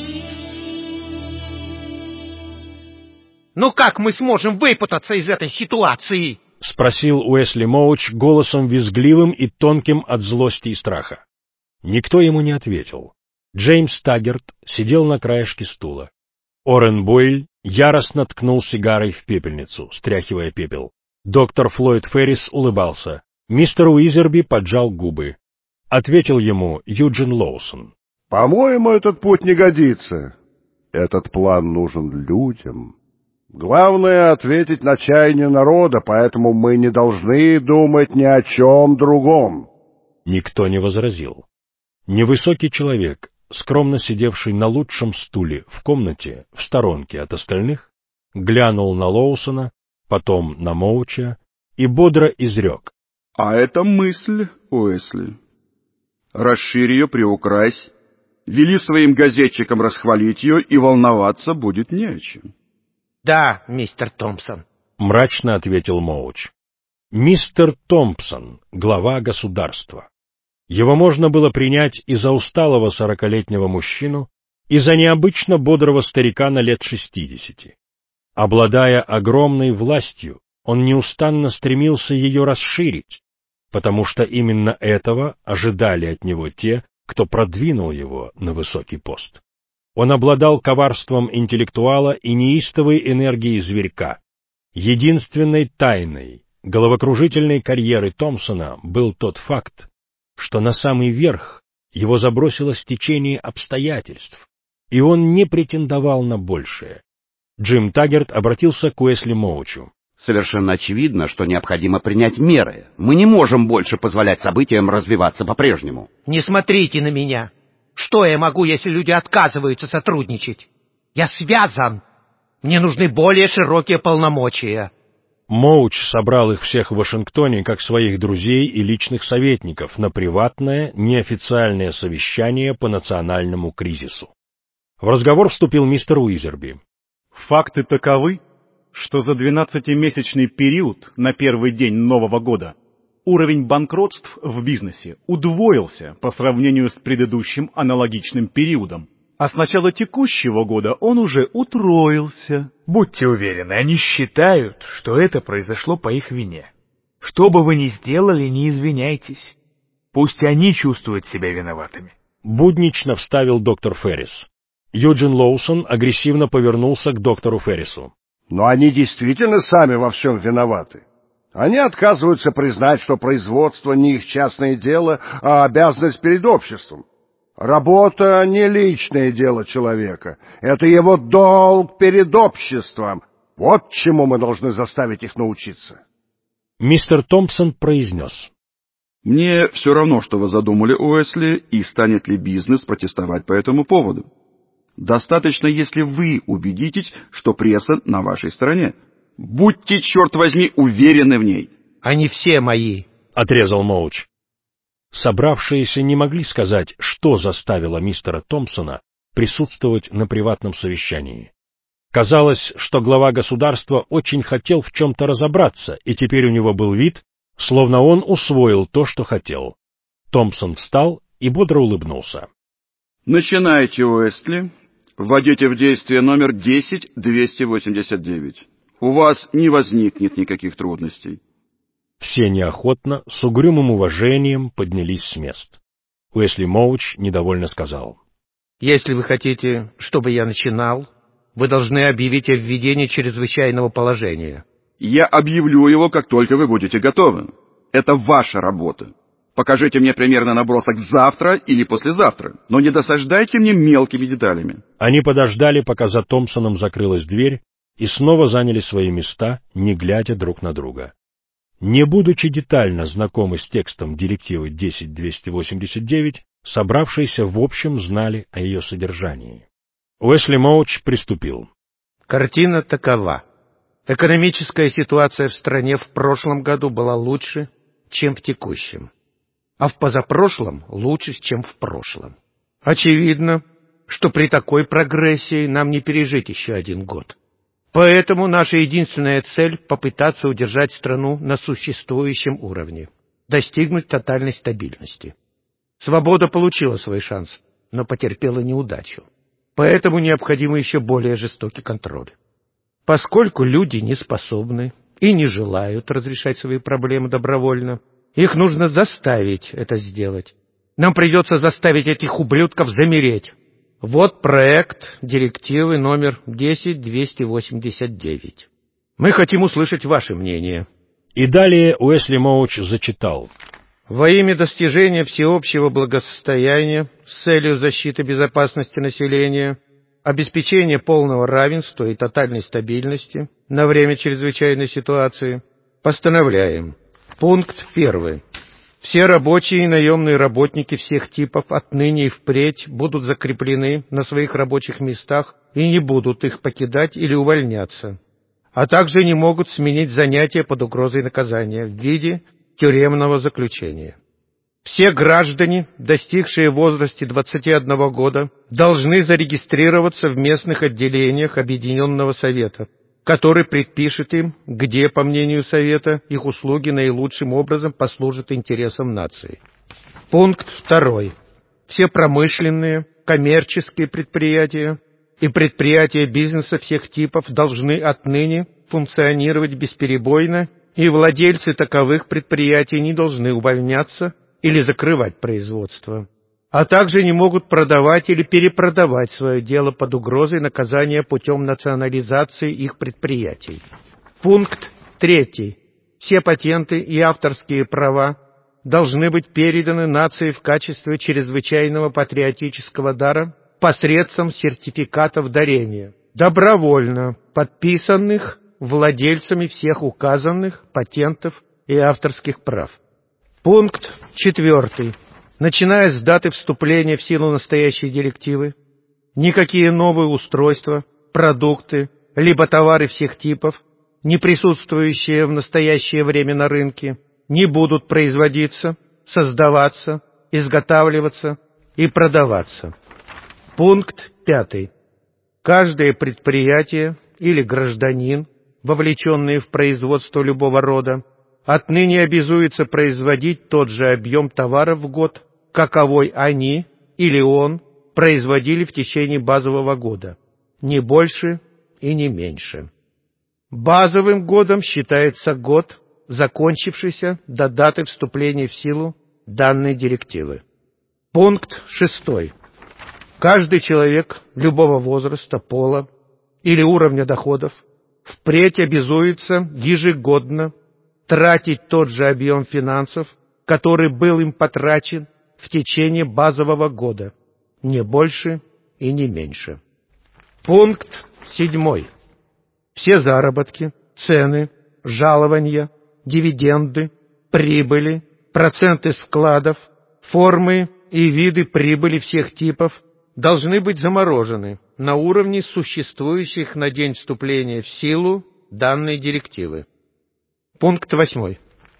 Ну как мы сможем выпутаться из этой ситуации? — спросил Уэсли Моуч голосом визгливым и тонким от злости и страха. Никто ему не ответил. Джеймс Таггерт сидел на краешке стула. Орен Бойль яростно ткнул сигарой в пепельницу, стряхивая пепел. Доктор Флойд Феррис улыбался. Мистер Уизерби поджал губы. Ответил ему Юджин Лоусон. «По-моему, этот путь не годится. Этот план нужен людям. Главное — ответить на чаяние народа, поэтому мы не должны думать ни о чем другом». Никто не возразил. Невысокий человек, скромно сидевший на лучшем стуле в комнате, в сторонке от остальных, глянул на Лоусона, потом на Моуча и бодро изрек. «А это мысль, Уэсли. Расширь ее, приукрась, вели своим газетчикам расхвалить ее, и волноваться будет не о чем». «Да, мистер Томпсон», — мрачно ответил Моуч. Мистер Томпсон, глава государства. Его можно было принять и за усталого 40-летнего мужчину, и за необычно бодрого старикана лет 60. Обладая огромной властью, он неустанно стремился ее расширить, потому что именно этого ожидали от него те, кто продвинул его на высокий пост. Он обладал коварством интеллектуала и неистовой энергией зверька. Единственной тайной головокружительной карьеры Томпсона был тот факт, что на самый верх его забросило стечение обстоятельств, и он не претендовал на большее. Джим Таггерт обратился к Уэсли Моучу. «Совершенно очевидно, что необходимо принять меры. Мы не можем больше позволять событиям развиваться по-прежнему». «Не смотрите на меня. Что я могу, если люди отказываются сотрудничать? Я связан. Мне нужны более широкие полномочия». Моуч собрал их всех в Вашингтоне как своих друзей и личных советников на приватное, неофициальное совещание по национальному кризису. В разговор вступил мистер Уизерби. Факты таковы, что за 12-месячный период на первый день Нового года уровень банкротств в бизнесе удвоился по сравнению с предыдущим аналогичным периодом, а с начала текущего года он уже утроился. Будьте уверены, они считают, что это произошло по их вине. Что бы вы ни сделали, не извиняйтесь. Пусть они чувствуют себя виноватыми. Буднично вставил доктор Феррис. Юджин Лоусон агрессивно повернулся к доктору Феррису. Но они действительно сами во всем виноваты. Они отказываются признать, что производство не их частное дело, а обязанность перед обществом. Работа не личное дело человека. Это его долг перед обществом. Вот чему мы должны заставить их научиться. Мистер Томпсон произнес. «Мне все равно, что вы задумали, Уэсли, и станет ли бизнес протестовать по этому поводу. Достаточно, если вы убедитесь, что пресса на вашей стороне. Будьте, черт возьми, уверены в ней». «Они все мои», — отрезал Моуч. Собравшиеся не могли сказать, что заставило мистера Томпсона присутствовать на приватном совещании. Казалось, что глава государства очень хотел в чем-то разобраться, и теперь у него был вид, словно он усвоил то, что хотел. Томпсон встал и бодро улыбнулся. «Начинайте, Уэсли. Вводите в действие номер 10289. У вас не возникнет никаких трудностей». Все неохотно, с угрюмым уважением поднялись с мест. Уэсли Моуч недовольно сказал. «Если вы хотите, чтобы я начинал, вы должны объявить о введении чрезвычайного положения». «Я объявлю его, как только вы будете готовы. Это ваша работа. Покажите мне примерно набросок завтра или послезавтра, но не досаждайте мне мелкими деталями». Они подождали, пока за Томпсоном закрылась дверь, и снова заняли свои места, не глядя друг на друга. Не будучи детально знакомы с текстом директивы 10.289, собравшиеся в общем знали о ее содержании. Уэсли Моуч приступил. Картина такова. Экономическая ситуация в стране в прошлом году была лучше, чем в текущем, а в позапрошлом лучше, чем в прошлом. Очевидно, что при такой прогрессии нам не пережить еще один год. Поэтому наша единственная цель — попытаться удержать страну на существующем уровне, достигнуть тотальной стабильности. Свобода получила свой шанс, но потерпела неудачу. Поэтому необходим еще более жестокий контроль. Поскольку люди не способны и не желают разрешать свои проблемы добровольно, их нужно заставить это сделать. Нам придется заставить этих ублюдков замереть. Вот проект директивы номер 10.289. Мы хотим услышать ваше мнение. И далее Уэсли Моуч зачитал. Во имя достижения всеобщего благосостояния с целью защиты безопасности населения, обеспечения полного равенства и тотальной стабильности на время чрезвычайной ситуации, постановляем. Пункт 1. Все рабочие и наемные работники всех типов отныне и впредь будут закреплены на своих рабочих местах и не будут их покидать или увольняться, а также не могут сменить занятия под угрозой наказания в виде тюремного заключения. Все граждане, достигшие в возрасте 21 года, должны зарегистрироваться в местных отделениях Объединенного Совета, который предпишет им, где, по мнению Совета, их услуги наилучшим образом послужат интересам нации. Пункт 2. Все промышленные, коммерческие предприятия и предприятия бизнеса всех типов должны отныне функционировать бесперебойно, и владельцы таковых предприятий не должны увольняться или закрывать производство, а также не могут продавать или перепродавать свое дело под угрозой наказания путем национализации их предприятий. Пункт 3. Все патенты и авторские права должны быть переданы нации в качестве чрезвычайного патриотического дара посредством сертификатов дарения, добровольно подписанных владельцами всех указанных патентов и авторских прав. Пункт 4. Начиная с даты вступления в силу настоящей директивы, никакие новые устройства, продукты, либо товары всех типов, не присутствующие в настоящее время на рынке, не будут производиться, создаваться, изготавливаться и продаваться. Пункт 5. Каждое предприятие или гражданин, вовлеченные в производство любого рода, отныне обязуется производить тот же объем товаров в год, каковой они или он производили в течение базового года, не больше и не меньше. Базовым годом считается год, закончившийся до даты вступления в силу данной директивы. Пункт 6. Каждый человек любого возраста, пола или уровня доходов впредь обязуется ежегодно тратить тот же объем финансов, который был им потрачен в течение базового года, не больше и не меньше. Пункт 7. Все заработки, цены, жалования, дивиденды, прибыли, проценты с вкладов, формы и виды прибыли всех типов должны быть заморожены на уровне существующих на день вступления в силу данной директивы. Пункт 8.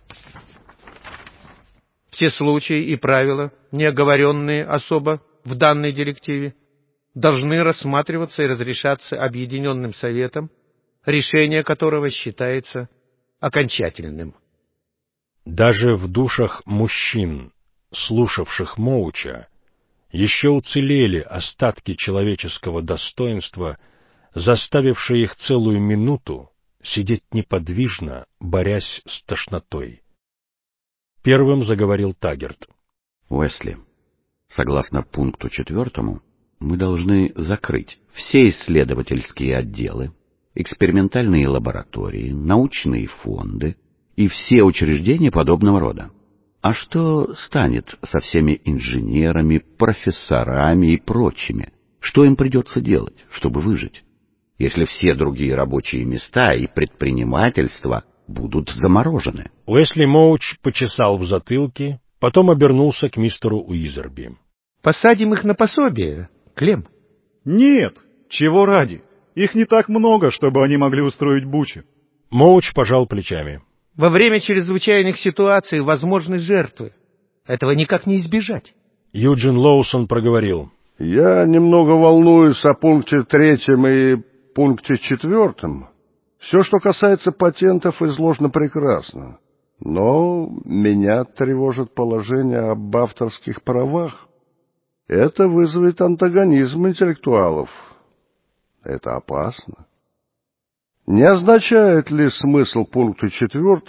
Все случаи и правила, не оговоренные особо в данной директиве, должны рассматриваться и разрешаться Объединенным Советом, решение которого считается окончательным. Даже в душах мужчин, слушавших Моуча, еще уцелели остатки человеческого достоинства, заставившие их целую минуту сидеть неподвижно, борясь с тошнотой. Первым заговорил Таггерт. Уэсли, согласно пункту 4, мы должны закрыть все исследовательские отделы, экспериментальные лаборатории, научные фонды и все учреждения подобного рода. А что станет со всеми инженерами, профессорами и прочими? Что им придется делать, чтобы выжить? Если все другие рабочие места и предпринимательства будут заморожены. Уэсли Моуч почесал в затылке, потом обернулся к мистеру Уизерби. Посадим их на пособие, Клем? Нет, чего ради? Их не так много, чтобы они могли устроить бучу. Моуч пожал плечами. Во время чрезвычайных ситуаций возможны жертвы. Этого никак не избежать. Юджин Лоусон проговорил. Я немного волнуюсь о пункте 3 и пункте 4. Все, что касается патентов, изложено прекрасно. Но меня тревожит положение об авторских правах. Это вызовет антагонизм интеллектуалов. Это опасно. Не означает ли смысл пункта 4,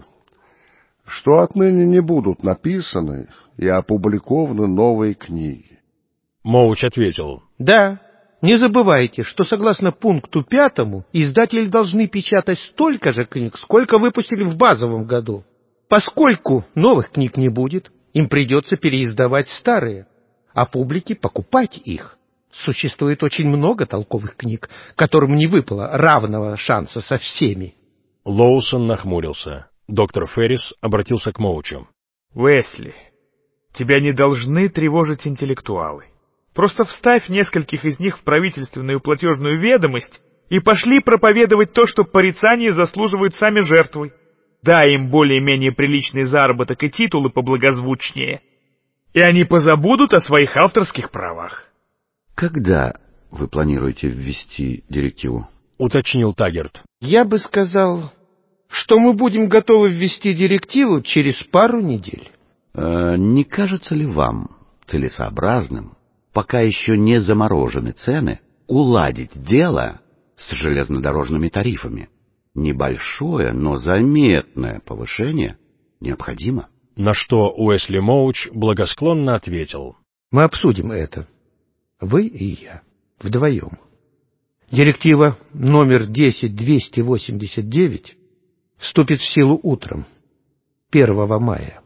что отныне не будут написаны и опубликованы новые книги? Моуч ответил. Да, не забывайте, что согласно пункту 5 издатели должны печатать столько же книг, сколько выпустили в базовом году. Поскольку новых книг не будет, им придется переиздавать старые, а публике покупать их. Существует очень много толковых книг, которым не выпало равного шанса со всеми. Лоусон нахмурился. Доктор Феррис обратился к Моучу. Уэсли, тебя не должны тревожить интеллектуалы. Просто вставь нескольких из них в правительственную платежную ведомость и пошли проповедовать то, что порицание заслуживают сами жертвы. Дай им более-менее приличный заработок и титулы поблагозвучнее, и они позабудут о своих авторских правах. Когда вы планируете ввести директиву? Уточнил Таггерт. Я бы сказал, что мы будем готовы ввести директиву через пару недель. Не кажется ли вам целесообразным, пока еще не заморожены цены, уладить дело с железнодорожными тарифами? Небольшое, но заметное повышение необходимо. На что Уэсли Моуч благосклонно ответил. Мы обсудим это. Вы и я. Вдвоем. Директива номер 10289 вступит в силу утром 1 мая.